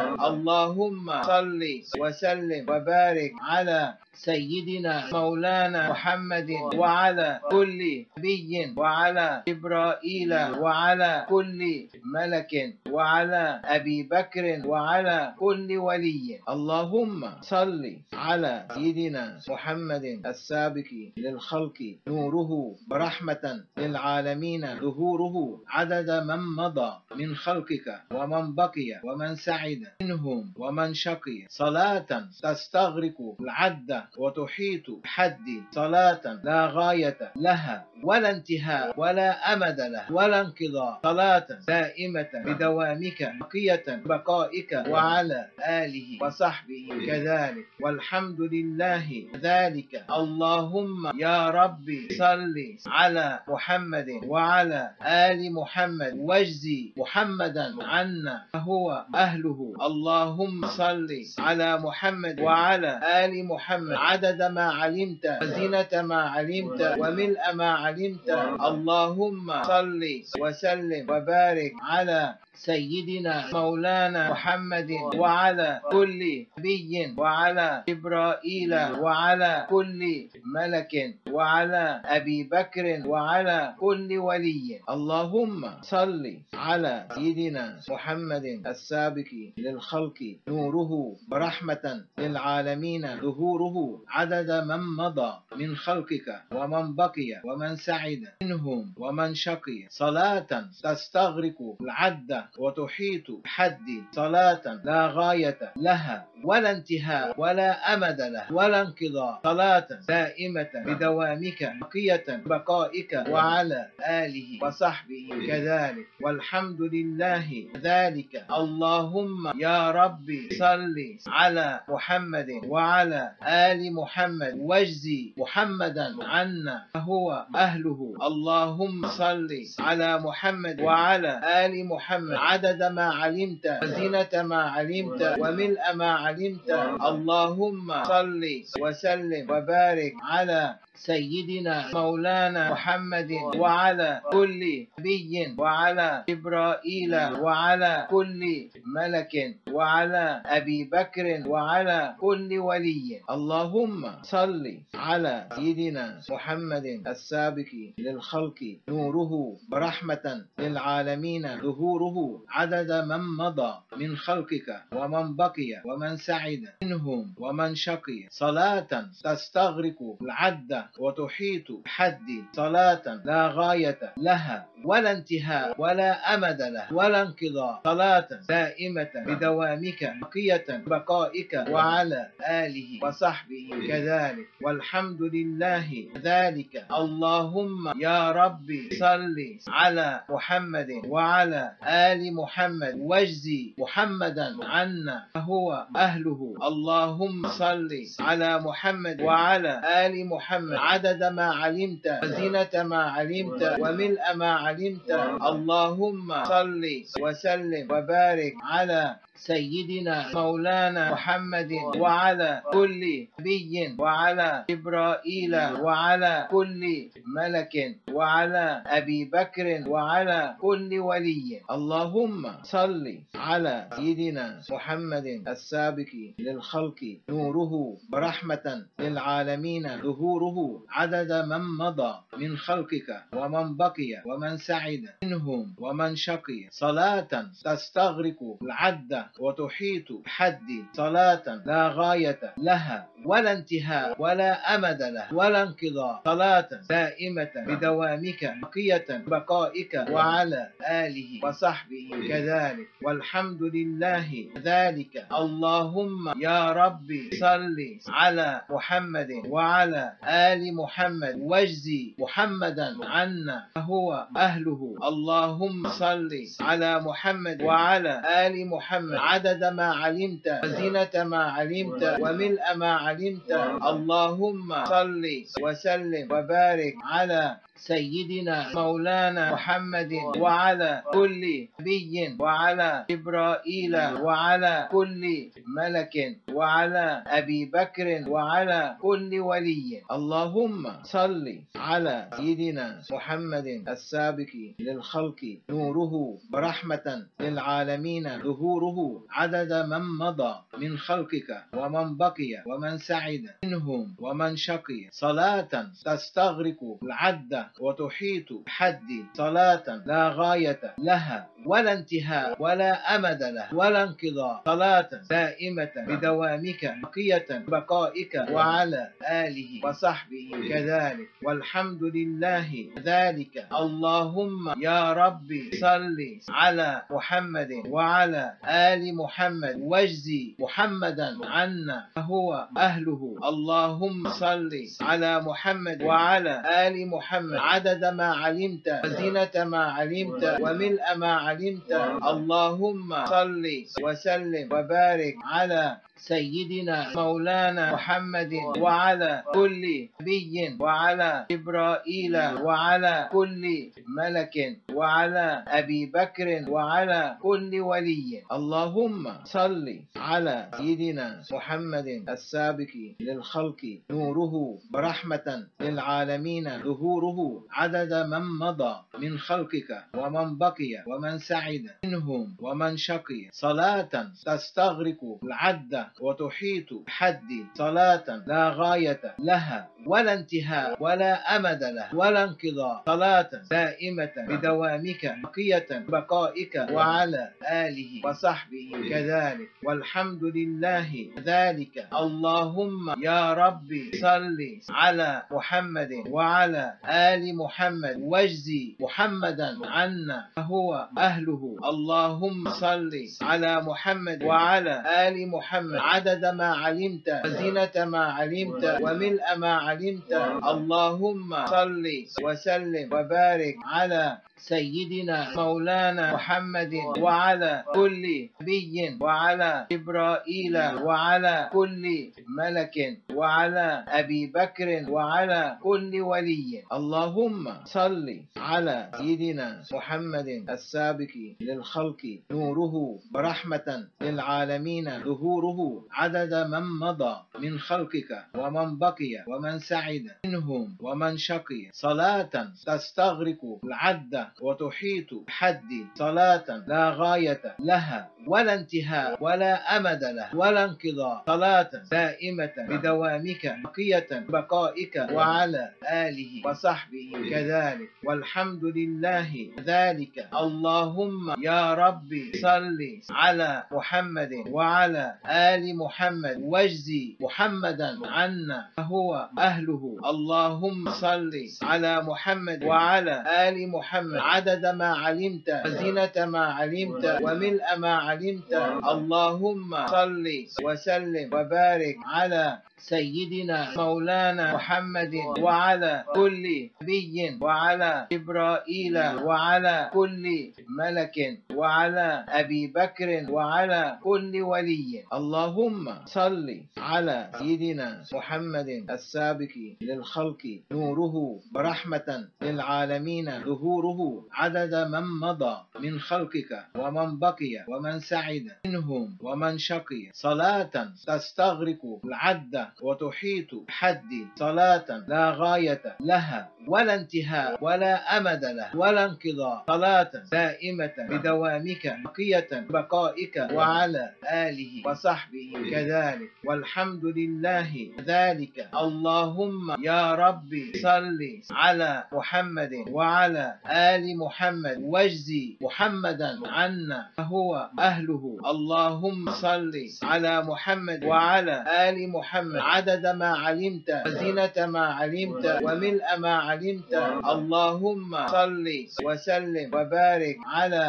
اللهم صل وسلم وبارك على سيدنا مولانا محمد وعلى كل نبي وعلى جبرائيل وعلى كل ملك وعلى أبي بكر وعلى كل ولي. اللهم صل على سيدنا محمد السابق للخلق نوره ورحمة للعالمين ظهوره عدد من مضى من خلقك ومن بقي ومن سعد منهم ومن شقي صلاة تستغرق العد وتحيط بحد صلاة لا غاية لها ولا انتهاء ولا أمد له ولا انقضاء صلاة دائمة بدوامك بقية بقائك وعلى آله وصحبه كذلك والحمد لله ذلك. اللهم يا ربي صل على محمد وعلى آل محمد واجزي محمدا عنا فهو أهله. اللهم صل على محمد وعلى آل محمد عدد ما علمت وزنة ما علمت وملء ما علمت. اللهم صل وسلم وبارك على سيدنا مولانا محمد وعلى كل نبي وعلى جبرائيل وعلى كل ملك وعلى أبي بكر وعلى كل ولي. اللهم صل على سيدنا محمد السابق للخلق نوره ورحمة للعالمين ظهوره عدد من مضى من خلقك ومن بقي ومن سعد منهم ومن شقي صلاة تستغرق العد وتحيط بحد صلاة لا غاية لها ولا انتهاء ولا أمد له ولا انقضاء صلاة دائمة بدوامك بقية بقائك وعلى آله وصحبه كذلك والحمد لله ذلك. اللهم يا ربي صل على محمد وعلى آل محمد واجزي محمدا عنا فهو أهله. اللهم صل على محمد وعلى آل محمد عدد ما علمت وزنة ما علمت وملء ما علمت. اللهم صل وسلم وبارك على سيدنا مولانا محمد وعلى كل نبي وعلى جبرائيل وعلى كل ملك وعلى أبي بكر وعلى كل ولي. اللهم صل على سيدنا محمد السابق للخلق نوره ورحمة للعالمين ظهوره عدد من مضى من خلقك ومن بقي ومن سعد منهم ومن شقي صلاة تستغرق العد وتحيط بحد صلاة لا غاية لها ولا انتهاء ولا أمد له ولا انقضاء، صلاة دائمة بدوامك بقية بقائك وعلى آله وصحبه كذلك والحمد لله ذلك. اللهم يا ربي صل على محمد وعلى آل محمد واجزي محمدا عنا فهو أهله. اللهم صل على محمد وعلى آل محمد عدد ما علمت وزينة ما علمت وملء ما علمت. اللهم صل وسلم وبارك على سيدنا مولانا محمد وعلى كل نبي وعلى جبرائيل وعلى كل ملك وعلى أبي بكر وعلى كل ولي. اللهم صل على سيدنا محمد السابق للخلق نوره ورحمة للعالمين ظهوره عدد من مضى من خلقك ومن بقي ومن سعد منهم ومن شقي، صلاة تستغرق العد وتحيط بحد، صلاة لا غاية لها ولا انتهاء ولا أمد له ولا انقضاء، صلاة دائمة بدوامك بقية بقائك وعلى آله وصحبه كذلك والحمد لله ذلك. اللهم يا ربي صل على محمد وعلى آل محمد واجزي محمدا عنا فهو أهله. اللهم صل على محمد وعلى آل محمد عدد ما علمت وزينة ما علمت وملء ما علمت. اللهم صل وسلم وبارك على سيدنا مولانا محمد وعلى كل نبي وعلى جبرائيل وعلى كل ملك وعلى أبي بكر وعلى كل ولي. اللهم صل على سيدنا محمد السابق للخلق نوره ورحمة للعالمين ظهوره عدد من مضى من خلقك ومن بقي ومن سعد منهم ومن شقي، صلاة تستغرق العد وتحيط بحد، صلاة لا غاية لها ولا انتهاء ولا أمد له ولا انقضاء، صلاة دائمة بدوامك بقية بقائك وعلى آله وصحبه كذلك والحمد لله ذلك. اللهم يا ربي صل على محمد وعلى آل محمد واجزي محمدا عنا فهو أهله. اللهم صل على محمد وعلى آل محمد عدد ما علمت وزينة ما علمت وملء ما علمت. اللهم صل وسلم وبارك على سيدنا مولانا محمد وعلى كل نبي وعلى جبرائيل وعلى كل ملك وعلى أبي بكر وعلى كل ولي. اللهم صل على سيدنا محمد السابق للخلق نوره ورحمة للعالمين ظهوره عدد من مضى من خلقك ومن بقي ومن سعد منهم ومن شقي، صلاة تستغرق العد وتحيط بحد، صلاة لا غاية لها ولا انتهاء ولا أمد له ولا انقضاء، صلاة دائمة بدوامك بقية بقائك وعلى آله وصحبه كذلك والحمد لله ذلك. اللهم يا ربي صل على محمد وعلى آل محمد واجزي محمدا عنا فهو أهله. اللهم صل على محمد وعلى آل محمد عدد ما علمت وزينة ما علمت وملء ما علمت. اللهم صل وسلم وبارك على سيدنا مولانا محمد وعلى كل نبي وعلى جبرائيل وعلى كل ملك وعلى أبي بكر وعلى كل ولي. اللهم صل على سيدنا محمد السابق للخلق نوره ورحمة للعالمين ظهوره عدد من مضى من خلقك ومن بقي ومن سعد منهم ومن شقي، صلاة تستغرق العد وتحيط بحد، صلاة لا غاية لها ولا انتهاء ولا أمد له ولا انقضاء، صلاة دائمة بدوامك بقية بقائك وعلى آله وصحبه كذلك والحمد لله ذلك. اللهم يا ربي صل على محمد وعلى آل محمد واجزي محمدا عنا فهو أهله. اللهم صل على محمد وعلى آل محمد محمد عدد ما علمت وزنة ما علمت وملء ما علمت. اللهم صل وسلم وبارك على سيدنا مولانا محمد وعلى كل نبي وعلى جبرائيل وعلى كل ملك وعلى أبي بكر وعلى كل ولي. اللهم صل على سيدنا محمد السابق للخلق نوره ورحمة للعالمين ظهوره عدد من مضى من خلقك ومن بقي ومن سعد منهم ومن شقي صلاة تستغرق العد وتحيط بحد صلاة لا غاية لها ولا انتهاء ولا أمد له ولا انقضاء صلاة دائمة بدوامك بقية بقائك وعلى آله وصحبه كذلك والحمد لله ذلك. اللهم يا ربي صل على محمد وعلى آل محمد واجزي محمدا عنا فهو أهله. اللهم صل على محمد وعلى آل محمد عدد ما علمت وزنة ما علمت وملء ما علمت. اللهم صل وسلم وبارك على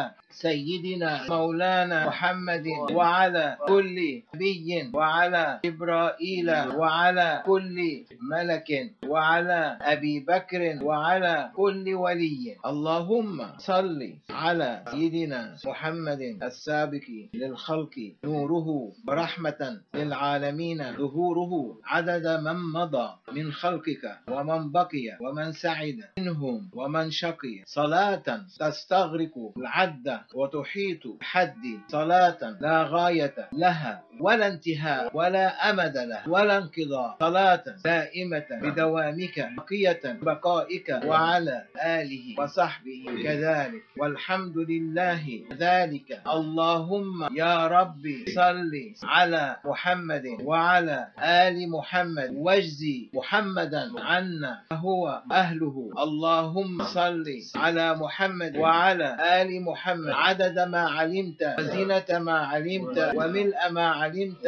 سيدنا مولانا محمد وعلى كل نبي وعلى جبرائيل وعلى كل ملك وعلى أبي بكر وعلى كل ولي. اللهم صل على سيدنا محمد السابق للخلق نوره ورحمة للعالمين ظهوره عدد من مضى من خلقك ومن بقي ومن سعد منهم ومن شقي صلاة تستغرق العد وتحيط بحد صلاة لا غاية لها ولا انتهاء ولا أمد له ولا انقضاء صلاة دائمة بدوامك بقية بقائك وعلى آله وصحبه كذلك والحمد لله ذلك. اللهم يا ربي صل على محمد وعلى آل محمد واجزي محمدا عنا فهو أهله. اللهم صل على محمد وعلى آل محمد عدد ما علمت وزنة ما علمت وملء ما علمت.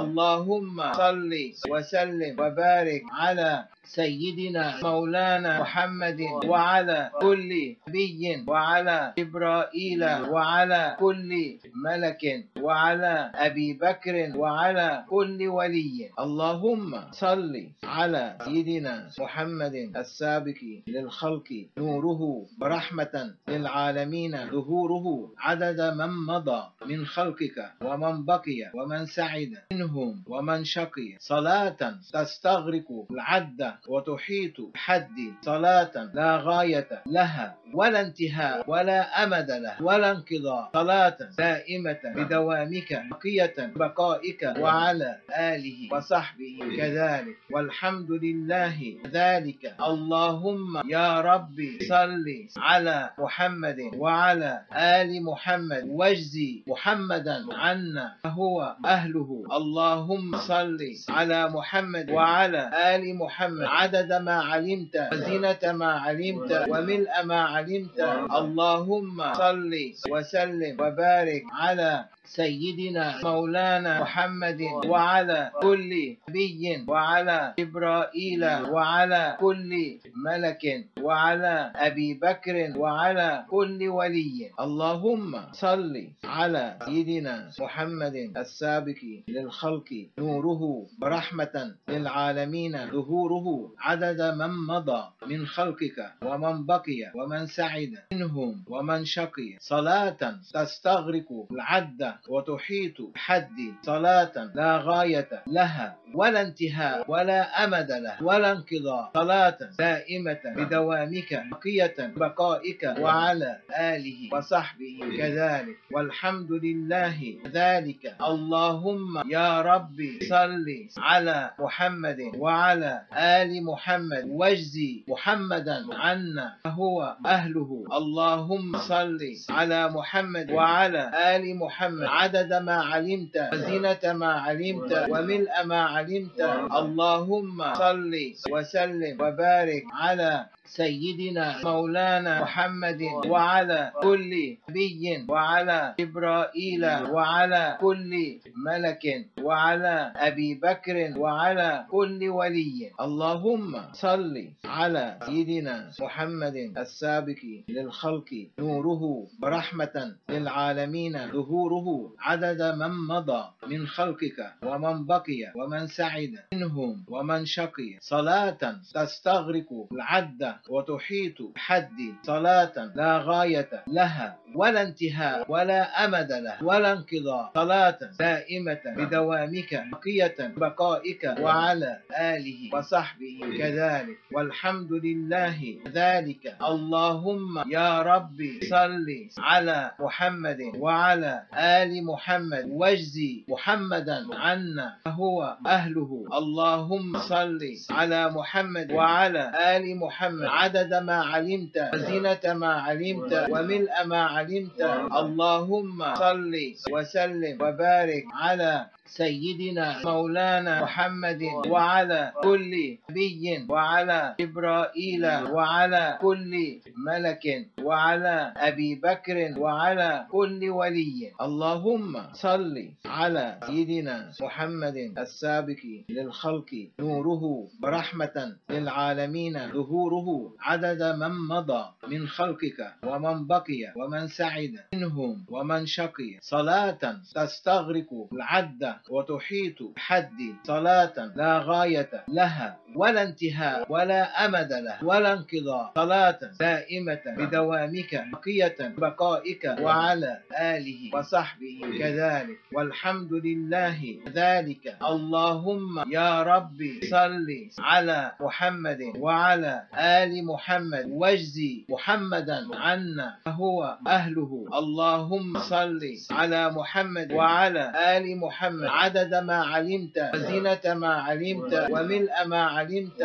اللهم صل وسلم وبارك على سيدنا مولانا محمد وعلى كل نبي وعلى جبرائيل وعلى كل ملك وعلى أبي بكر وعلى كل ولي. اللهم صل على سيدنا محمد السابق للخلق نوره ورحمة للعالمين ظهوره عدد من مضى من خلقك ومن بقي ومن سعد منهم ومن شقي صلاة تستغرق العد وتحيط بحد صلاة لا غاية لها ولا انتهاء ولا أمد له ولا انقضاء صلاة دائمة بدوامك بقية بقائك وعلى آله وصحبه كذلك والحمد لله ذلك. اللهم يا ربي صل على محمد وعلى آل محمد واجزي محمدا عنا فهو أهله. اللهم صل على محمد وعلى آل محمد عدد ما علمت وزنة ما علمت وملء ما علمت. اللهم صل وسلم وبارك على سيدنا مولانا محمد وعلى كل نبي وعلى جبرائيل وعلى كل ملك وعلى أبي بكر وعلى كل ولي. اللهم صل على سيدنا محمد السابق للخلق نوره ورحمة للعالمين ظهوره عدد من مضى من خلقك ومن بقي ومن سعد منهم ومن شقي صلاة تستغرق العد وتحيط بحد صلاة لا غاية لها ولا انتهاء ولا أمد له ولا انقضاء صلاة دائمة بدوامك بقية بقائك وعلى آله وصحبه كذلك والحمد لله ذلك. اللهم يا ربي صل على محمد وعلى آل محمد واجزي محمدا عنا فهو أهله. اللهم صل على محمد وعلى آل محمد محمد عدد ما علمت وزنة ما علمت وملء ما علمت. اللهم صل وسلم وبارك على سيدنا مولانا محمد وعلى كل نبي وعلى جبرائيل وعلى كل ملك وعلى أبي بكر وعلى كل ولي. اللهم صل على سيدنا محمد السابق للخلق نوره ورحمة للعالمين ظهوره عدد من مضى من خلقك ومن بقي ومن سعد منهم ومن شقي صلاة تستغرق العد وتحيط بحد صلاة لا غاية لها ولا انتهاء ولا أمد لها ولا انقضاء صلاة دائمة بدوامك بقية بقائك وعلى آله وصحبه كذلك والحمد لله ذلك. اللهم يا ربي صل على محمد وعلى آل محمد واجزي محمدا عنا فهو أهله. اللهم صل على محمد وعلى آل محمد عدد ما علمت وزنة ما علمت وملء ما علمت. اللهم صل وسلم وبارك على سيدنا مولانا محمد وعلى كل نبي وعلى جبرائيل وعلى كل ملك وعلى أبي بكر وعلى كل ولي. اللهم صل على سيدنا محمد السابق للخلق نوره ورحمة للعالمين ظهوره عدد من مضى من خلقك ومن بقي ومن سعد منهم ومن شقي صلاة تستغرق العد وتحيط بحد صلاة لا غاية لها ولا انتهاء ولا أمد لها ولا انقضاء صلاة دائمة بدوامك بقية بقائك وعلى آله وصحبه كذلك والحمد لله ذلك. اللهم يا ربي صل على محمد وعلى آل محمد واجزي محمدا عنا فهو أهله. اللهم صل على محمد وعلى آل محمد عدد ما علمت وزنة ما علمت وملء ما علمت.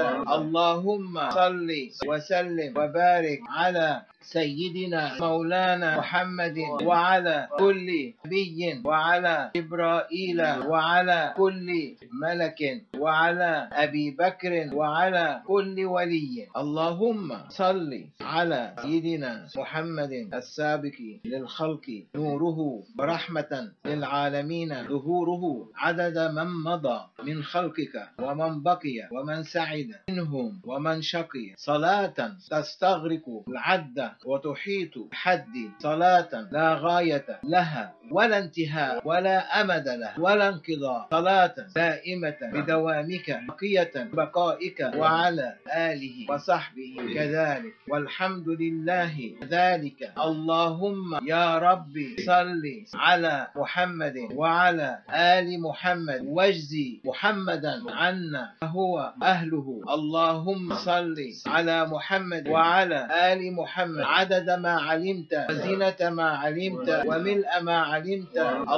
اللهم صل وسلم وبارك على سيدنا مولانا محمد وعلى كل نبي وعلى جبرائيل وعلى كل ملك وعلى أبي بكر وعلى كل ولي. اللهم صل على سيدنا محمد السابق للخلق نوره ورحمة للعالمين ظهوره عدد من مضى من خلقك ومن بقي ومن سعد منهم ومن شقي صلاة تستغرق العد وتحيط بحد صلاة لا غاية لها ولا انتهاء ولا أمد لها ولا انقضاء صلاة دائمة بدوامك بقية بقائك وعلى آله وصحبه كذلك والحمد لله ذلك. اللهم يا ربي صل على محمد وعلى آل محمد واجزي محمدا عنا فهو أهله. اللهم صل على محمد وعلى آل محمد عدد ما علمت وزنة ما علمت وملء ما علمت.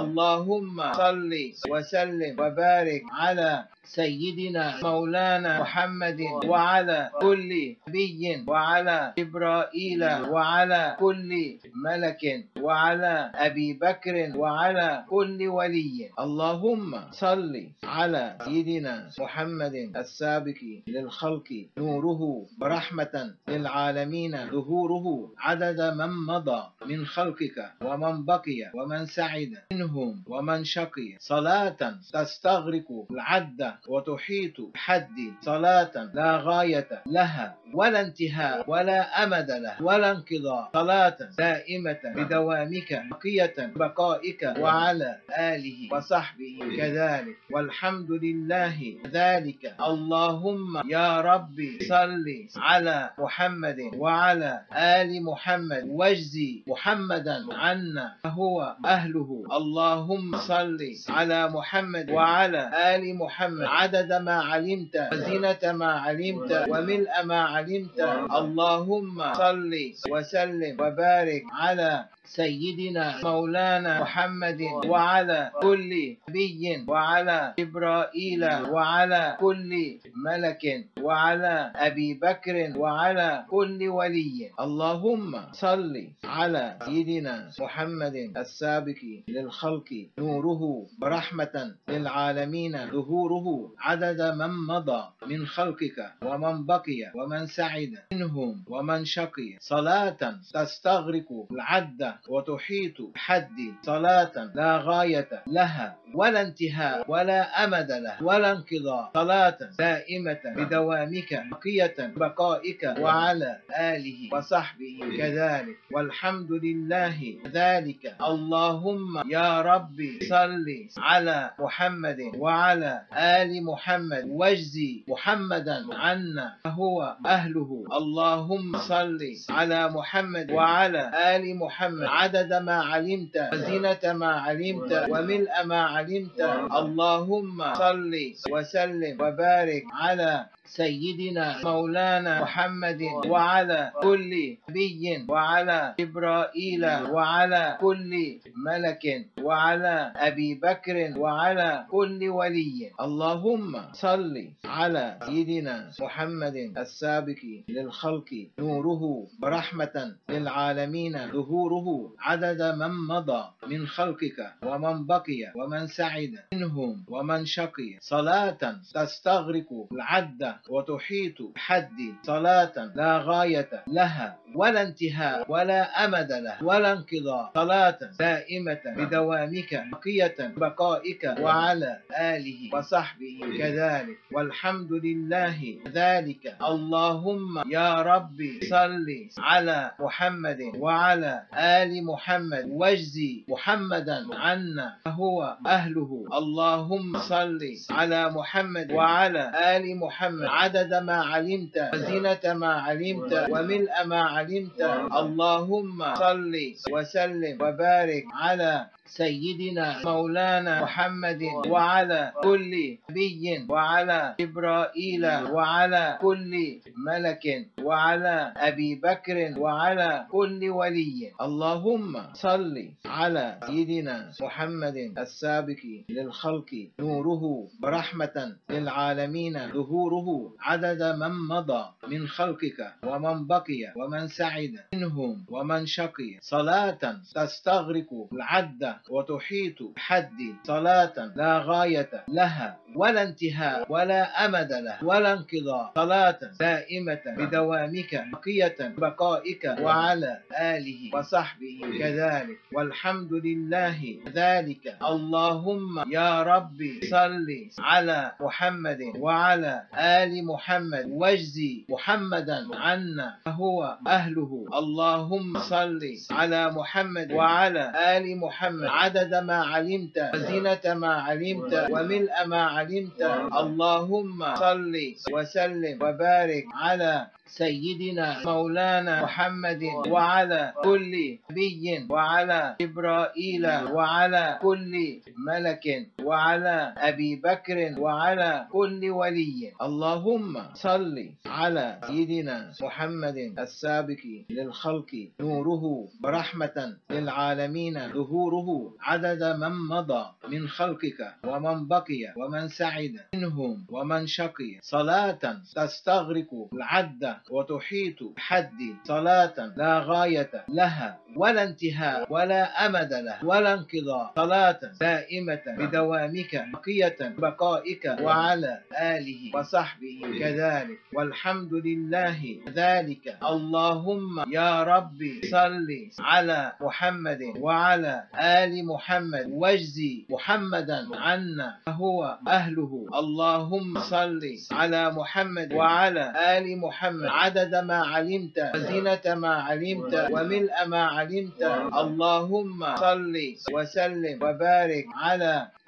اللهم صل وسلم وبارك على سيدنا مولانا محمد وعلى كل نبي وعلى جبرائيل وعلى كل ملك وعلى أبي بكر وعلى كل ولي. اللهم صل على سيدنا محمد السابق للخلق نوره ورحمة للعالمين ظهوره عدد من مضى من خلقك ومن بقي ومن سعد منهم ومن شقي صلاة تستغرق العد وتحيط بحد صلاة لا غاية لها ولا انتهاء ولا أمد لها ولا انقضاء صلاة دائمة بدوامك بقية بقائك وعلى آله وصحبه كذلك والحمد لله ذلك. اللهم يا ربي صل على محمد وعلى آل محمد واجزي محمدا عنا فهو أهله. اللهم صل على محمد وعلى آل محمد عدد ما علمت وزنة ما علمت وملء ما علمت. اللهم صل وسلم وبارك على سيدنا مولانا محمد وعلى كل نبي وعلى جبرائيل وعلى كل ملك وعلى أبي بكر وعلى كل ولي. اللهم صل على سيدنا محمد السابق للخلق نوره ورحمة للعالمين ظهوره عدد من مضى من خلقك ومن بقي ومن سعد منهم ومن شقي صلاة تستغرق العد وتحيط بحد صلاة لا غاية لها ولا انتهاء ولا أمد له ولا انقضاء صلاة دائمة بدوامك بقية بقائك وعلى آله وصحبه كذلك والحمد لله ذلك. اللهم يا ربي صل على محمد وعلى آل محمد واجزي محمدا عنا فهو أهله. اللهم صل على محمد وعلى آل محمد عدد ما علمت وزينة ما علمت وملء ما علمت. اللهم صل وسلم وبارك على سيدنا مولانا محمد وعلى كل نبي وعلى جبرائيل وعلى كل ملك وعلى أبي بكر وعلى كل ولي. اللهم صل على سيدنا محمد السابق للخلق نوره ورحمة للعالمين ظهوره عدد من مضى من خلقك ومن بقي ومن سعد منهم ومن شقي صلاة تستغرق العد وتحيط بحد صلاة لا غاية لها ولا انتهاء ولا أمد له ولا انقضاء صلاة دائمة بدوامك بقية بقائك وعلى آله وصحبه كذلك والحمد لله ذلك. اللهم يا ربي صل على محمد وعلى آل محمد واجزي محمدا عنا فهو أهله. اللهم صل على محمد وعلى آل محمد عدد ما علمت وزينة ما علمت وملء ما علمت. اللهم صل وسلم وبارك على سيدنا مولانا محمد وعلى كل نبي وعلى جبرائيل وعلى كل ملك وعلى أبي بكر وعلى كل ولي. اللهم صل على سيدنا محمد السابق للخلق نوره ورحمة للعالمين ظهوره عدد من مضى من خلقك ومن بقي ومن سعد منهم ومن شقي صلاة تستغرق العد وتحيط بحد صلاة لا غاية لها ولا انتهاء ولا أمد له ولا انقضاء صلاة دائمة بدوامك بقية بقائك وعلى آله وصحبه كذلك والحمد لله ذلك. اللهم يا ربي صل على محمد وعلى آل محمد واجزي محمدا عنا فهو أهله. اللهم صل على محمد وعلى آل محمد عدد ما علمت وزينة ما علمت وملء ما علمت. اللهم صل وسلم وبارك على سيدنا مولانا محمد وعلى كل نبي وعلى جبرائيل وعلى كل ملك وعلى أبي بكر وعلى كل ولي. اللهم صل على سيدنا محمد السابق للخلق نوره ورحمة للعالمين ظهوره عدد من مضى من خلقك ومن بقي ومن سعد منهم ومن شقي صلاة تستغرق العد وتحيط بحد صلاة لا غاية لها ولا انتهاء ولا أمد له ولا انقضاء صلاة دائمة بدوامك بقية بقائك وعلى آله وصحبه كذلك والحمد لله ذلك. اللهم يا ربي صل على محمد وعلى آل محمد واجزي محمدا عنا فهو أهله. اللهم صل على محمد وعلى آل محمد عدد ما علمت وزينة ما علمت وملء ما علمت. اللهم صل وسلم وبارك على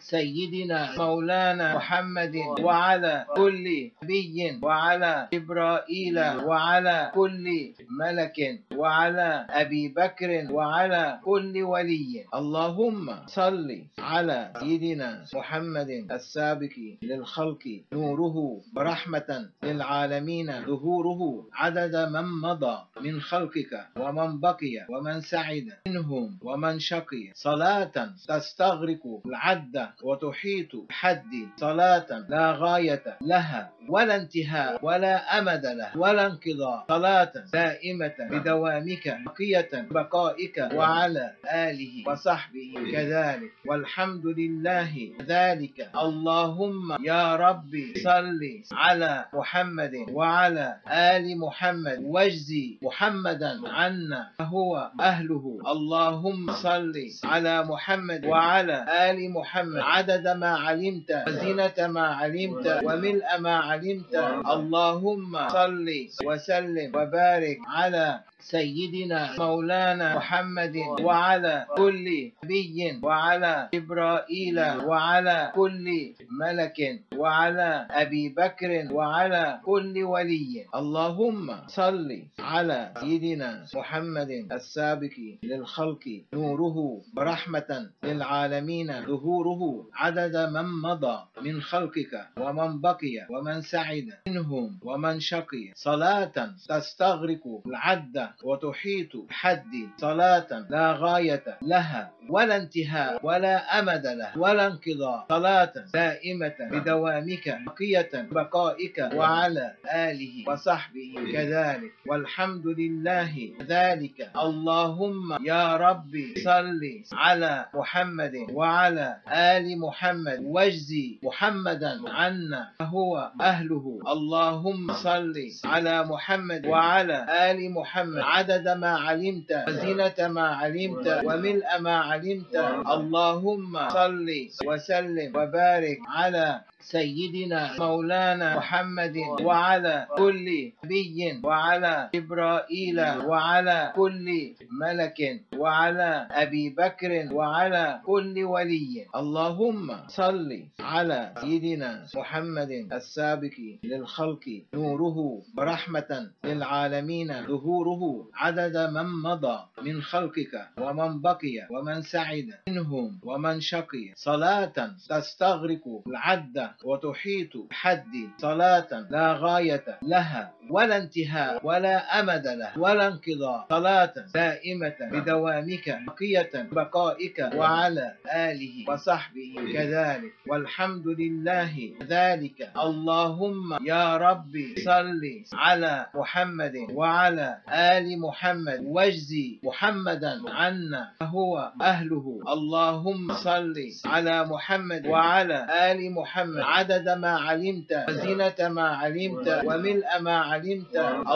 سيدنا مولانا محمد وعلى كل نبي وعلى جبرائيل وعلى كل ملك وعلى أبي بكر وعلى كل ولي. اللهم صل على سيدنا محمد السابق للخلق نوره ورحمة للعالمين ظهوره عدد من مضى من خلقك ومن بقي ومن سعد منهم ومن شقي صلاة تستغرق العد وتحيط بحد صلاة لا غاية لها ولا انتهاء ولا أمد له ولا انقضاء صلاة دائمة بدوامك بقية بقائك وعلى آله وصحبه كذلك والحمد لله ذلك. اللهم يا ربي صل على محمد وعلى آل محمد واجزي محمدا عنا فهو أهله. اللهم صل على محمد وعلى آل محمد عدد ما علمت وزينة ما علمت وملء ما علمت. اللهم صل وسلم وبارك على سيدنا مولانا محمد وعلى كل نبي وعلى جبرائيل وعلى كل ملك وعلى أبي بكر وعلى كل ولي. اللهم صل على سيدنا محمد السابق للخلق نوره ورحمة للعالمين ظهوره عدد من مضى من خلقك ومن بقي ومن سعد منهم ومن شقي صلاة تستغرق العد وتحيط بحد صلاة لا غاية لها ولا انتهاء ولا أمد له ولا انقضاء صلاة دائمة بدوامك بقية بقائك وعلى آله وصحبه كذلك والحمد لله ذلك. اللهم يا ربي صل على محمد وعلى آل محمد واجزي محمدا عنا فهو أهله. اللهم صل على محمد وعلى آل محمد عدد ما علمت وزينة ما علمت وملء ما علمت. اللهم صل وسلم وبارك على سيدنا مولانا محمد وعلى كل نبي وعلى جبرائيل وعلى كل ملك وعلى أبي بكر وعلى كل ولي. اللهم صل على سيدنا محمد السابق للخلق نوره ورحمة للعالمين ظهوره عدد من مضى من خلقك ومن بقي ومن سعد منهم ومن شقي صلاة تستغرق العد وتحيط بحد صلاة لا غاية لها ولا انتهاء ولا أمد له ولا انقضاء صلاة دائمة بدوامك بقية بقائك وعلى آله وصحبه كذلك والحمد لله ذلك. اللهم يا ربي صل على محمد وعلى آل محمد واجزي محمدا عنا فهو أهله. اللهم صل على محمد وعلى آل محمد عدد ما علمت وزينة ما علمت وملء ما علمت.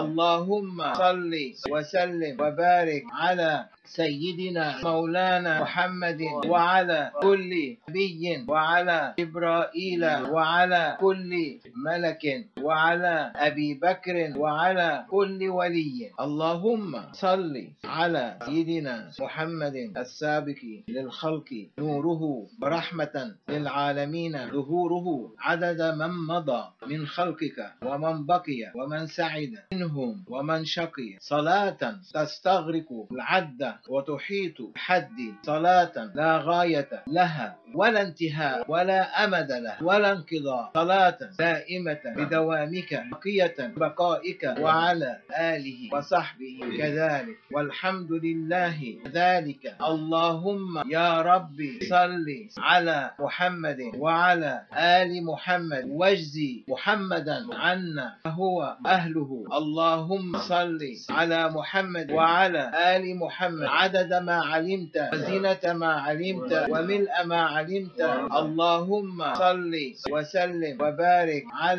اللهم صل وسلم وبارك على سيدنا مولانا محمد وعلى كل نبي وعلى جبرائيل وعلى كل ملك وعلى أبي بكر وعلى كل ولي. اللهم صل على سيدنا محمد السابق للخلق نوره ورحمة للعالمين ظهوره عدد من مضى من خلقك ومن بقي ومن سعد منهم ومن شقي صلاة تستغرق العد وتحيط بحد صلاة لا غاية لها ولا انتهاء ولا أمد له ولا انقضاء صلاة دائمة بدوامك بقية بقائك وعلى آله وصحبه كذلك والحمد لله ذلك. اللهم يا ربي صل على محمد وعلى آل محمد واجزي محمدا عنا فهو أهله. اللهم صل على محمد وعلى آل محمد عدد ما علمت وزينة ما علمت وملء ما علمت. اللهم صل وسلم وبارك على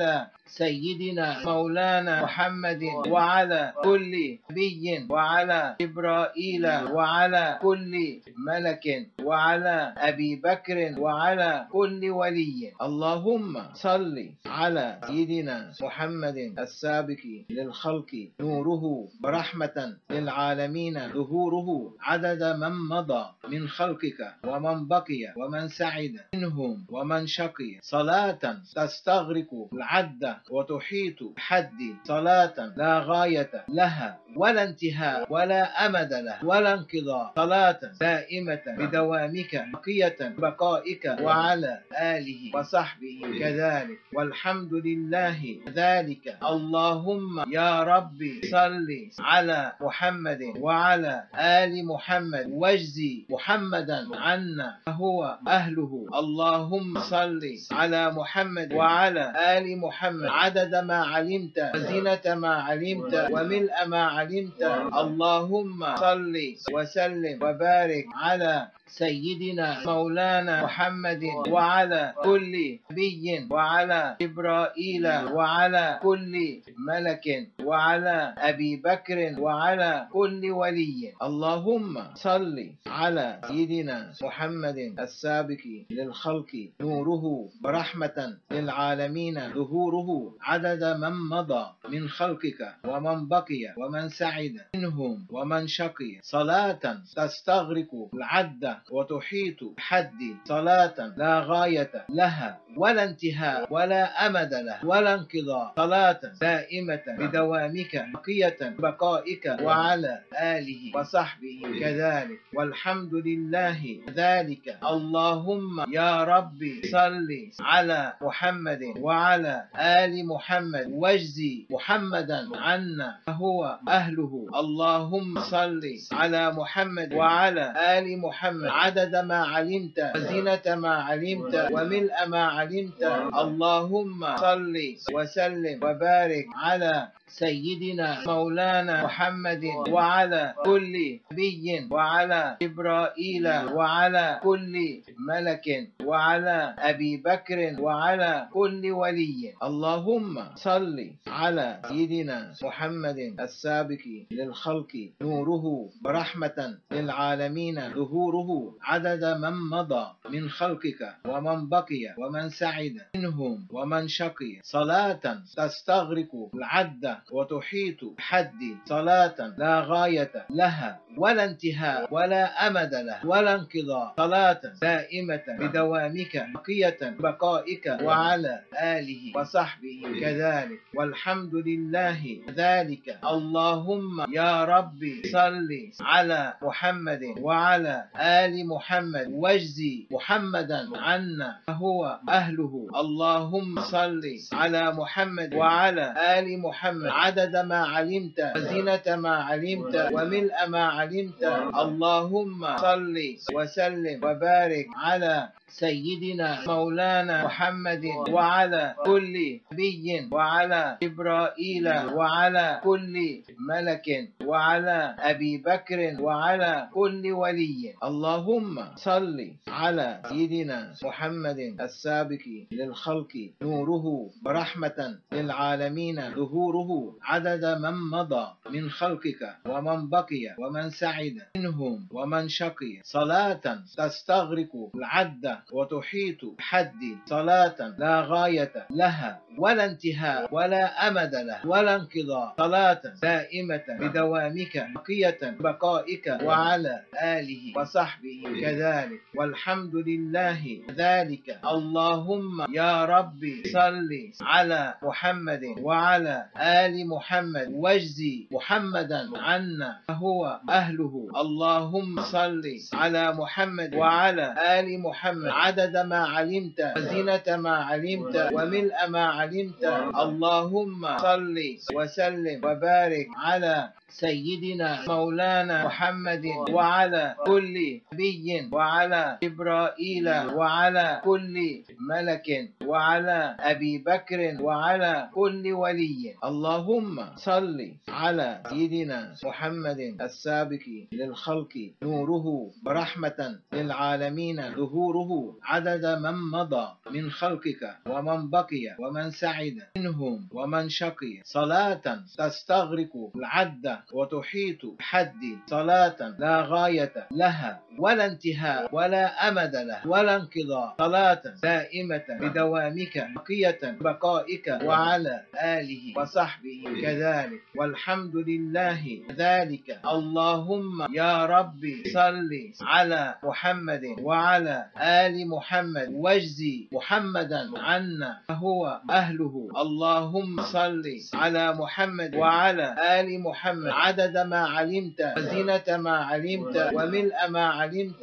سيدنا مولانا محمد وعلى كل نبي وعلى جبرائيل وعلى كل ملك وعلى أبي بكر وعلى كل ولي. اللهم صل على سيدنا محمد السابق للخلق نوره ورحمة للعالمين ظهوره عدد من مضى من خلقك ومن بقي ومن سعد منهم ومن شقي صلاة تستغرق العد وتحيط بحد صلاة لا غاية لها ولا انتهاء ولا أمد له ولا انقضاء صلاة دائمة بدوامك بقية بقائك وعلى آله وصحبه كذلك والحمد لله ذلك. اللهم يا ربي صل على محمد وعلى آل محمد واجزي محمدا عنا فهو أهله. اللهم صل على محمد وعلى آل محمد عدد ما علمت وزينة ما علمت وملء ما علمت. اللهم صل وسلم وبارك على سيدنا مولانا محمد وعلى كل نبي وعلى جبرائيل وعلى كل ملك وعلى أبي بكر وعلى كل ولي. اللهم صل على سيدنا محمد السابق للخلق نوره ورحمة للعالمين ظهوره عدد من مضى من خلقك ومن بقي ومن سعد منهم ومن شقي صلاة تستغرق العد وتحيط بحد صلاة لا غاية لها ولا انتهاء ولا أمد له ولا انقضاء صلاة دائمة بدوامك بقية بقائك وعلى آله وصحبه كذلك والحمد لله ذلك. اللهم يا ربي صل على محمد وعلى آل محمد واجزي محمدا عنا فهو أهله. اللهم صل على محمد وعلى آل محمد عدد ما علمت وزينة ما علمت وملء ما علمت. اللهم صل وسلم وبارك على سيدنا مولانا محمد وعلى كل نبي وعلى جبرائيل وعلى كل ملك وعلى أبي بكر وعلى كل ولي. اللهم صل على سيدنا محمد السابق للخلق نوره ورحمة للعالمين ظهوره عدد من مضى من خلقك ومن بقي ومن سعد منهم ومن شقي صلاة تستغرق العد وتحيط بحد صلاة لا غاية لها ولا انتهاء ولا أمد له ولا انقضاء صلاة دائمة بدوامك بقية بقائك وعلى آله وصحبه كذلك والحمد لله ذلك. اللهم يا ربي صل على محمد وعلى آل محمد واجزي محمدا عنا فهو أهله. اللهم صل على محمد وعلى آل محمد عدد ما علمت وزينة ما علمت وملء ما علمت. اللهم صل وسلم وبارك على سيدنا مولانا محمد وعلى كل نبي وعلى جبرائيل وعلى كل ملك وعلى أبي بكر وعلى كل ولي. اللهم صل على سيدنا محمد السابق للخلق نوره ورحمة للعالمين ظهوره عدد من مضى من خلقك ومن بقي ومن سعد منهم ومن شقي صلاة تستغرق العد وتحيط بحد صلاة لا غاية لها ولا انتهاء ولا أمد له ولا انقضاء صلاة دائمة بدوامك بقية بقائك وعلى آله وصحبه كذلك والحمد لله ذلك. اللهم يا ربي صل على محمد وعلى آل محمد واجزي محمدا عنا فهو أهله. اللهم صل على محمد وعلى آل محمد عدد ما علمت وزينة ما علمت وملء ما علمت. اللهم صل وسلم وبارك على سيدنا مولانا محمد وعلى كل نبي وعلى جبرائيل وعلى كل ملك وعلى أبي بكر وعلى كل ولي. اللهم صل على سيدنا محمد السابق للخلق نوره ورحمة للعالمين ظهوره عدد من مضى من خلقك ومن بقي ومن سعد منهم ومن شقي، صلاة تستغرق العد وتحيط بحد، صلاة لا غاية لها ولا انتهاء ولا أمد لها ولا انقضاء، صلاة دائمة بدوامك بقية بقائك وعلى آله وصحبه كذلك، والحمد لله ذلك. اللهم يا ربي صل على محمد وعلى آل محمد واجزي محمدا عنا فهو أهله. اللهم صل على محمد وعلى آل محمد عدد ما علمت وزنة ما علمت وملء ما علمت.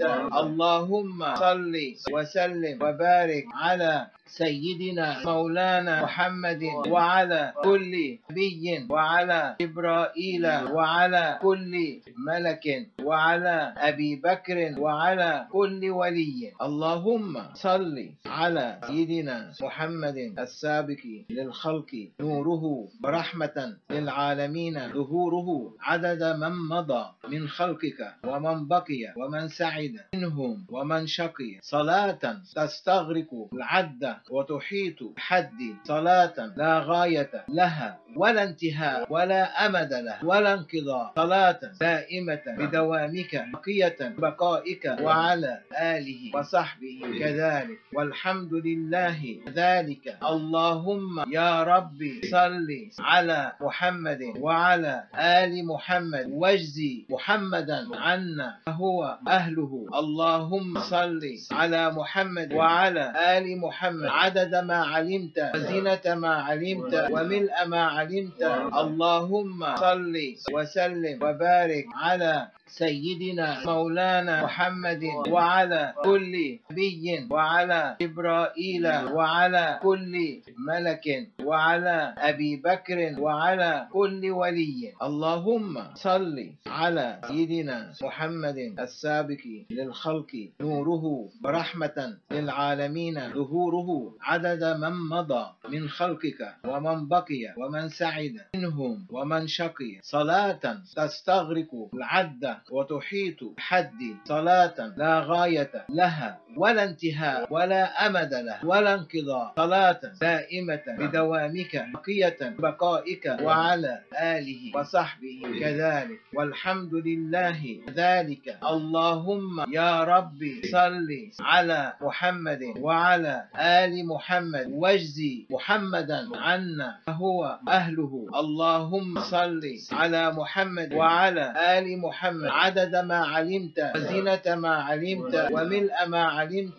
اللهم صل وسلم وبارك على سيدنا مولانا محمد وعلى كل نبي وعلى جبرائيل وعلى كل ملك وعلى أبي بكر وعلى كل ولي. اللهم صل على سيدنا محمد السابق للخلق نوره ورحمة للعالمين ظهوره، عدد من مضى من خلقك ومن بقي ومن سعد منهم ومن شقي، صلاة تستغرق العد وتحيط بحد، صلاة لا غاية لها ولا انتهاء ولا أمد لها ولا انقضاء، صلاة دائمة بدوامك بقية بقائك وعلى آله وصحبه كذلك، والحمد لله ذلك. اللهم يا ربي صل على محمد وعلى آل محمد واجزي محمدا عنا فهو أهله. اللهم صل على محمد وعلى آل محمد عدد ما علمت وزنة ما علمت وملء ما علمت. اللهم صل وسلم وبارك على سيدنا مولانا محمد وعلى كل نبي وعلى جبرائيل وعلى كل ملك وعلى أبي بكر وعلى كل ولي. اللهم صل على سيدنا محمد السابق للخلق نوره ورحمة للعالمين ظهوره، عدد من مضى من خلقك ومن بقي ومن سعد منهم ومن شقي، صلاة تستغرق العد وتحيط بحد، صلاة لا غاية لها ولا انتهاء ولا أمد لها ولا انقضاء، صلاة دائمة بدوامك بقية بقائك وعلى آله وصحبه كذلك، والحمد لله ذلك. اللهم يا ربي صل على محمد وعلى آل محمد واجزي محمدا عنا فهو أهله. اللهم صل على محمد وعلى آل محمد عدد ما علمت وزنة ما علمت وملء ما علمت.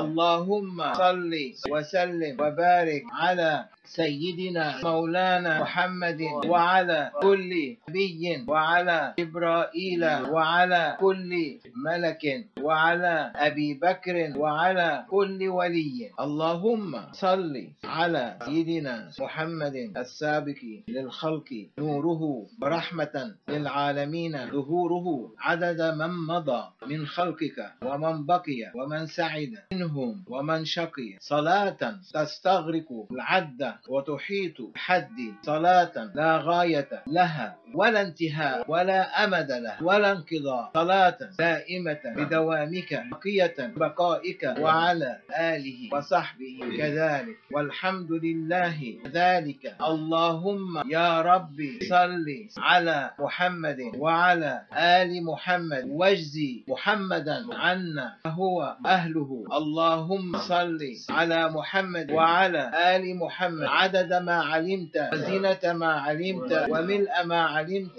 اللهم صل وسلم وبارك على سيدنا مولانا محمد وعلى كل نبي وعلى جبرائيل وعلى كل ملك وعلى أبي بكر وعلى كل ولي. اللهم صل على سيدنا محمد السابق للخلق نوره ورحمة للعالمين ظهوره، عدد من مضى من خلقك ومن بقي ومن سعد منهم ومن شقي، صلاة تستغرق العد وتحيط بحد، صلاة لا غاية لها ولا انتهاء ولا أمد لها ولا انقضاء، صلاة دائمة بدوامك بقية بقائك وعلى آله وصحبه كذلك، والحمد لله ذلك. اللهم يا ربي صل على محمد وعلى آل محمد واجزي محمدا عنا فهو أهله. اللهم صل على محمد وعلى آل محمد عدد ما علمت وزنة ما علمت وملء ما علمت.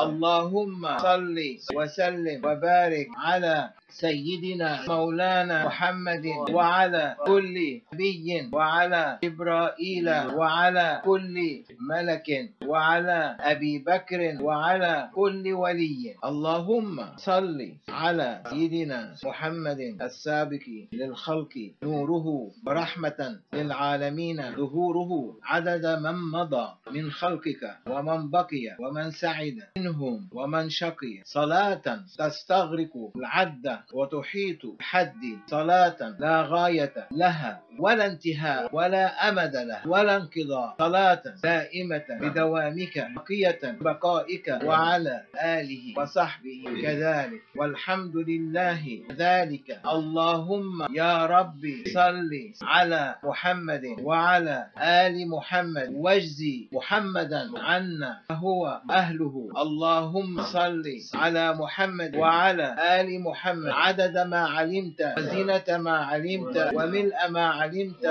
اللهم صل وسلم وبارك على سيدنا مولانا محمد وعلى كل نبي وعلى جبرائيل وعلى كل ملك وعلى أبي بكر وعلى كل ولي. اللهم صل على سيدنا محمد السابق للخلق نوره ورحمة للعالمين ظهوره، عدد من مضى من خلقك ومن بقي ومن سعد منهم ومن شقي، صلاة تستغرق العد وتحيط بحد صلاة لا غاية لها ولا انتهاء ولا أمد لها ولا انقضاء، صلاة دائمة بدوامك بقية بقائك وعلى آله وصحبه كذلك والحمد لله ذلك. اللهم يا ربي صل على محمد وعلى آل محمد واجزي محمدا عنا فهو أهله. اللهم صل على محمد وعلى آل محمد عدد ما علمت وزنة ما علمت وملء ما علمت.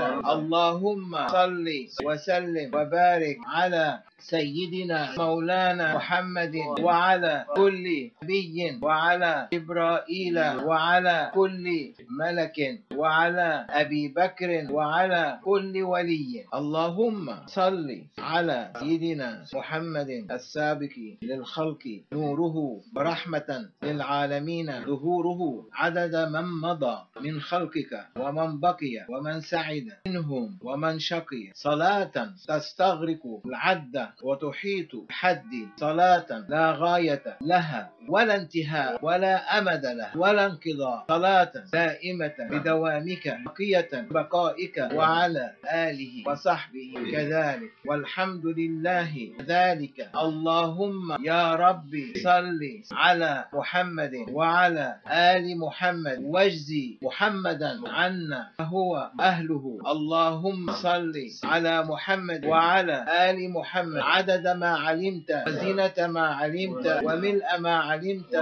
اللهم صل وسلم وبارك على سيدنا مولانا محمد وعلى كل نبي وعلى جبرائيل وعلى كل ملك وعلى أبي بكر وعلى كل ولي. اللهم صل على سيدنا محمد السابق للخلق نوره ورحمة للعالمين ظهوره عدد من مضى من خلقك ومن بقي ومن سعد منهم ومن شقي، صلاة تستغرق العد وتحيط بحد صلاة لا غاية لها ولا انتهاء ولا أمد لها ولا انقضاء، صلاة دائمة بدوامك بقية بقائك وعلى آله وصحبه كذلك والحمد لله ذلك. اللهم يا ربي صل على محمد وعلى آل محمد واجزي محمدا عنا فهو أهله. اللهم صل على محمد وعلى آل محمد عدد ما علمت وزنة ما علمت وملء ما علمت.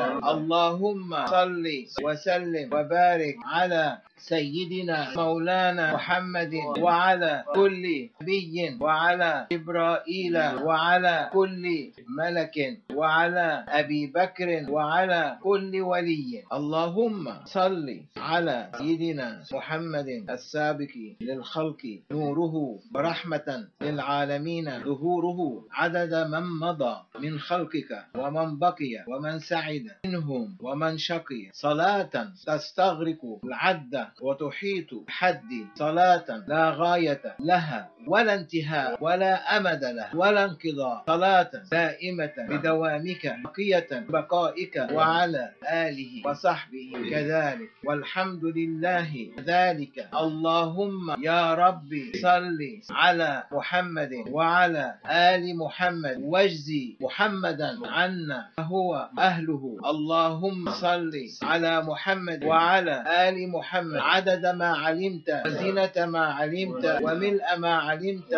اللهم صل وسلم وبارك على سيدنا مولانا محمد وعلى كل نبي وعلى جبرائيل وعلى كل ملك وعلى أبي بكر وعلى كل ولي. اللهم صل على سيدنا محمد السابق للخلق نوره ورحمة للعالمين ظهوره عدد من مضى من خلقك ومن بقي ومن سعد منهم ومن شقي، صلاة تستغرق العد وتحيط بحد صلاة لا غاية لها ولا انتهاء ولا أمد لها ولا انقضاء، صلاة دائمة بدوامك بقية بقائك وعلى آله وصحبه كذلك والحمد لله ذلك. اللهم يا ربي صل على محمد وعلى آل محمد واجزي محمدا عنا فهو أهله. اللهم صل على محمد وعلى آل محمد عدد ما علمت وزنة ما علمت وملء ما علمت.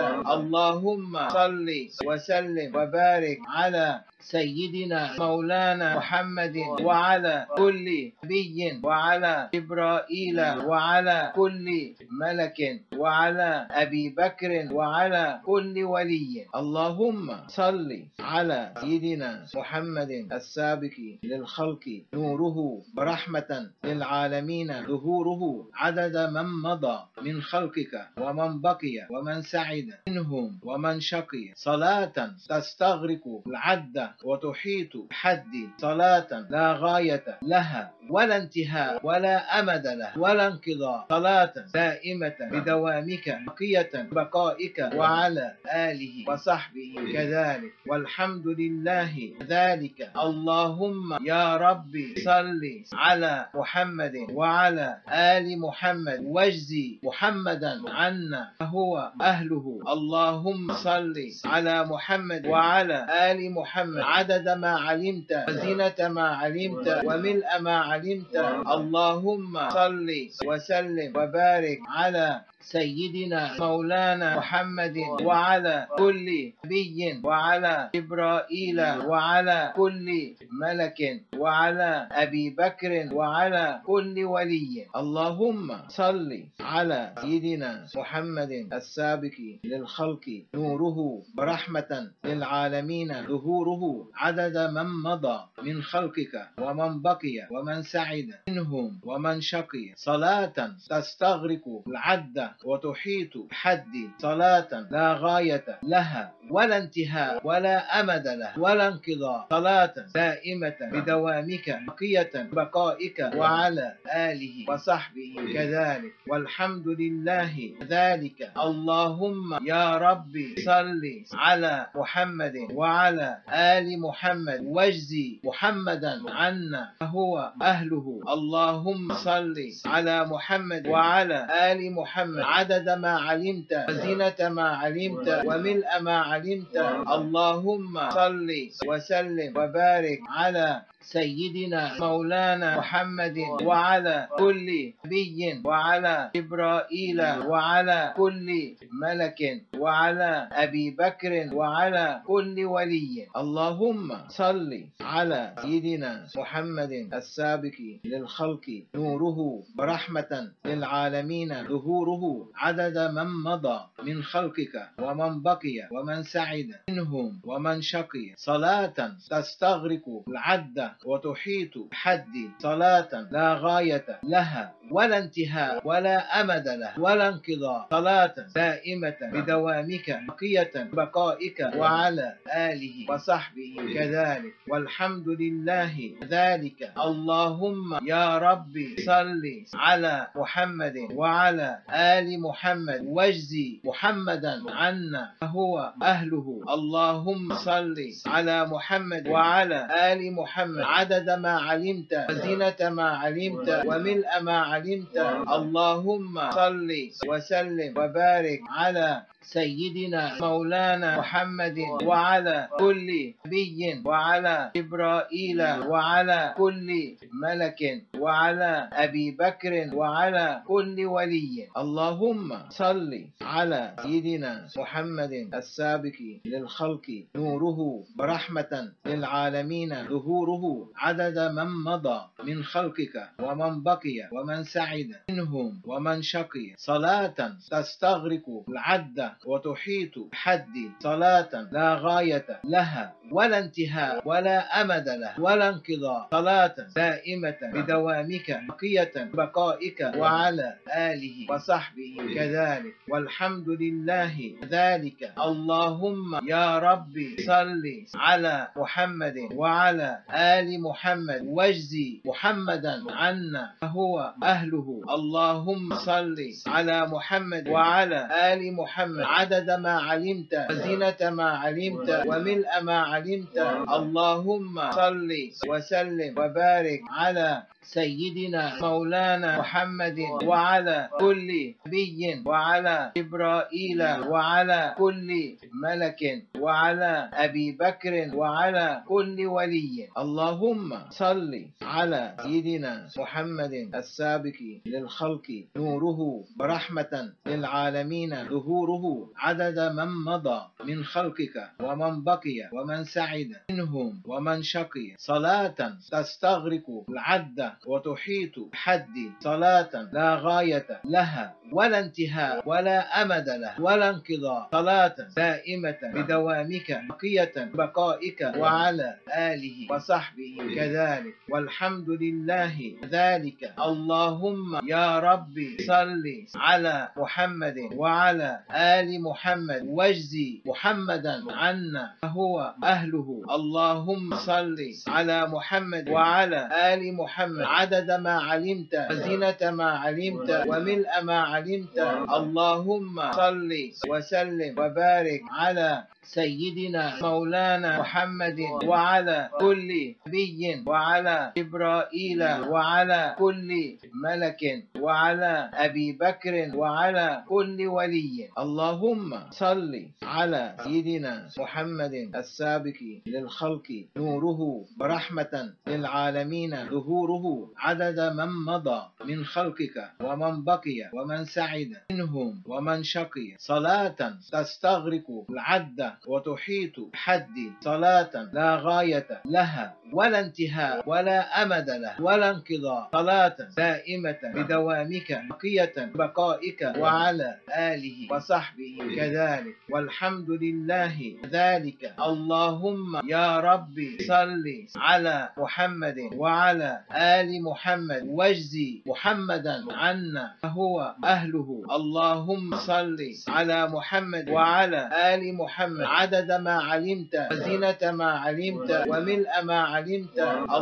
اللهم صل وسلم وبارك على سيدنا مولانا محمد وعلى كل نبي وعلى جبرائيل وعلى كل ملك وعلى أبي بكر وعلى كل ولي. اللهم صل على سيدنا محمد السابق للخلق نوره ورحمة للعالمين ظهوره عدد من مضى من خلقك ومن بقي ومن سعد منهم ومن شقي، صلاة تستغرق العد وتحيط بحد صلاة لا غاية لها ولا انتهاء ولا أمد لها ولا انقضاء، صلاة دائمة بدوامك بقية بقائك وعلى آله وصحبه كذلك والحمد لله ذلك. اللهم يا ربي صل على محمد وعلى آل محمد واجزي محمدا عنا فهو أهله. اللهم صل على محمد وعلى آل محمد عدد ما علمت وزنة ما علمت وملء ما علمت. اللهم صل وسلم وبارك على سيدنا مولانا محمد وعلى كل نبي وعلى جبرائيل وعلى كل ملك وعلى أبي بكر وعلى كل ولي. اللهم صل على سيدنا محمد السابق للخلق نوره ورحمة للعالمين ظهوره عدد من مضى من خلقك ومن بقي ومن سعد منهم ومن شقي، صلاة تستغرق العد وتحيط بحد صلاة لا غاية لها ولا انتهاء ولا أمد له ولا انقضاء، صلاة دائمة بدوامك بقية بقائك وعلى آله وصحبه كذلك والحمد لله ذلك. اللهم يا ربي صل على محمد وعلى آل محمد واجزي محمدا عنا فهو أهله. اللهم صل على محمد وعلى آل محمد عدد ما علمت وزينة ما علمت وملء ما علمت. اللهم صل وسلم وبارك على سيدنا مولانا محمد وعلى كل نبي وعلى جبرائيل وعلى كل ملك وعلى أبي بكر وعلى كل ولي. اللهم صل على سيدنا محمد السابق للخلق نوره ورحمة للعالمين ظهوره عدد من مضى من خلقك ومن بقي ومن سعد منهم ومن شقي، صلاة تستغرق العد وتحيط بحد صلاة لا غاية لها ولا انتهاء ولا أمد له ولا انقضاء، صلاة دائمة بدوامك بقية بقائك وعلى آله وصحبه كذلك والحمد لله ذلك. اللهم يا ربي صل على محمد وعلى آل محمد واجزي محمدا عنا فهو أهله. اللهم صل على محمد وعلى آل محمد عدد ما علمت وزينة ما علمت وملء ما علمت. اللهم صل وسلم وبارك على سيدنا مولانا محمد وعلى كل نبي وعلى جبرائيل وعلى كل ملك وعلى أبي بكر وعلى كل ولي. اللهم صل على سيدنا محمد السابق للخلق نوره ورحمة للعالمين ظهوره عدد من مضى من خلقك ومن بقي ومن سعد منهم ومن شقي، صلاة تستغرق العد وتحيط بحد صلاة لا غاية لها ولا انتهاء ولا أمد له ولا انقضاء، صلاة دائمة بدوامك بقية بقائك وعلى آله وصحبه كذلك والحمد لله ذلك. اللهم يا ربي صل على محمد وعلى آل محمد واجزي محمدا عنا فهو أهله. اللهم صل على محمد وعلى آل محمد عدد ما علمت وزينة ما علمت وملء ما علمت. اللهم صل وسلم وبارك على سيدنا مولانا محمد وعلى كل نبي وعلى جبرائيل وعلى كل ملك وعلى أبي بكر وعلى كل ولي. اللهم صل على سيدنا محمد السابق للخلق نوره ورحمة للعالمين ظهوره عدد من مضى من خلقك ومن بقي ومن سعد منهم ومن شقي، صلاة تستغرق العد وتحيط بحد صلاة لا غاية لها ولا انتهاء ولا أمد له ولا انقضاء، صلاة دائمة بدوامك بقية بقائك وعلى آله وصحبه كذلك والحمد لله ذلك. اللهم يا ربي صل على محمد وعلى آل محمد واجزي محمدا عنا فهو أهله. اللهم صل على محمد وعلى آل محمد عدد ما علمت وزينة ما علمت وملء ما علمت. اللهم صل وسلم وبارك على سيدنا مولانا محمد وعلى كل نبي وعلى جبرائيل وعلى كل ملك وعلى أبي بكر وعلى كل ولي. اللهم صل على سيدنا محمد السابق للخلق نوره ورحمة للعالمين ظهوره عدد من مضى من خلقك ومن بقي ومن سعد منهم ومن شقي، صلاة تستغرق العد وتحيط بحدي صلاة لا غاية لها ولا انتهاء ولا أمد له ولا انقضاء، صلاة دائمة بدوامك بقية بقائك وعلى آله وصحبه كذلك والحمد لله ذلك. اللهم يا ربي صل على محمد وعلى آل محمد واجزي محمدا عنا فهو أهله. اللهم صل على محمد وعلى آل محمد عدد ما علمت وزينة ما علمت وملء ما علمت.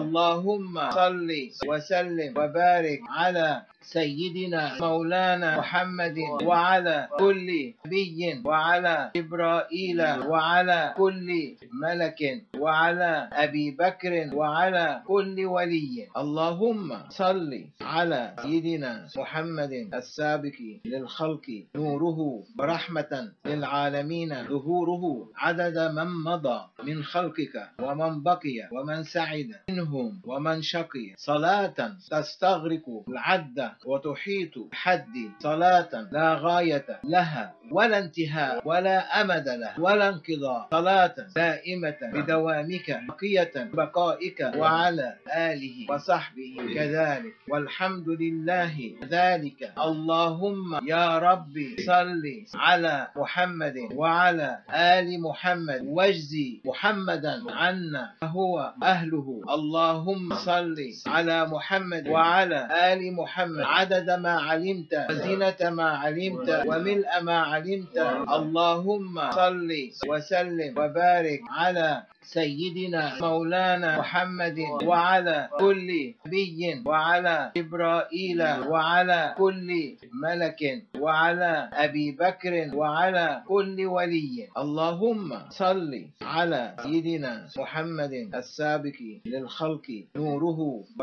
اللهم صل وسلم وبارك على سيدنا مولانا محمد وعلى كل نبي وعلى جبرائيل وعلى كل ملك وعلى أبي بكر وعلى كل ولي. اللهم صل على سيدنا محمد السابق للخلق نوره ورحمة للعالمين ظهوره عدد من مضى من خلقك ومن بقي ومن سعد منهم ومن شقي، صلاة تستغرق العد وتحيط بحد صلاة لا غاية لها ولا انتهاء ولا أمد له ولا انقضاء، صلاة دائمة بدوامك بقية بقائك وعلى آله وصحبه كذلك والحمد لله ذلك. اللهم يا ربي صل على محمد وعلى آل محمد واجزي محمدا عنا فهو أهله. اللهم صل على محمد وعلى آل محمد عدد ما علمت وزينة ما علمت وملء ما علمت. اللهم صل وسلم وبارك على سيدنا مولانا محمد وعلى كل نبي وعلى جبرائيل وعلى كل ملك وعلى أبي بكر وعلى كل ولي. اللهم صل على سيدنا محمد السابق للخلق نوره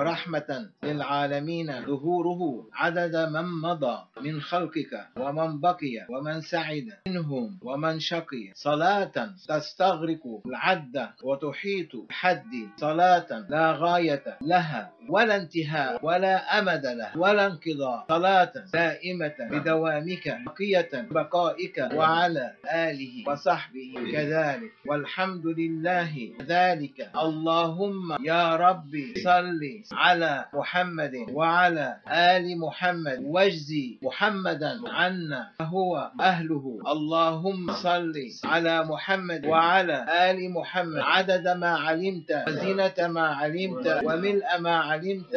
ورحمة للعالمين ظهوره عدد من مضى من خلقك ومن بقي ومن سعد منهم ومن شقي، صلاة تستغرق العد وتحيط بحد صلاة لا غاية لها ولا انتهاء ولا أمد له ولا انقضاء، صلاة دائمة بدوامك بقية بقائك وعلى آله وصحبه كذلك والحمد لله ذلك. اللهم يا ربي صل على محمد وعلى آل محمد واجزي محمدا عنا فهو أهله. اللهم صل على محمد وعلى آل محمد عدد ما علمت وزينة ما علمت وملء ما علمت.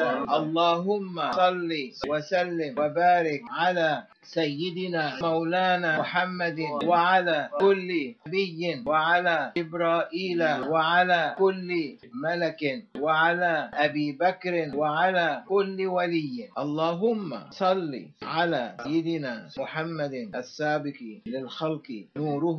اللهم صل وسلم وبارك على سيدنا مولانا محمد وعلى كل نبي وعلى جبرائيل وعلى كل ملك وعلى أبي بكر وعلى كل ولي. اللهم صل على سيدنا محمد السابق للخلق نوره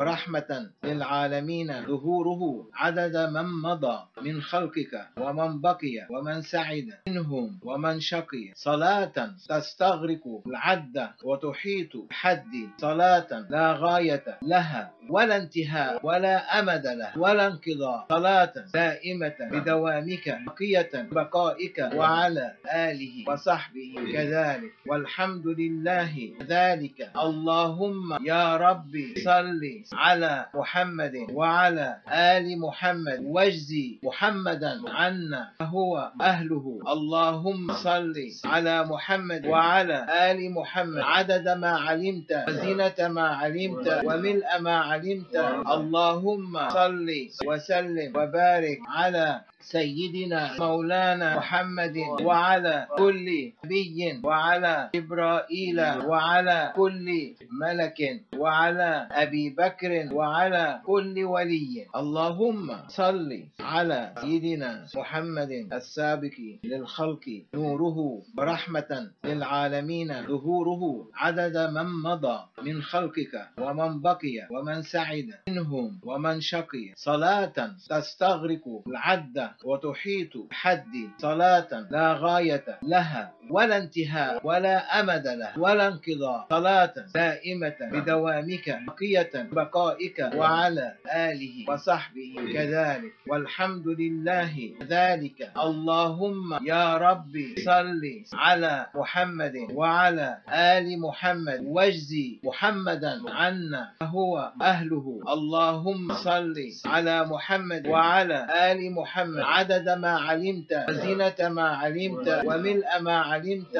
ورحمة للعالمين ظهوره عدد من مضى من خلقك ومن بقي ومن سعد منهم ومن شقي، صلاة تستغرق العد وتحيط بحد صلاة لا غاية لها ولا انتهاء ولا أمد له ولا انقضاء، صلاة دائمة بدوامك بقية بقائك وعلى آله وصحبه كذلك والحمد لله ذلك. اللهم يا ربي صل على محمد وعلى آل محمد واجزي محمدا عنا فهو أهله. اللهم صل على محمد وعلى آل محمد عدد ما علمت وزينة ما علمت وملء ما علمت. اللهم صل وسلم وبارك على سيدنا مولانا محمد وعلى كل نبي وعلى جبرائيل وعلى كل ملك وعلى أبي بكر وعلى كل ولي. اللهم صل على سيدنا محمد السابق للخلق نوره ورحمة للعالمين ظهوره عدد من مضى من خلقك ومن بقي ومن سعد منهم ومن شقي، صلاة تستغرق العد وتحيط بحد صلاة لا غاية لها ولا انتهاء ولا أمد له ولا انقضاء، صلاة دائمة بدوامك بقية بقائك وعلى آله وصحبه كذلك والحمد لله ذلك. اللهم يا ربي صل على محمد وعلى آل آل محمد واجزي محمدا عنا فهو أهله. اللهم صل على محمد وعلى آل محمد عدد ما علمت وزنة ما علمت وملء ما علمت.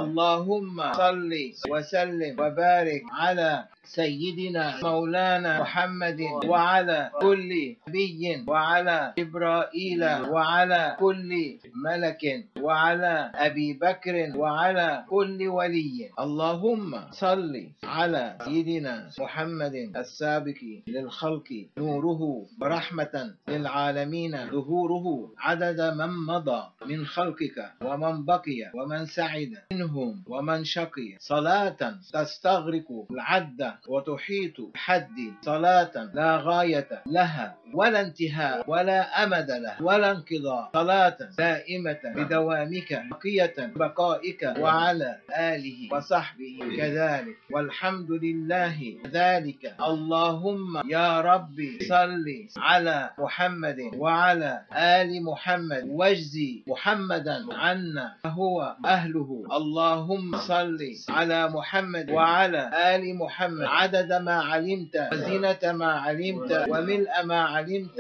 اللهم صل وسلم وبارك على سيدنا مولانا محمد وعلى كل نبي وعلى جبرائيل وعلى كل ملك وعلى أبي بكر وعلى كل ولي. اللهم صل على سيدنا محمد السابق للخلق نوره ورحمة للعالمين ظهوره عدد من مضى من خلقك ومن بقي ومن سعد منهم ومن شقي صلاة تستغرق العد وتحيط بحد صلاة لا غاية لها ولا انتهاء ولا أمد لها ولا انقضاء صلاة دائمة بدوامك بقية بقائك وعلى آله وصحبه كذلك والحمد لله ذلك. اللهم يا ربي صل على محمد وعلى آل محمد واجزي محمدا عنا فهو أهله. اللهم صل على محمد وعلى آل محمد عدد ما علمت وزنة ما علمت وملء ما علمت.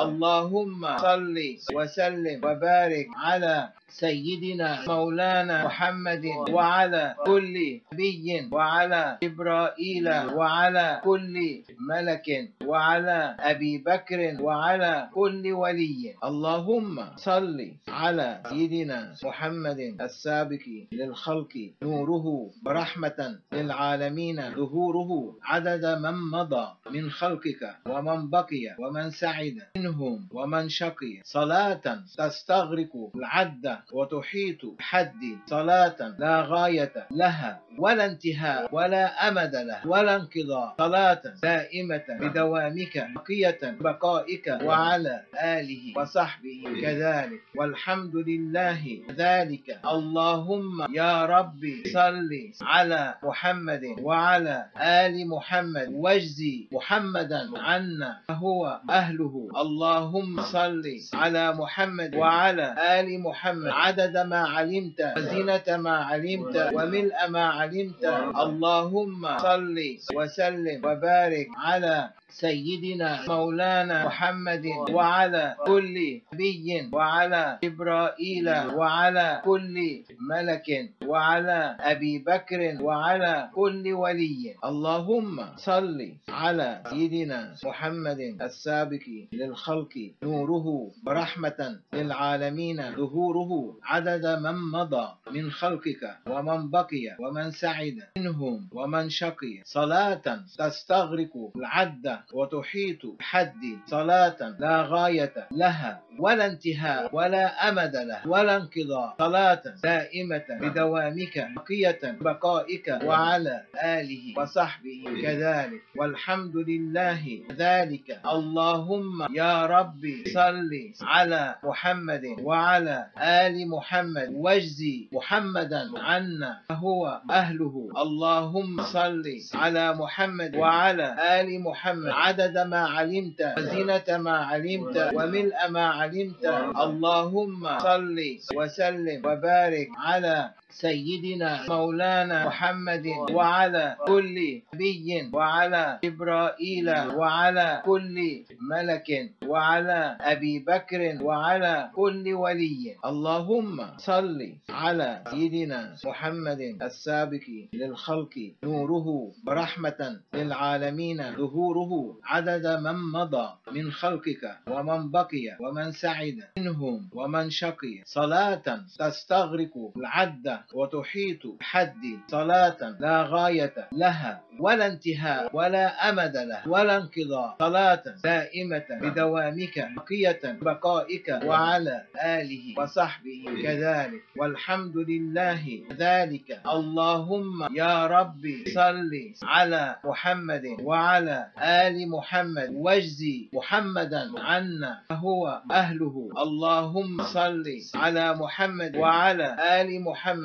اللهم صل وسلم وبارك على سيدنا مولانا محمد وعلى كل نبي وعلى جبرائيل وعلى كل ملك وعلى أبي بكر وعلى كل ولي. اللهم صل على سيدنا محمد السابق للخلق نوره ورحمة للعالمين ظهوره عدد من مضى من خلقك ومن بقي ومن سعد منهم ومن شقي صلاة تستغرق العد وتحيط بحد صلاة لا غاية لها ولا انتهاء ولا أمد لها ولا انقضاء صلاة دائمة بدوامك بقية بقائك وعلى آله وصحبه كذلك والحمد لله ذلك. اللهم يا ربي صل على محمد وعلى آل محمد واجزي محمدا عنا فهو أهله. اللهم صل على محمد وعلى آل محمد عدد ما علمت وزنة ما علمت وملء ما علمت. اللهم صل وسلم وبارك على سيدنا مولانا محمد وعلى كل نبي وعلى جبرائيل وعلى كل ملك وعلى أبي بكر وعلى كل ولي. اللهم صل على سيدنا محمد السابق للخلق نوره ورحمة للعالمين ظهوره عدد من مضى من خلقك ومن بقي ومن سعد منهم ومن شقي صلاة تستغرق العد وتحيط بحد صلاة لا غاية لها ولا انتهاء ولا أمد لها ولا انقضاء صلاة دائمة بدوامك بقية بقائك وعلى آله وصحبه كذلك والحمد لله ذلك. اللهم يا ربي صل على محمد وعلى آل محمد واجزي محمدا عنا فهو أهله. اللهم صل على محمد وعلى آل محمد عدد ما علمت وزنة ما علمت وملء ما علمت. اللهم صل وسلم وبارك على سيدنا مولانا محمد وعلى كل نبي وعلى جبرائيل وعلى كل ملك وعلى أبي بكر وعلى كل ولي. اللهم صل على سيدنا محمد السابق للخلق نوره ورحمة للعالمين ظهوره عدد من مضى من خلقك ومن بقي ومن سعد منهم ومن شقي صلاة تستغرق العد وتحيط بحد صلاة لا غاية لها ولا انتهاء ولا أمد لها ولا انقضاء صلاة دائمة بدوامك بقية بقائك وعلى آله وصحبه كذلك والحمد لله ذلك. اللهم يا ربي صل على محمد وعلى آل محمد واجزي محمدا عنا فهو أهله. اللهم صل على محمد وعلى آل محمد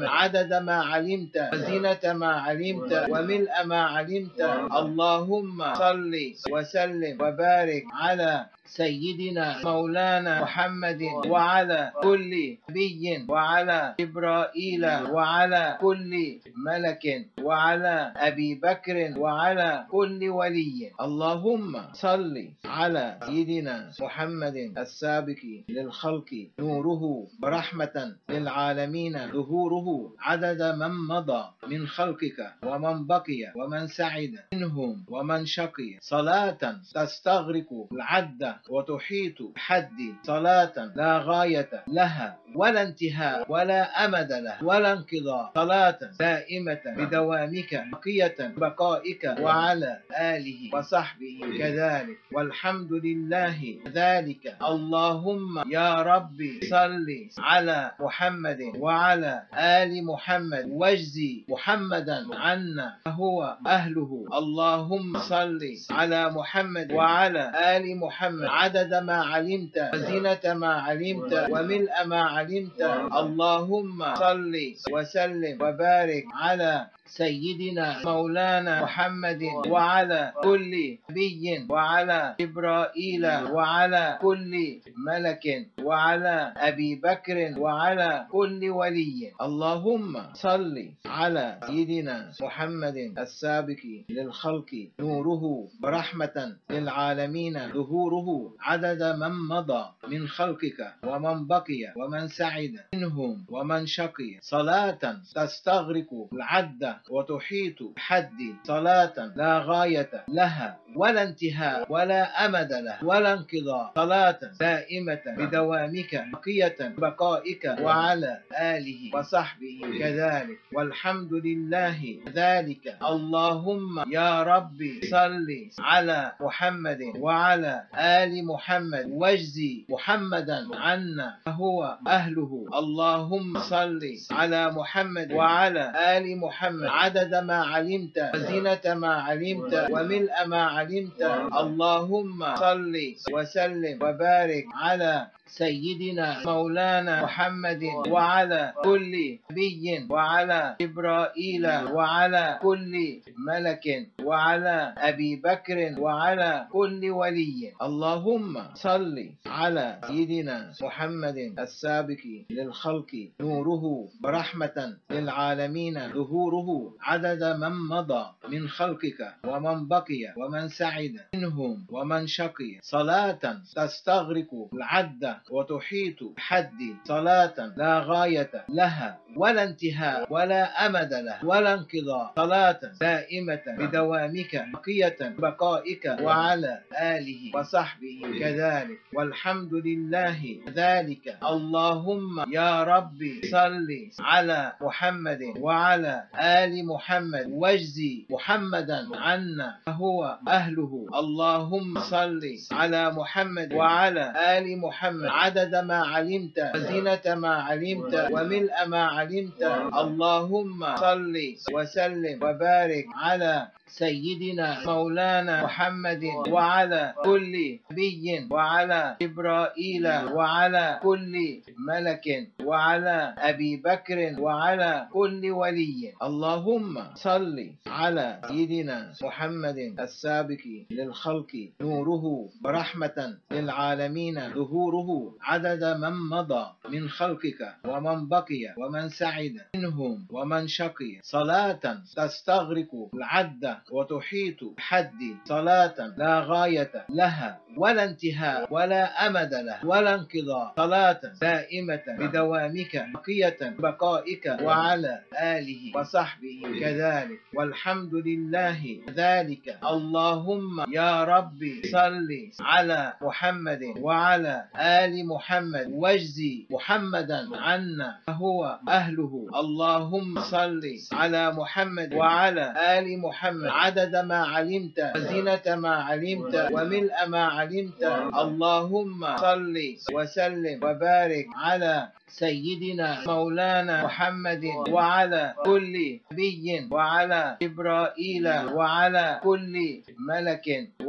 محمد عدد ما علمت وزنة ما علمت وملء ما علمت. اللهم صل وسلم وبارك على سيدنا مولانا محمد وعلى كل نبي وعلى جبرائيل وعلى كل ملك وعلى أبي بكر وعلى كل ولي. اللهم صل على سيدنا محمد السابق للخلق نوره ورحمة للعالمين ظهوره عدد من مضى من خلقك ومن بقي ومن سعد منهم ومن شقي صلاة تستغرق العد وتحيط بحد صلاة لا غاية لها ولا انتهاء ولا أمد له ولا انقضاء صلاة دائمة بدوامك بقية بقائك وعلى آله وصحبه كذلك والحمد لله ذلك. اللهم يا ربي صل على محمد وعلى آل محمد واجزي محمدا عنا فهو أهله. اللهم صل على محمد وعلى آل محمد عدد ما علمت وزنة ما علمت وملء ما علمت. اللهم صل وسلم وبارك على سيدنا مولانا محمد وعلى كل نبي وعلى جبرائيل وعلى كل ملك وعلى أبي بكر وعلى كل ولي. اللهم صل على سيدنا محمد السابق للخلق نوره ورحمة للعالمين ظهوره عدد من مضى من خلقك ومن بقي ومن سعد منهم ومن شقي صلاة تستغرق العد وتحيط بحد صلاة لا غاية لها ولا انتهاء ولا أمد له ولا انقضاء صلاة دائمة بدوامك بقية بقائك وعلى آله وصحبه كذلك والحمد لله ذلك. اللهم يا ربي صل على محمد وعلى آل محمد واجزي محمدا عنا فهو أهله. اللهم صل على محمد وعلى آل محمد عدد ما علمت وزنة ما علمت وملء ما علمت. اللهم صل وسلم وبارك على سيدنا مولانا محمد وعلى كل نبي وعلى جبرائيل وعلى كل ملك وعلى أبي بكر وعلى كل ولي. اللهم صل على سيدنا محمد السابق للخلق نوره ورحمة للعالمين ظهوره عدد من مضى من خلقك ومن بقي ومن سعد منهم ومن شقي صلاة تستغرق العد وتحيط بحد صلاة لا غاية لها ولا انتهاء ولا أمد له ولا انقضاء صلاة دائمة بدوامك بقية بقائك وعلى آله وصحبه كذلك والحمد لله ذلك. اللهم يا ربي صل على محمد وعلى آل محمد واجزي محمدا عنا فهو أهله. اللهم صل على محمد وعلى آل محمد عدد ما علمت وزنة ما علمت وملء ما علمت. اللهم صل وسلم وبارك على سيدنا مولانا محمد وعلى كل نبي وعلى جبرائيل وعلى كل ملك وعلى أبي بكر وعلى كل ولي. اللهم صل على سيدنا محمد السابق للخلق نوره ورحمة للعالمين ظهوره عدد من مضى من خلقك ومن بقي ومن سعد منهم ومن شقي صلاة تستغرق العد وتحيط بحد صلاة لا غاية لها ولا انتهاء ولا أمد له ولا انقضاء صلاة دائمة بدوامك بقية بقائك وعلى آله وصحبه كذلك والحمد لله ذلك. اللهم يا ربي صل على محمد وعلى آل محمد واجزي محمدا عنا فهو أهله. اللهم صل على محمد وعلى آل محمد عدد ما علمت وزنة ما علمت وملء ما علمت. اللهم صل وسلم وبارك على سيدنا مولانا محمد وعلى كل نبي وعلى جبرائيل وعلى كل ملك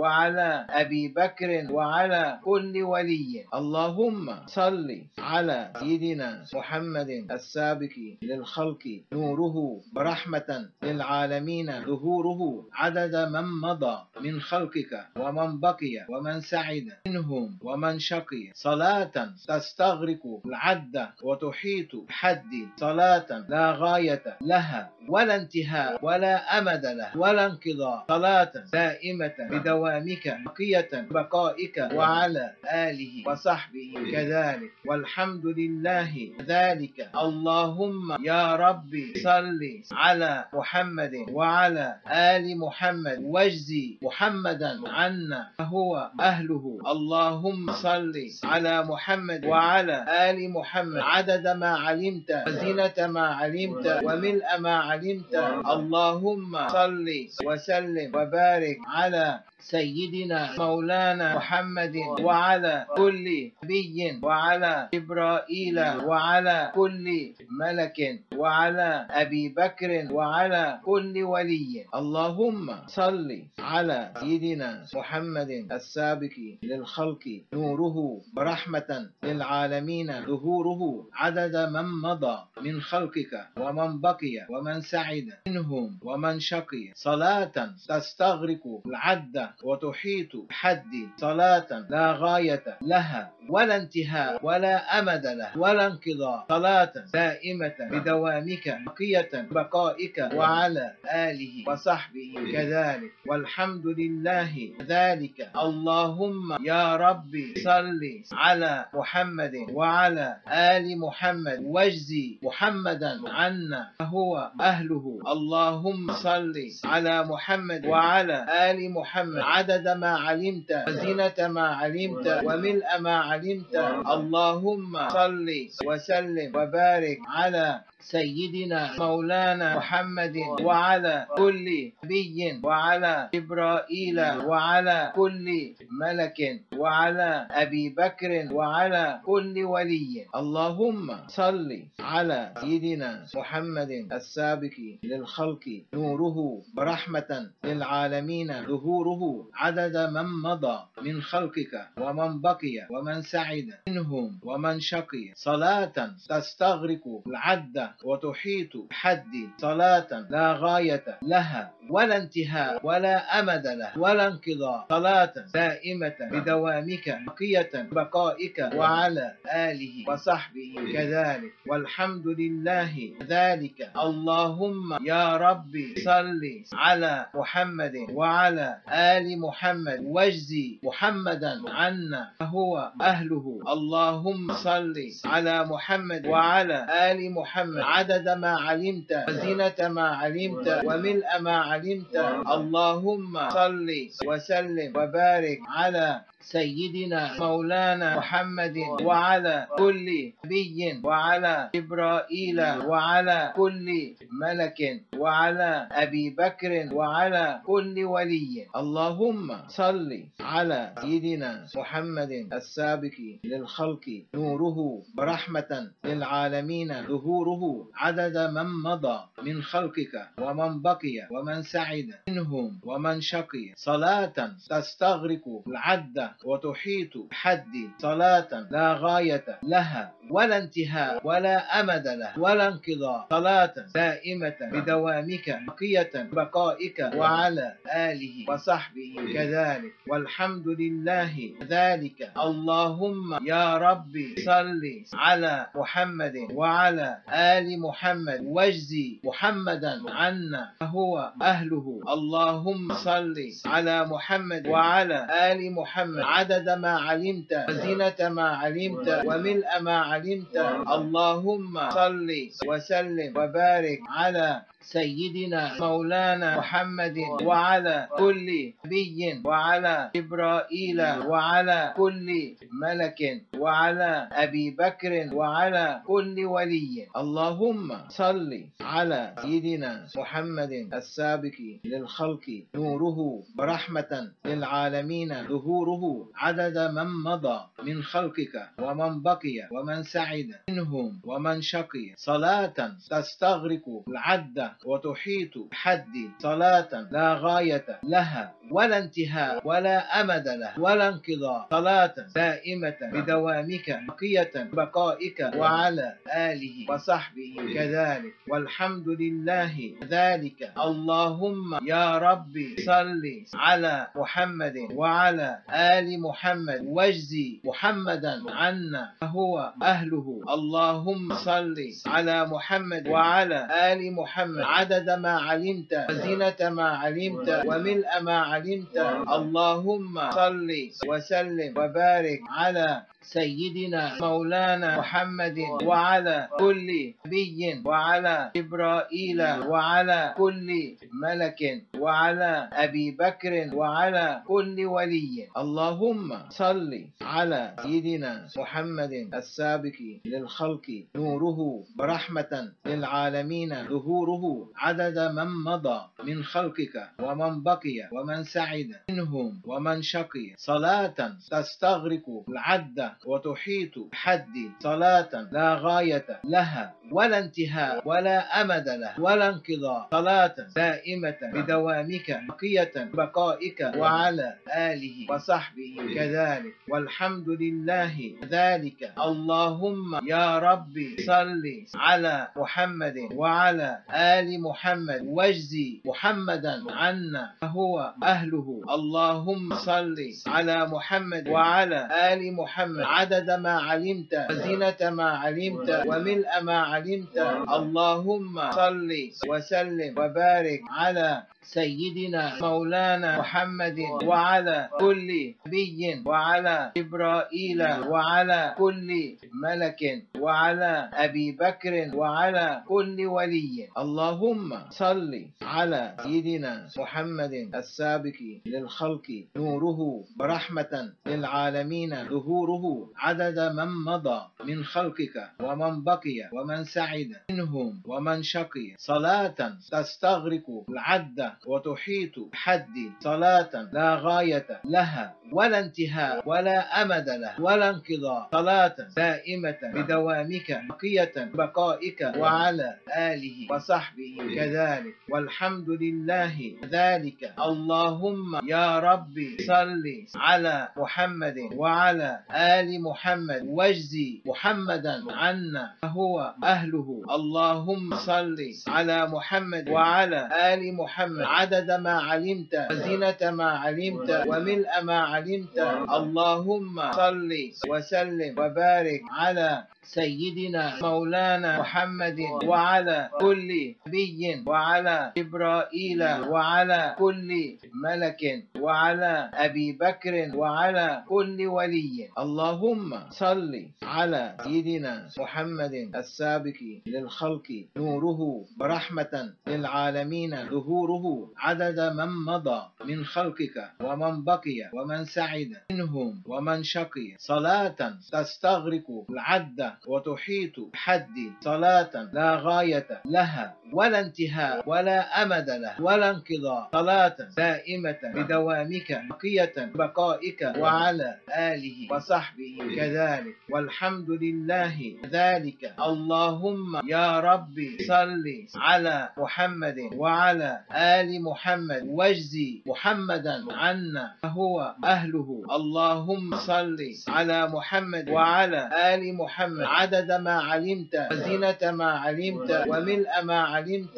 وعلى أبي بكر وعلى كل ولي. اللهم صل على سيدنا محمد السابق للخلق نوره برحمة للعالمين ظهوره عدد من مضى من خلقك ومن بقي ومن سعد منهم ومن شقي صلاة تستغرق العد وتحيط بحد صلاة لا غاية لها ولا انتهاء ولا أمد له ولا انقضاء صلاة دائمة بدوامك بقية بقائك وعلى آله وصحبه كذلك والحمد لله ذلك. اللهم يا ربي صل على محمد وعلى آل محمد واجزي محمدا عنا فهو أهله. اللهم صل على محمد وعلى آل محمد عدد ما علمت وزينة ما علمت وملء ما علمت. اللهم صل وسلم وبارك على سيدنا مولانا محمد وعلى كل نبي وعلى جبرائيل وعلى كل ملك وعلى أبي بكر وعلى كل ولي. اللهم صل على سيدنا محمد السابق للخلق نوره برحمة للعالمين ظهوره عدد من مضى من خلقك ومن بقي ومن سعد منهم ومن شقي صلاة تستغرق العد وتحيط بحد صلاة لا غاية لها ولا انتهاء ولا أمد له ولا انقضاء صلاة دائمة بدوامك بقية بقائك وعلى آله وصحبه كذلك والحمد لله ذلك. اللهم يا ربي صل على محمد وعلى آل محمد واجزي محمدا عنا فهو أهله. اللهم صل على محمد وعلى آل محمد عدد ما علمت وزينة ما علمت وملء ما علمت. اللهم صل وسلم وبارك على سيدنا مولانا محمد وعلى كل نبي وعلى جبرائيل وعلى كل ملك وعلى أبي بكر وعلى كل ولي. اللهم صل على سيدنا محمد السابق للخلق نوره برحمة للعالمين ظهوره عدد من مضى من خلقك ومن بقي ومن سعد منهم ومن شقي صلاة تستغرق العد وتحيط بحد صلاة لا غاية لها ولا انتهاء ولا أمد له ولا انقضاء صلاة دائمة بدوامك بقية بقائك وعلى آله وصحبه كذلك والحمد لله ذلك. اللهم يا ربي صل على محمد وعلى آل محمد واجزي محمدا عنا فهو أهله. اللهم صل على محمد وعلى آل محمد عدد ما علمت وزينة ما علمت وملء ما علمت. اللهم صل وسلم وبارك على سيدنا مولانا محمد وعلى كل نبي وعلى جبرائيل وعلى كل ملك وعلى أبي بكر وعلى كل ولي. اللهم صل على سيدنا محمد السابق للخلق نوره برحمة للعالمين ظهوره عدد من مضى من خلقك ومن بقي ومن سعد منهم ومن شقي صلاة تستغرق العد وتحيط بحد صلاة لا غاية لها ولا انتهاء ولا أمد له ولا انقضاء صلاة دائمة بدوامك بقية بقائك وعلى آله وصحبه كذلك والحمد لله ذلك. اللهم يا ربي صل على محمد وعلى آل محمد واجزي محمدا عنا فهو أهله. اللهم صل على محمد وعلى آل محمد عدد ما علمت وزينة ما علمت وملء ما علمت. اللهم صل وسلم وبارك على سيدنا مولانا محمد وعلى كل نبي وعلى جبرائيل وعلى كل ملك وعلى أبي بكر وعلى كل ولي. اللهم صل على سيدنا محمد السابق للخلق نوره برحمة للعالمين ظهوره عدد من مضى من خلقك ومن بقي ومن سعد منهم ومن شقي صلاة تستغرق العد وتحيط بحدي صلاة لا غاية لها ولا انتهاء ولا أمد له ولا انقضاء، صلاة دائمة بدوامك بقية بقائك وعلى آله وصحبه كذلك والحمد لله ذلك. اللهم يا ربي صل على محمد وعلى آل محمد واجزي محمدا عنا فهو أهله. اللهم صل على محمد وعلى آل محمد عدد ما علمت وزينة ما علمت وملء ما علمت. اللهم صل وسلم وبارك على سيدنا مولانا محمد وعلى كل نبي وعلى جبرائيل وعلى كل ملك وعلى أبي بكر وعلى كل ولي. اللهم صل على سيدنا محمد السابق للخلق نوره ورحمة للعالمين ظهوره عدد من مضى من خلقك ومن بقي ومن سعد منهم ومن شقي، صلاة تستغرق العد وتحيط بحد صلاة لا غاية لها ولا انتهاء ولا أمد له ولا انقضاء، صلاة دائمة بدوامك بقية بقائك وعلى آله وصحبه كذلك والحمد لله ذلك. اللهم يا ربي صل على محمد وعلى آل محمد واجزي محمدا عنا فهو أهله. اللهم صل على محمد وعلى آل محمد عدد ما علمت وزينة ما علمت وملء ما علمت. اللهم صل وسلم وبارك على سيدنا مولانا محمد وعلى كل نبي وعلى جبرائيل وعلى كل ملك وعلى أبي بكر وعلى كل ولي. اللهم صل على سيدنا محمد السابق للخلق نوره ورحمة للعالمين ظهوره عدد من مضى من خلقك ومن بقي ومن سعد منهم ومن شقي، صلاة تستغرق العد وتحيط بحد صلاة لا غاية لها ولا انتهاء ولا أمد له ولا انقضاء، صلاة دائمة بدوامك بقية بقائك وعلى آله وصحبه كذلك والحمد لله ذلك. اللهم يا ربي صل على محمد وعلى آل محمد واجزي محمدا عنا فهو أهله. اللهم صل على محمد وعلى آل محمد عدد ما علمت وزينة ما علمت وملء ما علمت. اللهم صل وسلم وبارك على سيدنا مولانا محمد وعلى كل نبي وعلى جبرائيل وعلى كل ملك وعلى أبي بكر وعلى كل ولي. اللهم صل على سيدنا محمد السابق للخلق نوره ورحمة للعالمين ظهوره عدد من مضى من خلقك ومن بقي ومن سعد منهم ومن شقي، صلاة تستغرق العد وتحيط بحد صلاة لا غاية لها ولا انتهاء ولا أمد له ولا انقضاء، صلاة دائمة بدوامك بقية بقائك وعلى آله وصحبه كذلك والحمد لله ذلك. اللهم يا ربي صل على محمد وعلى آل محمد واجزي محمدا عنا فهو أهله. اللهم صل على محمد وعلى آل محمد عدد ما علمت وزينة ما علمت وملء ما علمت.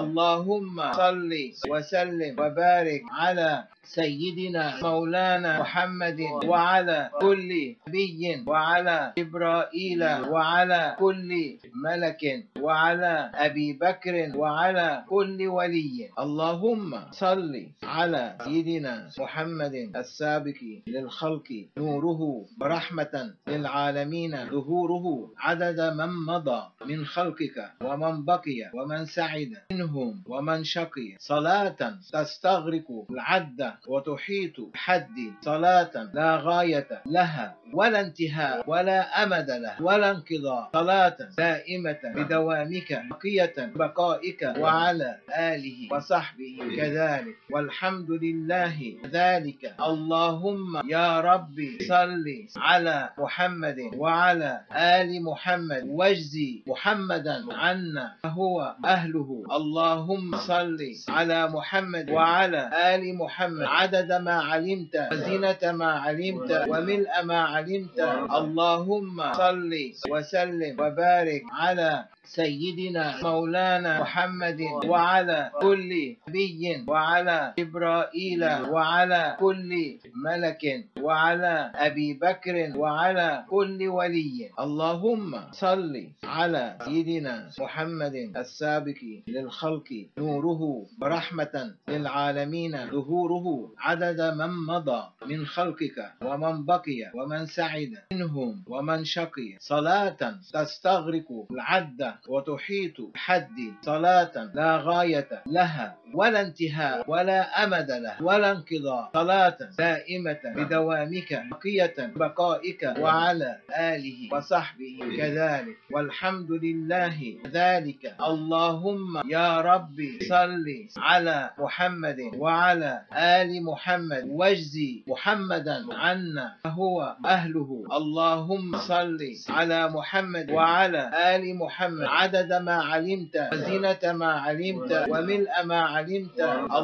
اللهم صل وسلم وبارك على سيدنا مولانا محمد وعلى كل نبي وعلى جبرائيل وعلى كل ملك وعلى أبي بكر وعلى كل ولي. اللهم صل على سيدنا محمد السابق للخلق نوره ورحمة للعالمين ظهوره عدد من مضى من خلقك ومن بقي ومن سعد منهم ومن شقي، صلاة تستغرق العد وتحيط بحد صلاة لا غاية لها ولا انتهاء ولا أمد له ولا انقضاء، صلاة دائمة بدوامك بقية بقائك وعلى آله وصحبه كذلك والحمد لله ذلك. اللهم يا ربي صل على محمد وعلى آل محمد واجزي محمدا عنا فهو أهله. اللهم صل على محمد وعلى آل محمد عدد ما علمت وزنة ما علمت وملء ما علمت. اللهم صل وسلم وبارك على سيدنا مولانا محمد وعلى كل نبي وعلى جبرائيل وعلى كل ملك وعلى أبي بكر وعلى كل ولي. اللهم صل على سيدنا محمد السابق للخلق نوره ورحمة للعالمين ظهوره عدد من مضى من خلقك ومن بقي ومن سعد منهم ومن شقي، صلاة تستغرق العد وتحيط بحد، صلاة لا غاية لها ولا انتهاء ولا أمد له ولا انقضاء، صلاة دائمة بدوامك بقية بقائك وعلى آله وصحبه كذلك والحمد لله ذلك. اللهم يا ربي صل على محمد وعلى آل محمد واجزي محمدا عنا فهو أهله. اللهم صل على محمد وعلى آل محمد عدد ما علمت وزنة ما علمت وملء ما علمت.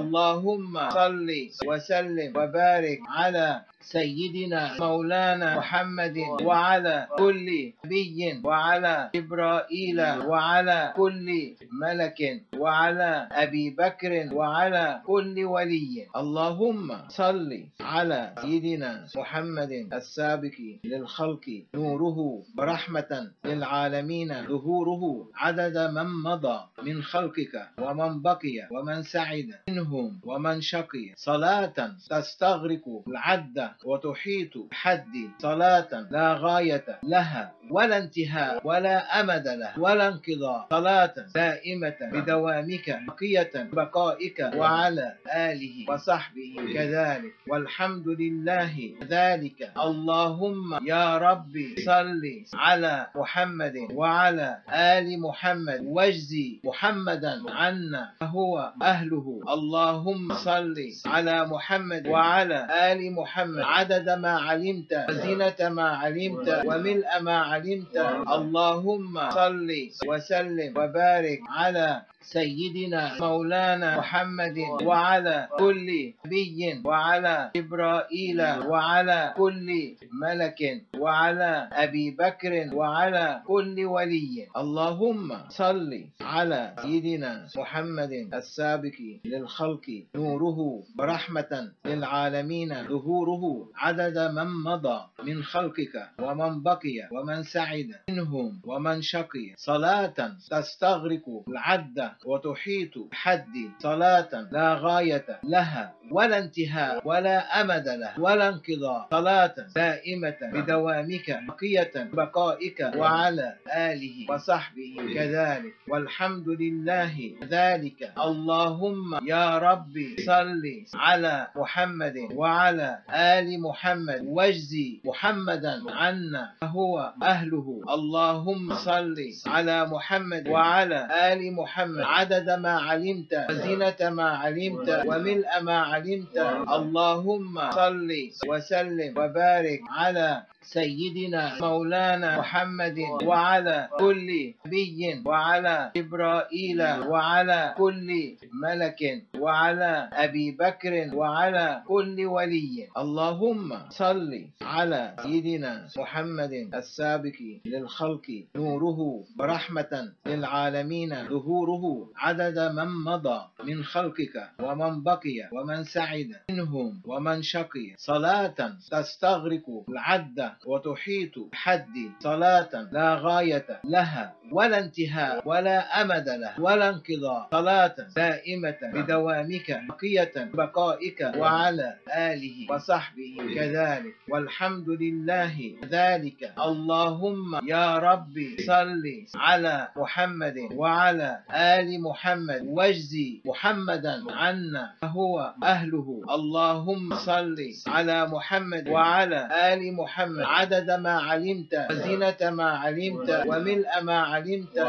اللهم صل وسلم وبارك على سيدنا مولانا محمد وعلى كل نبي وعلى جبرائيل وعلى كل ملك وعلى أبي بكر وعلى كل ولي. اللهم صل على سيدنا محمد السابق للخلق نوره ورحمة للعالمين ظهوره عدد من مضى من خلقك ومن بقي ومن سعد منهم ومن شقي، صلاة تستغرق العد وتحيط بحد، صلاة لا غاية لها ولا انتهاء ولا أمد له ولا انقضاء، صلاة دائمة بدوامك بقية بقائك وعلى آله وصحبه كذلك والحمد لله ذلك. اللهم يا ربي صل على محمد وعلى آل محمد واجزي محمدا عنا فهو أهله. اللهم صل على محمد وعلى آل محمد عدد ما علمت وزنة ما علمت وملء ما علمت. اللهم صل وسلم وبارك على سيدنا مولانا محمد وعلى كل نبي وعلى جبرائيل وعلى كل ملك وعلى أبي بكر وعلى كل ولي. اللهم صل على سيدنا محمد السابق للخلق نوره ورحمة للعالمين ظهوره عدد من مضى من خلقك ومن بقي ومن سعد منهم ومن شقي، صلاة تستغرق العد وتحيط بحد، صلاة لا غاية لها ولا انتهاء ولا أمد له ولا انقضاء، صلاة دائمة بدوامك بقية بقائك وعلى آله وصحبه كذلك والحمد لله ذلك. اللهم يا ربي صل على محمد وعلى آل محمد واجزي محمدا عنا فهو أهله. اللهم صل على محمد وعلى آل محمد عدد ما علمت وزنة ما علمت وملء ما علمت. اللهم صل وسلم وبارك على سيدنا مولانا محمد وعلى كل نبي وعلى جبرائيل وعلى كل ملك وعلى أبي بكر وعلى كل ولي. اللهم صل على سيدنا محمد السابق للخلق نوره ورحمة للعالمين ظهوره عدد من مضى من خلقك ومن بقي ومن سعد منهم ومن شقي، صلاة تستغرق العد وتحيط بحد، صلاة لا غاية لها ولا انتهاء ولا أمد له ولا انقضاء، صلاة دائمة بدوامك بقية بقائك وعلى آله وصحبه كذلك والحمد لله ذلك. اللهم يا ربي صل على محمد وعلى آل محمد واجزي محمدا عنا فهو أهله. اللهم صل على محمد وعلى آل محمد عدد ما علمت وزنة ما علمت وملء ما علمت.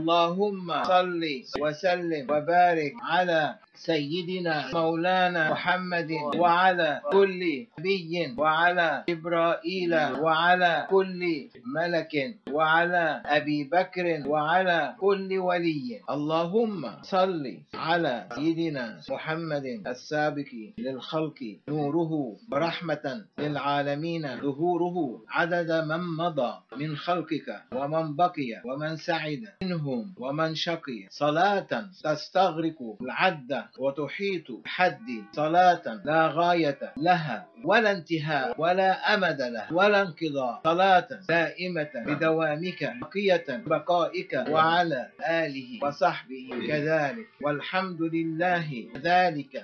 اللهم صل وسلم وبارك على سيدنا مولانا محمد وعلى كل نبي وعلى جبرائيل وعلى كل ملك وعلى أبي بكر وعلى كل ولي. اللهم صل على سيدنا محمد السابق للخلق نوره ورحمة للعالمين ظهوره عدد من مضى من خلقك ومن بقي ومن سعد منهم ومن شقي، صلاة تستغرق العد وتحيط بحد، صلاة لا غاية لها ولا انتهاء ولا أمد له ولا انقضاء، صلاة دائمة بدوامك بقية بقائك وعلى آله وصحبه كذلك والحمد لله ذلك.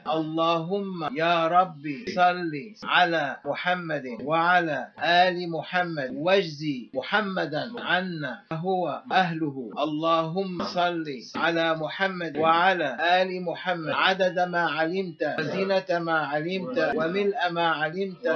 اللهم يا ربي صل على محمد وعلى آل محمد واجزي محمدا عنا فهو أهله. اللهم صل على محمد وعلى آل محمد عدد ما علمت وزنة ما علمت وملء ما علمت.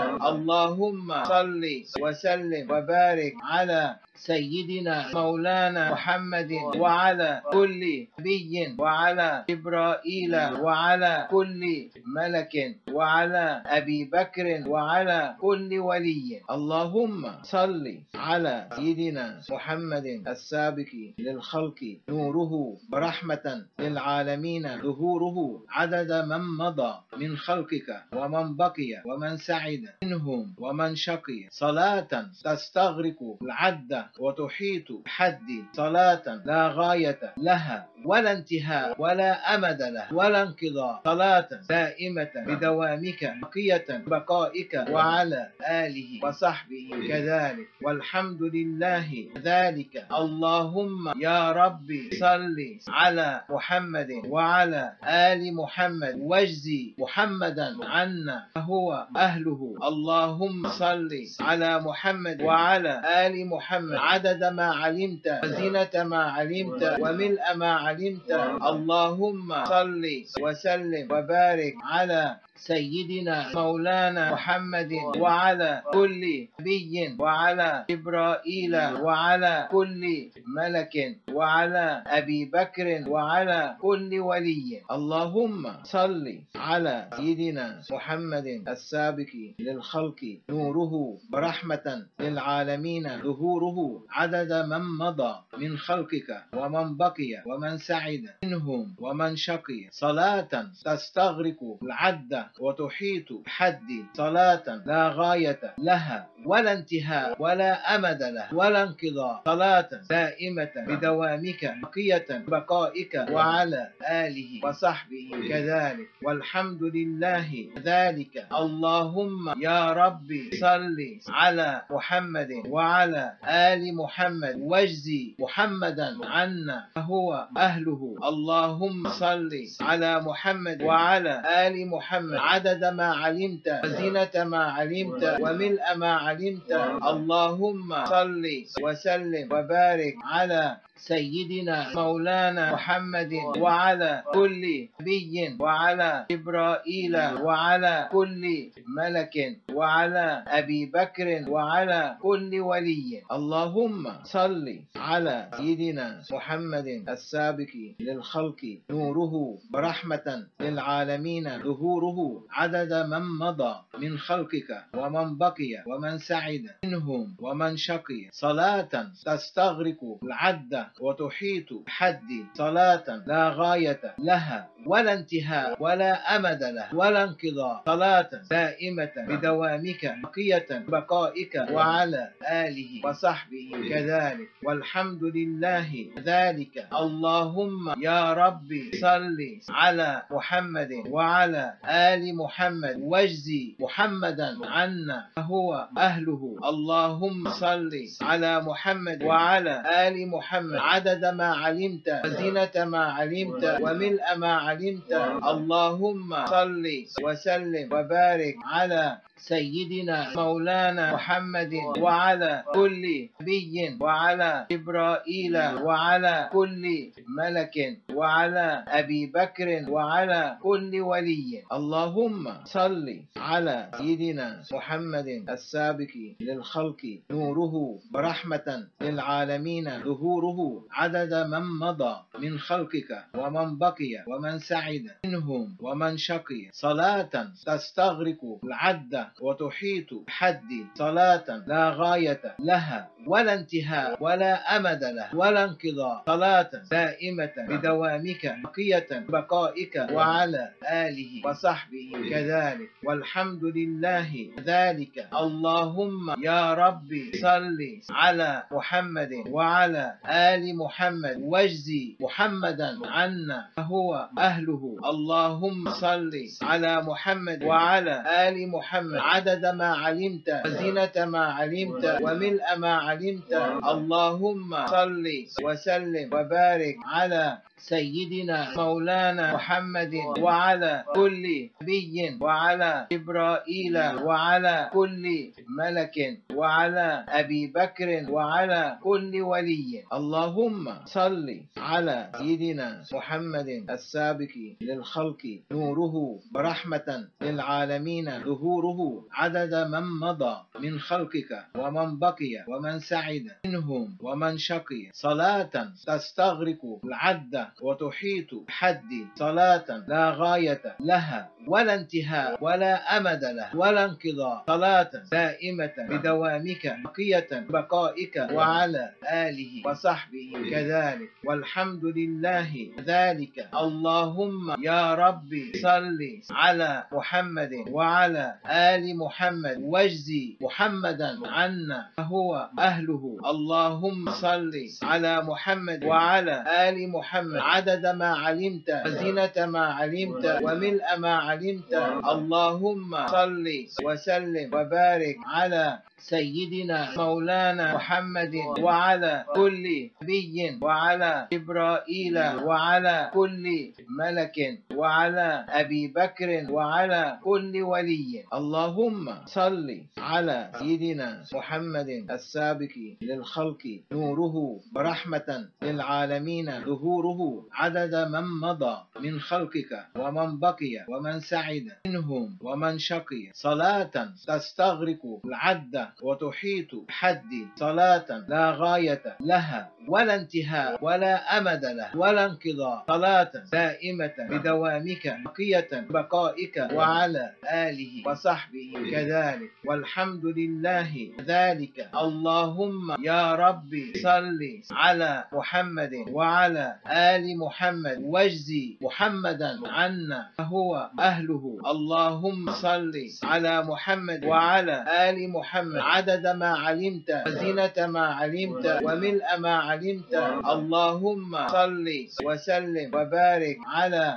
اللهم صل وسلم وبارك على سيدنا مولانا محمد وعلى كل نبي وعلى جبرائيل وعلى كل ملك وعلى أبي بكر وعلى كل ولي. اللهم صل على سيدنا محمد السابق للخلق نوره ورحمة للعالمين ظهوره عدد من مضى من خلقك ومن بقي ومن سعد منهم ومن شقي، صلاة تستغرق العد وتحيط بحد، صلاة لا غاية لها ولا انتهاء ولا أمد له ولا انقضاء، صلاة دائمة بدوامك بقية بقائك وعلى آله وصحبه كذلك والحمد لله ذلك. اللهم يا ربي صل على محمد وعلى آل محمد واجزي محمدا عنا فهو أهله. اللهم صل على محمد وعلى آل محمد عدد ما علمت وزنة ما علمت وملء ما علمت. اللهم صل وسلم وبارك على سيدنا مولانا محمد وعلى كل نبي وعلى جبرائيل وعلى كل ملك وعلى أبي بكر وعلى كل ولي. اللهم صل على سيدنا محمد السابق للخلق نوره ورحمة للعالمين ظهوره عدد من مضى من خلقك ومن بقي ومن سعد منهم ومن شقي، صلاة تستغرق العد وتحيط بحد، صلاة لا غاية لها ولا انتهاء ولا أمد له ولا انقضاء، صلاة دائمة بدوامك بقية بقائك وعلى آله وصحبه كذلك والحمد لله ذلك. اللهم يا ربي صل على محمد وعلى آل محمد واجزي محمدا عنا فهو أهله. اللهم صل على محمد وعلى آل محمد عدد ما علمت وزنة ما علمت وملء ما علمت. اللهم صل وسلم وبارك على سيدنا مولانا محمد وعلى كل نبي وعلى جبرائيل وعلى كل ملك وعلى أبي بكر وعلى كل ولي. اللهم صل على سيدنا محمد السابق للخلق نوره ورحمة للعالمين ظهوره عدد من مضى من خلقك ومن بقي ومن سعد منهم ومن شقي، صلاة تستغرق العد وتحيط بحد، صلاة لا غاية لها ولا انتهاء ولا أمد له ولا انقضاء، صلاة دائمة بدوامك بقية بقائك وعلى آله وصحبه كذلك والحمد لله ذلك. اللهم يا ربي صل على محمد وعلى آل محمد واجزي محمدا عنا فهو أهله. اللهم صل على محمد وعلى آل محمد عدد ما علمت وزينة ما علمت وملء ما علمت. اللهم صل وسلم وبارك على سيدنا مولانا محمد وعلى كل نبي وعلى جبرائيل وعلى كل ملك وعلى أبي بكر وعلى كل ولي. اللهم صل على سيدنا محمد السابق للخلق نوره ورحمة للعالمين ظهوره عدد من مضى من خلقك ومن بقي ومن سعد منهم ومن شقي صلاة تستغرق العد وتحيط بحد صلاة لا غاية لها ولا انتهاء ولا أمد له ولا انقضاء صلاة دائمة بدوامك بقية بقائك وعلى آله وصحبه كذلك والحمد لله ذلك. اللهم يا ربي صل على محمد وعلى آل محمد واجزي محمدا عنا فهو أهله. اللهم صل على محمد وعلى آل محمد عدد ما علمت وزينة ما علمت وملء ما علمت. اللهم صل وسلم وبارك على سيدنا مولانا محمد وعلى كل نبي وعلى جبرائيل وعلى كل ملك وعلى أبي بكر وعلى كل ولي. اللهم صل على سيدنا محمد السابق للخلق نوره ورحمة للعالمين ظهوره عدد من مضى من خلقك ومن بقي ومن سعد منهم ومن شقي صلاة تستغرق العد وتحيط بحد صلاة لا غاية لها ولا انتهاء ولا أمد له ولا انقضاء صلاة دائمة بدوامك بقية بقائك وعلى آله وصحبه كذلك والحمد لله ذلك. اللهم يا ربي صل على محمد وعلى آل محمد واجزي محمدا عنا فهو أهله. اللهم صل على محمد وعلى آل محمد عدد ما علمت وزينة ما علمت وملء ما علمت. اللهم صل وسلم وبارك على سيدنا مولانا محمد وعلى كل نبي وعلى جبرائيل وعلى كل ملك وعلى أبي بكر وعلى كل ولي. اللهم صل على سيدنا محمد السابق للخلق نوره ورحمة للعالمين ظهوره عدد من مضى من خلقك ومن بقي ومن سعد منهم ومن شقي صلاة تستغرق العد وتحيط بحد صلاة لا غاية لها ولا انتهاء ولا أمد له ولا انقضاء صلاة دائمة بدوامك بقية بقائك وعلى آله وصحبه كذلك والحمد لله ذلك. اللهم يا ربي صل على محمد وعلى آل محمد واجزي محمدا عنا فهو أهله. اللهم صل على محمد وعلى آل محمد عدد ما علمت وزينة ما علمت وملء ما علمت. اللهم صل وسلم وبارك على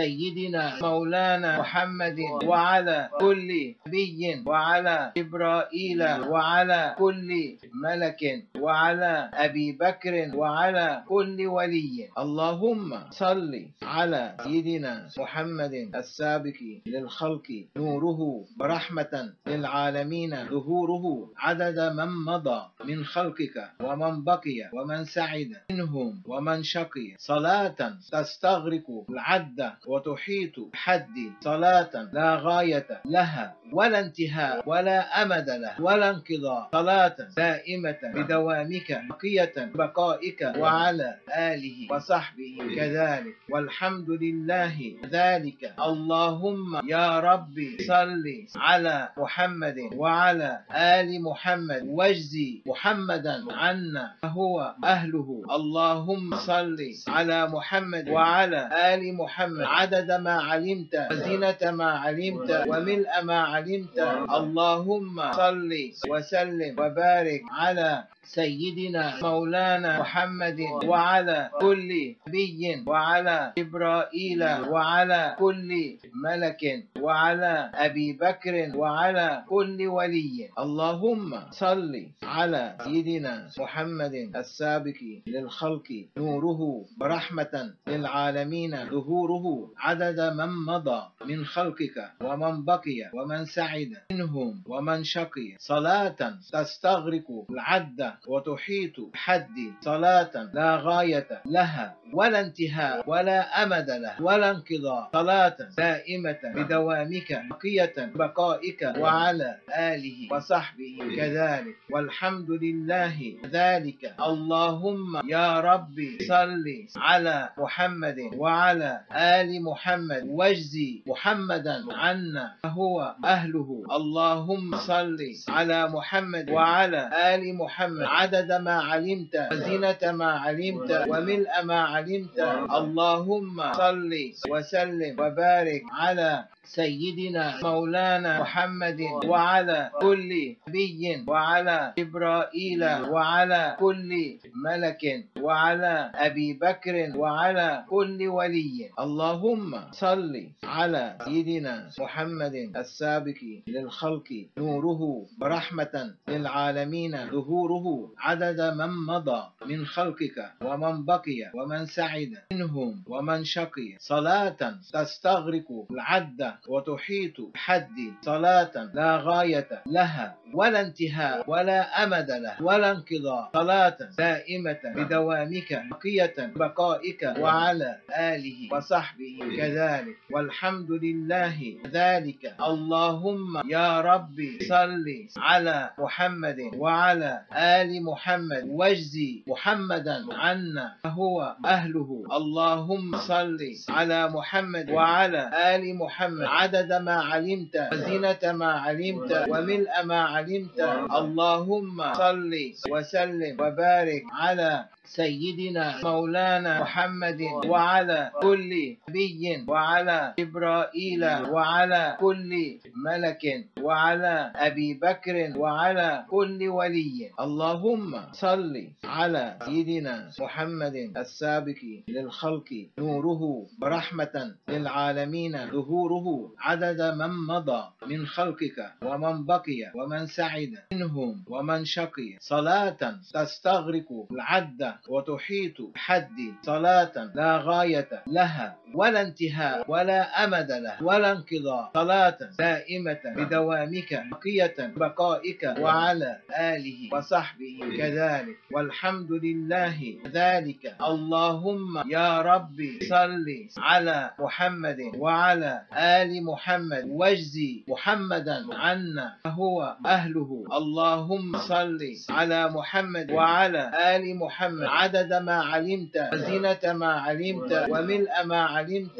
سيدنا مولانا محمد وعلى كل نبي وعلى جبرائيل وعلى كل ملك وعلى أبي بكر وعلى كل ولي. اللهم صل على سيدنا محمد السابق للخلق نوره ورحمة للعالمين ظهوره عدد من مضى من خلقك ومن بقي ومن سعد منهم ومن شقي صلاة تستغرق العد وتحيط بحد صلاة لا غاية لها ولا انتهاء ولا أمد له ولا انقضاء صلاة دائمة بدوامك بقية بقائك وعلى آله وصحبه كذلك والحمد لله ذلك. اللهم يا ربي صل على محمد وعلى آل محمد واجزي محمدا عنا فهو أهله. اللهم صل على محمد وعلى آل محمد عدد ما علمت وزينة ما علمت وملء ما علمت. اللهم صل وسلم وبارك على سيدنا مولانا محمد وعلى كل نبي وعلى جبرائيل وعلى كل ملك وعلى أبي بكر وعلى كل ولي. اللهم صل على سيدنا محمد السابق للخلق نوره ورحمة للعالمين ظهوره عدد من مضى من خلقك ومن بقي ومن سعد منهم ومن شقي صلاة تستغرق العد وتحيط بحد صلاة لا غاية لها ولا انتهاء ولا أمد له ولا انقضاء صلاة دائمة بدوامك بقية بقائك وعلى آله وصحبه كذلك والحمد لله ذلك. اللهم يا ربي صل على محمد وعلى آل محمد واجزي محمدا عنا فهو أهله. اللهم صل على محمد وعلى آل محمد عدد ما علمت وزينة ما علمت وملء ما علمت. اللهم صل وسلم وبارك على سيدنا مولانا محمد وعلى كل نبي وعلى جبرائيل وعلى كل ملك وعلى أبي بكر وعلى كل ولي. اللهم صل على سيدنا محمد السابق للخلق نوره ورحمة للعالمين ظهوره عدد من مضى من خلقك ومن بقي ومن سعد منهم ومن شقي صلاة تستغرق العد وتحيط بحد صلاة لا غاية لها ولا انتهاء ولا أمد له ولا انقضاء صلاة دائمة بدوامك بقية بقائك وعلى آله وصحبه كذلك والحمد لله ذلك. اللهم يا ربي صل على محمد وعلى آل محمد واجزي محمدا عنا فهو أهله. اللهم صل على محمد وعلى آل محمد عدد ما علمت وزينة ما علمت وملء ما علمت. اللهم صل وسلم وبارك على سيدنا مولانا محمد وعلى كل نبي وعلى جبرائيل وعلى كل ملك وعلى أبي بكر وعلى كل ولي. اللهم صل على سيدنا محمد السابق للخلق نوره ورحمة للعالمين ظهوره عدد من مضى من خلقك ومن بقي ومن سعد منهم ومن شقي صلاة تستغرق العد وتحيط بحد صلاة لا غاية لها ولا انتهاء ولا أمد له ولا انقضاء صلاة دائمة بدوامك بقية بقائك وعلى آله وصحبه كذلك والحمد لله ذلك. اللهم يا ربي صل على محمد وعلى آل محمد واجزي محمدا عنا فهو أهله. اللهم صل على محمد وعلى آل محمد عدد ما علمت وزينة ما علمت وملء ما علمت.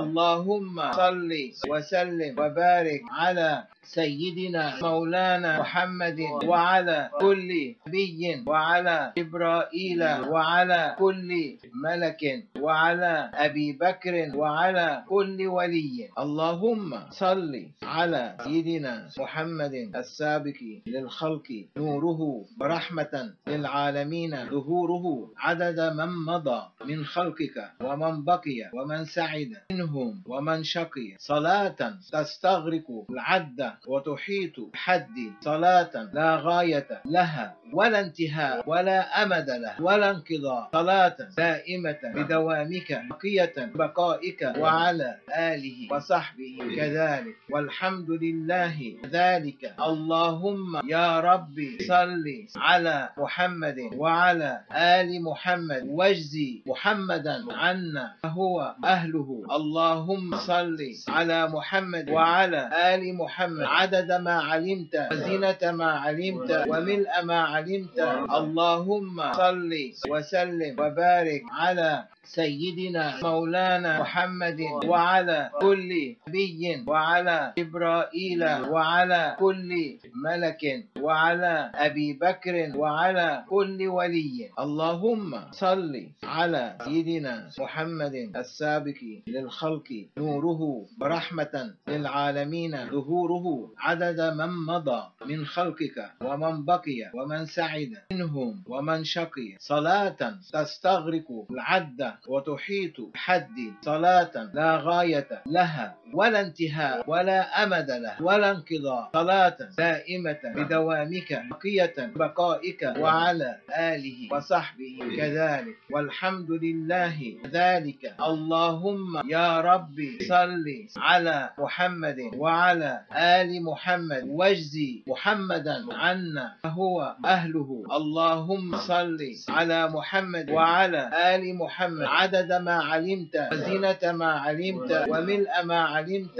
اللهم صل وسلم وبارك على سيدنا مولانا محمد وعلى كل نبي وعلى جبرائيل وعلى كل ملك وعلى أبي بكر وعلى كل ولي. اللهم صل على سيدنا محمد السابق للخلق نوره ورحمة للعالمين ظهوره عدد من مضى من خلقك ومن بقي ومن سعد منهم ومن شقي صلاة تستغرق العد وتحيط بحد صلاة لا غاية لها ولا انتهاء ولا أمد له ولا انقضاء صلاة دائمة بدوامك بقية بقائك وعلى آله وصحبه كذلك والحمد لله ذلك. اللهم يا ربي صل على محمد وعلى آل محمد واجزي محمدا عنا فهو أهله. اللهم صل على محمد وعلى آل محمد عدد ما علمت وزينة ما علمت وملء ما علمت. اللهم صل وسلم وبارك على سيدنا مولانا محمد وعلى كل نبي وعلى جبرائيل وعلى كل ملك وعلى أبي بكر وعلى كل ولي. اللهم صل على سيدنا محمد السابق للخلق نوره ورحمة للعالمين ظهوره عدد من مضى من خلقك ومن بقي ومن سعد منهم ومن شقي صلاة تستغرق العد وتحيط بحد صلاة لا غاية لها ولا انتهاء ولا أمد لها ولا انقضاء صلاة دائمة بدوامك بقية بقائك وعلى آله وصحبه كذلك والحمد لله ذلك. اللهم يا ربي صل على محمد وعلى آل محمد واجزي محمدا عنا فهو أهله. اللهم صل على محمد وعلى آل محمد عدد ما علمت وزنة ما علمت وملء ما علمت.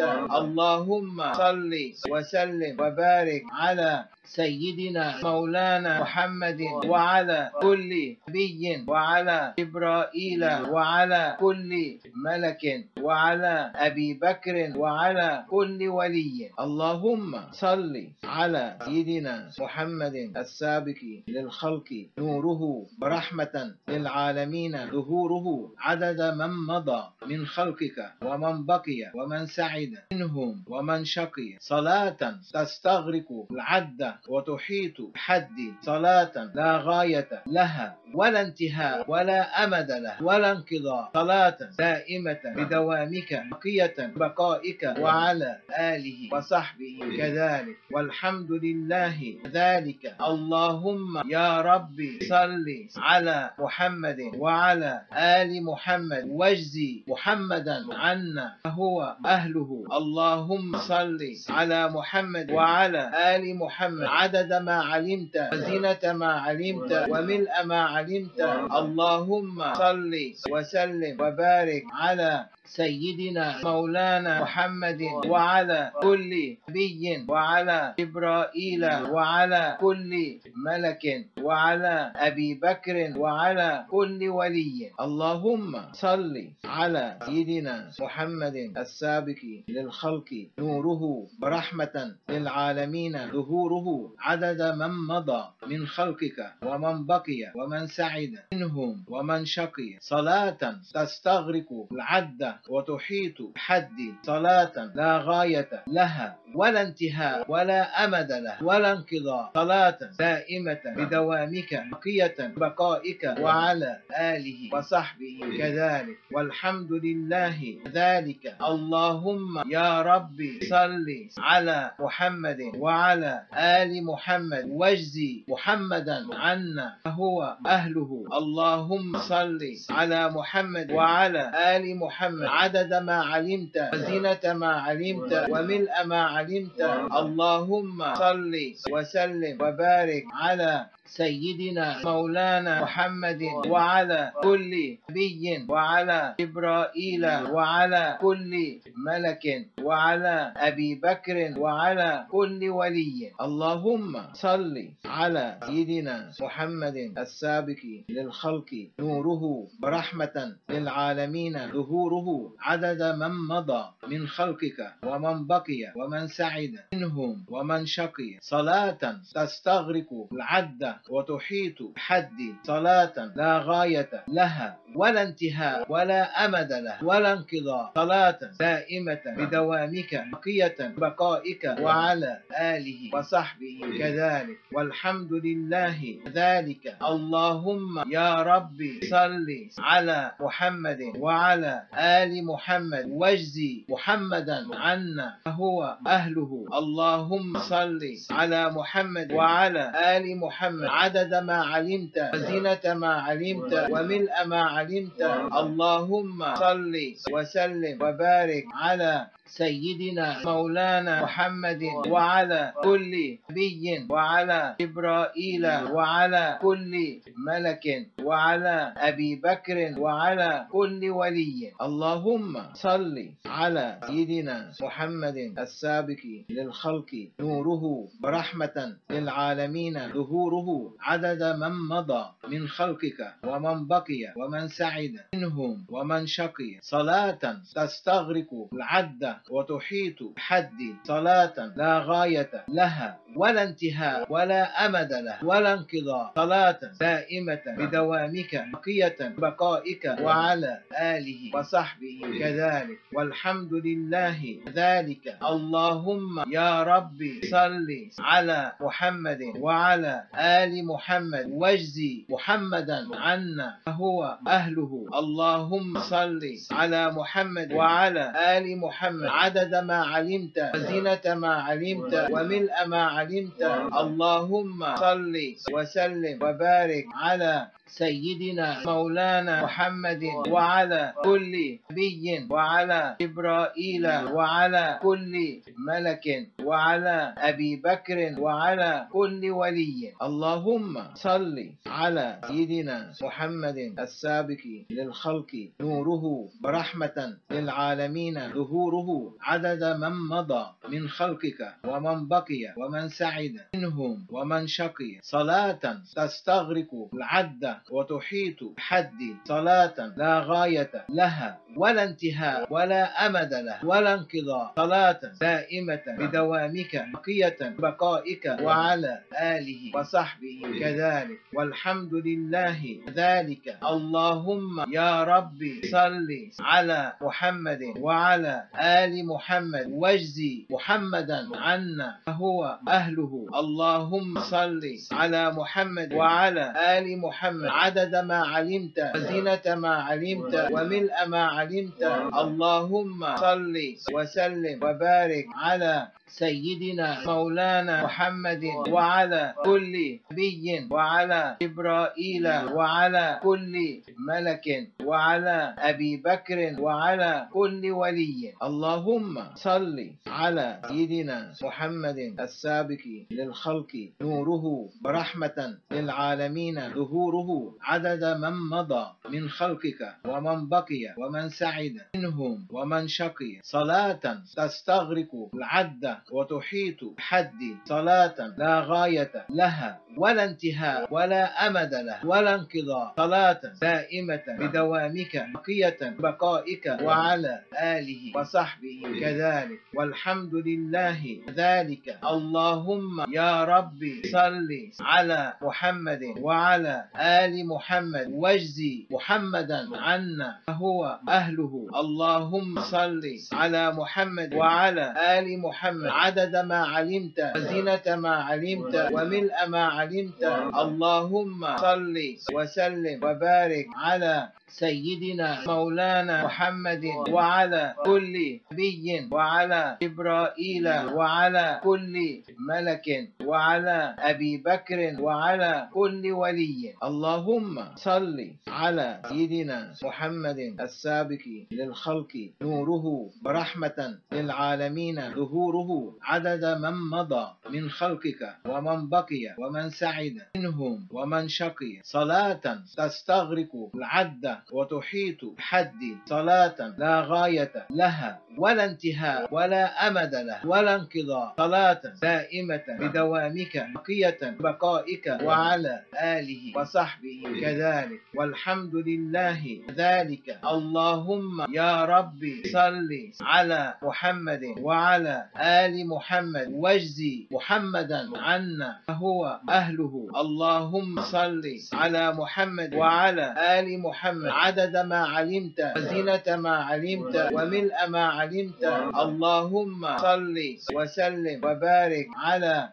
اللهم صل وسلم وبارك على سيدنا مولانا محمد وعلى كل نبي وعلى جبرائيل وعلى كل ملك وعلى أبي بكر وعلى كل ولي. اللهم صل على سيدنا محمد السابق للخلق نوره ورحمة للعالمين ظهوره عدد من مضى من خلقك ومن بقي ومن سعد منهم ومن شقي صلاة تستغرق العد وتحيط بحد صلاة لا غاية لها ولا انتهاء ولا أمد لها ولا انقضاء صلاة دائمة بدوامك بقية بقائك وعلى آله وصحبه كذلك والحمد لله ذلك. اللهم يا ربي صل على محمد وعلى آل محمد واجزي محمدا عنا فهو أهله. اللهم صل على محمد وعلى آل محمد عدد ما علمت وزنة ما علمت وملء ما علمت. اللهم صل وسلم وبارك على سيدنا مولانا محمد وعلى كل نبي وعلى جبرائيل وعلى كل ملك وعلى أبي بكر وعلى كل ولي. اللهم صل على سيدنا محمد السابق للخلق نوره ورحمة للعالمين ظهوره عدد من مضى من خلقك ومن بقي ومن سعد منهم ومن شقي صلاة تستغرق العد وتحيط بحد صلاة لا غاية لها ولا انتهاء ولا أمد لها ولا انقضاء صلاة دائمة بدوامك بقية بقائك وعلى آله وصحبه كذلك والحمد لله ذلك. اللهم يا ربي صل على محمد وعلى آل محمد واجزي محمدا عنا فهو أهله. اللهم صل على محمد وعلى آل محمد عدد ما علمت وزنة ما علمت وملء ما علمت. اللهم صل وسلم وبارك على سيدنا مولانا محمد وعلى كل نبي وعلى جبرائيل وعلى كل ملك وعلى أبي بكر وعلى كل ولي. اللهم صل على سيدنا محمد السابق للخلق نوره ورحمة للعالمين ظهوره عدد من مضى من خلقك ومن بقي ومن سعد منهم ومن شقي صلاة تستغرق العد وتحيط بحد صلاة لا غاية لها ولا انتهاء ولا أمد لها ولا انقضاء صلاة دائمة بدوامك بقية بقائك وعلى آله وصحبه كذلك والحمد لله ذلك. اللهم يا ربي صل على محمد وعلى آل محمد واجزي محمدا عنا فهو أهله. اللهم صل على محمد وعلى آل محمد عدد ما علمت وزنة ما علمت وملء ما علمت. اللهم صل وسلم وبارك على سيدنا مولانا محمد وعلى كل نبي وعلى جبرائيل وعلى كل ملك وعلى أبي بكر وعلى كل ولي. الله اللهم صل على سيدنا محمد السابق للخلق نوره ورحمة للعالمين ظهوره عدد من مضى من خلقك ومن بقي ومن سعد منهم ومن شقي صلاة تستغرق العد وتحيط بحد صلاة لا غاية لها ولا انتهاء ولا أمد له ولا انقضاء صلاة دائمة بدوامك بقية بقائك وعلى آله وصحبه كذلك والحمد لله ذلك. اللهم يا ربي صل على محمد وعلى آل محمد واجزي محمدا عنا فهو أهله. اللهم صل على محمد وعلى آل محمد عدد ما علمت وزنة ما علمت وملء ما علمت. اللهم صل وسلم وبارك على سيدنا مولانا محمد وعلى كل نبي وعلى جبرائيل وعلى كل ملك وعلى أبي بكر وعلى كل ولي. اللهم صل على سيدنا محمد السابق للخلق نوره ورحمة للعالمين ظهوره عدد من مضى من خلقك ومن بقي ومن سعد منهم ومن شقي صلاة تستغرق العد وتحيط بحد صلاة لا غاية لها ولا انتهاء ولا أمد له ولا انقضاء صلاة دائمة بدوامك بقية بقائك وعلى آله وصحبه كذلك والحمد لله ذلك. اللهم يا ربي صل على محمد وعلى آل محمد واجزي محمدا عنا فهو أهله. اللهم صل على محمد وعلى آل محمد عدد ما علمت وزنة ما علمت وملء ما علمت. اللهم صل وسلم وبارك على سيدنا مولانا محمد وعلى كل نبي وعلى جبرائيل وعلى كل ملك وعلى أبي بكر وعلى كل ولي. اللهم صل على سيدنا محمد السابق للخلق نوره ورحمة للعالمين ظهوره عدد من مضى من خلقك ومن بقي ومن سعد منهم ومن شقي صلاة تستغرق العد وتحيط بحد صلاة لا غاية لها ولا انتهاء ولا أمد له ولا انقضاء صلاة دائمة بدوامك بقية بقائك وعلى آله وصحبه كذلك والحمد لله ذلك. اللهم يا ربي صل على محمد وعلى آل محمد واجزي محمدا عنا فهو أهله. اللهم صل على محمد وعلى آل محمد عدد ما علمت وزنة ما علمت وملء ما علمت. اللهم صل وسلم وبارك على سيدنا مولانا محمد وعلى كل نبي وعلى جبرائيل وعلى كل ملك وعلى أبي بكر وعلى كل ولي. اللهم صل على سيدنا محمد السابق للخلق نوره ورحمة للعالمين ظهوره عدد من مضى من خلقك ومن بقي ومن سعد منهم ومن شقي صلاة تستغرق العد وتحيط بحد صلاة لا غاية لها ولا انتهاء ولا أمد له ولا انقضاء صلاة دائمة بدوامك بقية بقائك وعلى آله وصحبه كذلك والحمد لله ذلك. اللهم يا ربي صل على محمد وعلى آل محمد واجزي محمدا عنا فهو أهله. اللهم صل على محمد وعلى آل محمد عدد ما علمت وزنة ما علمت وملء ما علمت. اللهم صل وسلم وبارك على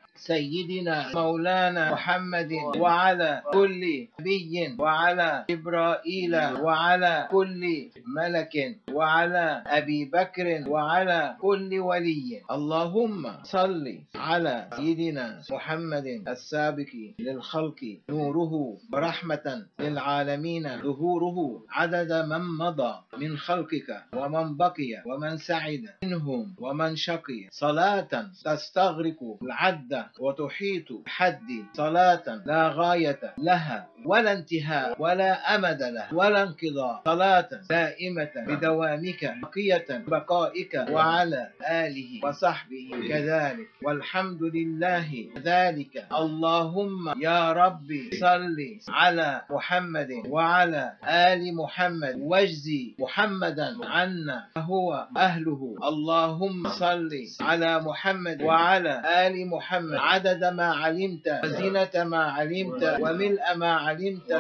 سيدنا مولانا محمد وعلى كل نبي وعلى جبرائيل وعلى كل ملك وعلى أبي بكر وعلى كل ولي. اللهم صل على سيدنا محمد السابق للخلق نوره ورحمة للعالمين ظهوره عدد من مضى من خلقك ومن بقي ومن سعد منهم ومن شقي صلاة تستغرق العد وتحيط بحد صلاة لا غاية لها ولا انتهاء ولا أمد له ولا انقضاء، صلاة دائمة بدوامك بقية بقائك وعلى آله وصحبه كذلك والحمد لله ذلك. اللهم يا ربي صل على محمد وعلى آل محمد واجزي محمدا عنا فهو أهله. اللهم صل على محمد وعلى آل محمد عدد ما علمت وزينة ما علمت وملء ما علمت.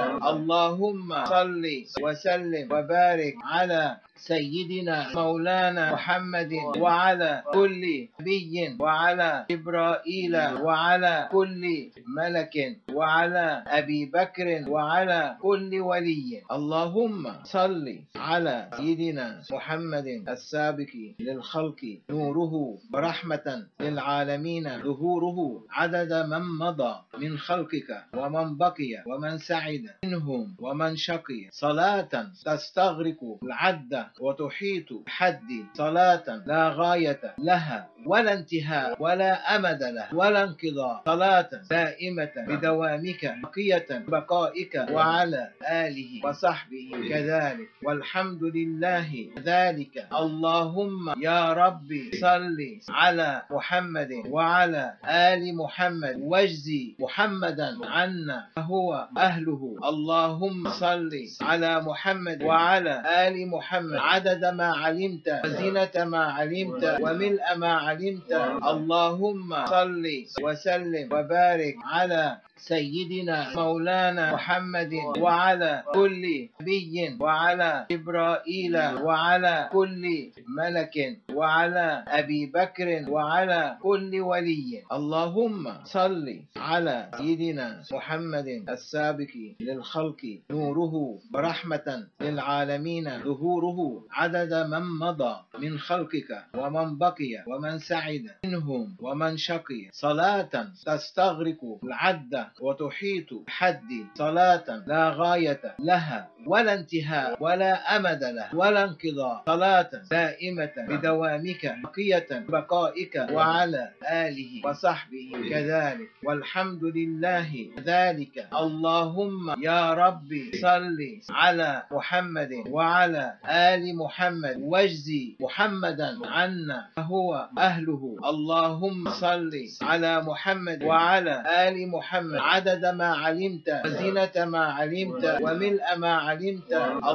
اللهم صل وسلم وبارك على سيدنا مولانا محمد وعلى كل نبي وعلى جبرائيل وعلى كل ملك وعلى أبي بكر وعلى كل ولي. اللهم صل على سيدنا محمد السابق للخلق نوره ورحمة للعالمين ظهوره عدد من مضى من خلقك ومن بقي ومن سعد منهم ومن شقي، صلاة تستغرق العد وتحيط بحد صلاة لا غاية لها ولا انتهاء ولا أمد له ولا انقضاء، صلاة دائمة بدوامك بقية بقائك وعلى آله وصحبه كذلك والحمد لله ذلك. اللهم يا ربي صل على محمد وعلى آل محمد واجزي محمدا عنا فهو أهله. اللهم صل على محمد وعلى آل محمد عدد ما علمت وزينة ما علمت وملء ما علمت. اللهم صل وسلم وبارك على سيدنا مولانا محمد وعلى كل نبي وعلى جبرائيل وعلى كل ملك وعلى أبي بكر وعلى كل ولي. اللهم صل على سيدنا محمد السابق للخلق نوره ورحمة للعالمين ظهوره عدد من مضى من خلقك ومن بقي ومن سعد منهم ومن شقي، صلاة تستغرق العد وتحيط بحد صلاة لا غاية لها ولا انتهاء ولا أمد له ولا انقضاء، صلاة دائمة بدوامك بقية بقائك وعلى آله وصحبه كذلك والحمد لله ذلك. اللهم يا ربي صل على محمد وعلى آل محمد واجزي محمدا عنا فهو أهله. اللهم صل على محمد وعلى آل محمد عدد ما علمت وزينة ما علمت وملء ما علمت.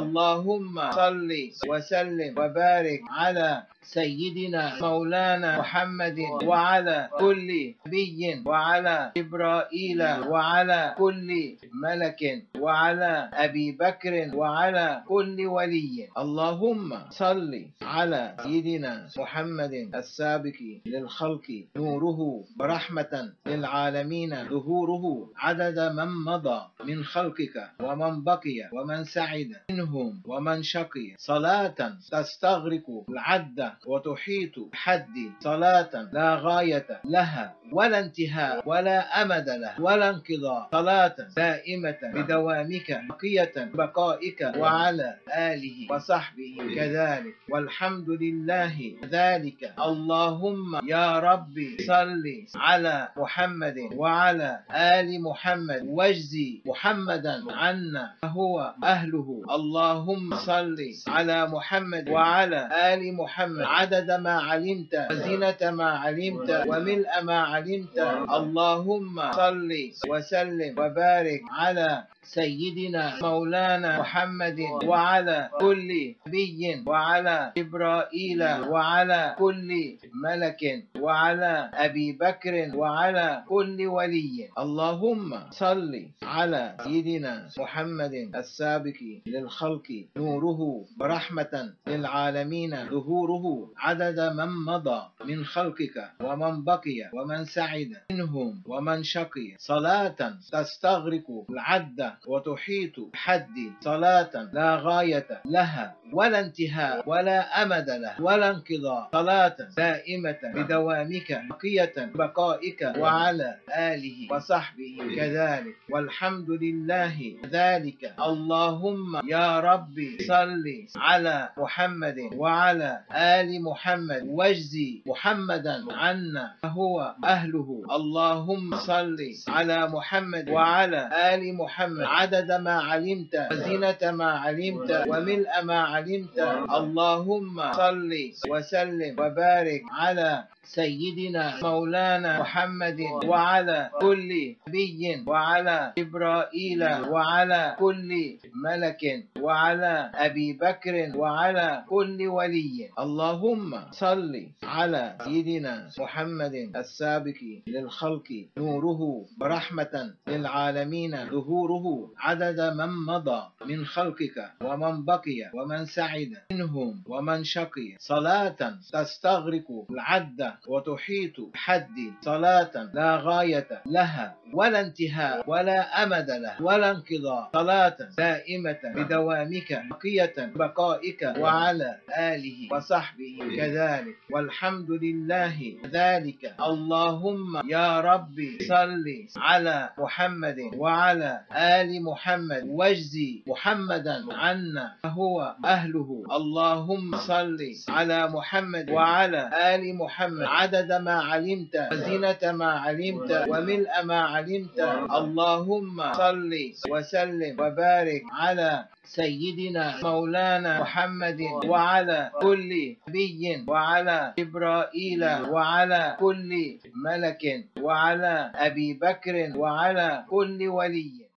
اللهم صل وسلم وبارك على سيدنا مولانا محمد وعلى كل نبي وعلى جبرائيل وعلى كل ملك وعلى أبي بكر وعلى كل ولي. اللهم صل على سيدنا محمد السابق للخلق نوره ورحمة للعالمين ظهوره عدد من مضى من خلقك ومن بقي ومن سعد منهم ومن شقي، صلاة تستغرق العد وتحيط بحد صلاة لا غاية لها ولا انتهاء ولا أمد له ولا انقضاء، صلاة دائمة بدوامك بقية بقائك وعلى آله وصحبه كذلك والحمد لله ذلك. اللهم يا ربي صل على محمد وعلى آل محمد واجزي محمدا عنا فهو أهله. اللهم صل على محمد وعلى آل محمد عدد ما علمت وزينة ما علمت وملء ما علمت. اللهم صل وسلم وبارك على سيدنا مولانا محمد وعلى كل نبي وعلى جبرائيل وعلى كل ملك وعلى أبي بكر وعلى كل ولي. اللهم صل على سيدنا محمد السابق للخلق نوره ورحمة للعالمين ظهوره عدد من مضى من خلقك ومن بقي ومن سعد منهم ومن شقي، صلاة تستغرق العد وتحيط بحد صلاة لا غاية لها ولا انتهاء ولا أمد له ولا انقضاء، صلاة دائمة بدوامك بقية بقائك وعلى آله وصحبه كذلك، والحمد لله ذلك. اللهم يا ربي صل على محمد وعلى آل محمد واجزي محمدا عنا فهو أهله. اللهم صل على محمد وعلى آل محمد عدد ما علمت وزينة ما علمت وملء ما علمت. اللهم صل وسلم وبارك على سيدنا مولانا محمد وعلى كل نبي وعلى جبرائيل وعلى كل ملك وعلى أبي بكر وعلى كل ولي. اللهم صل على سيدنا محمد السابق للخلق نوره ورحمة للعالمين ظهوره عدد من مضى من خلقك ومن بقي ومن سعد منهم ومن شقي، صلاة تستغرق العد وتحيط بحد صلاة لا غاية لها ولا انتهاء ولا أمد له ولا انقضاء، صلاة دائمة بدوامك بقية بقائك وعلى آله وصحبه كذلك، والحمد لله ذلك. اللهم يا ربي صل على محمد وعلى آل محمد واجزي محمدا عنا فهو أهله. اللهم صل على محمد وعلى آل محمد عدد ما علمت وزينة ما علمت وملء ما علمت. اللهم صل وسلم وبارك على سيدنا مولانا محمد وعلى كل نبي وعلى جبرائيل وعلى كل ملك وعلى أبي بكر وعلى كل ولي.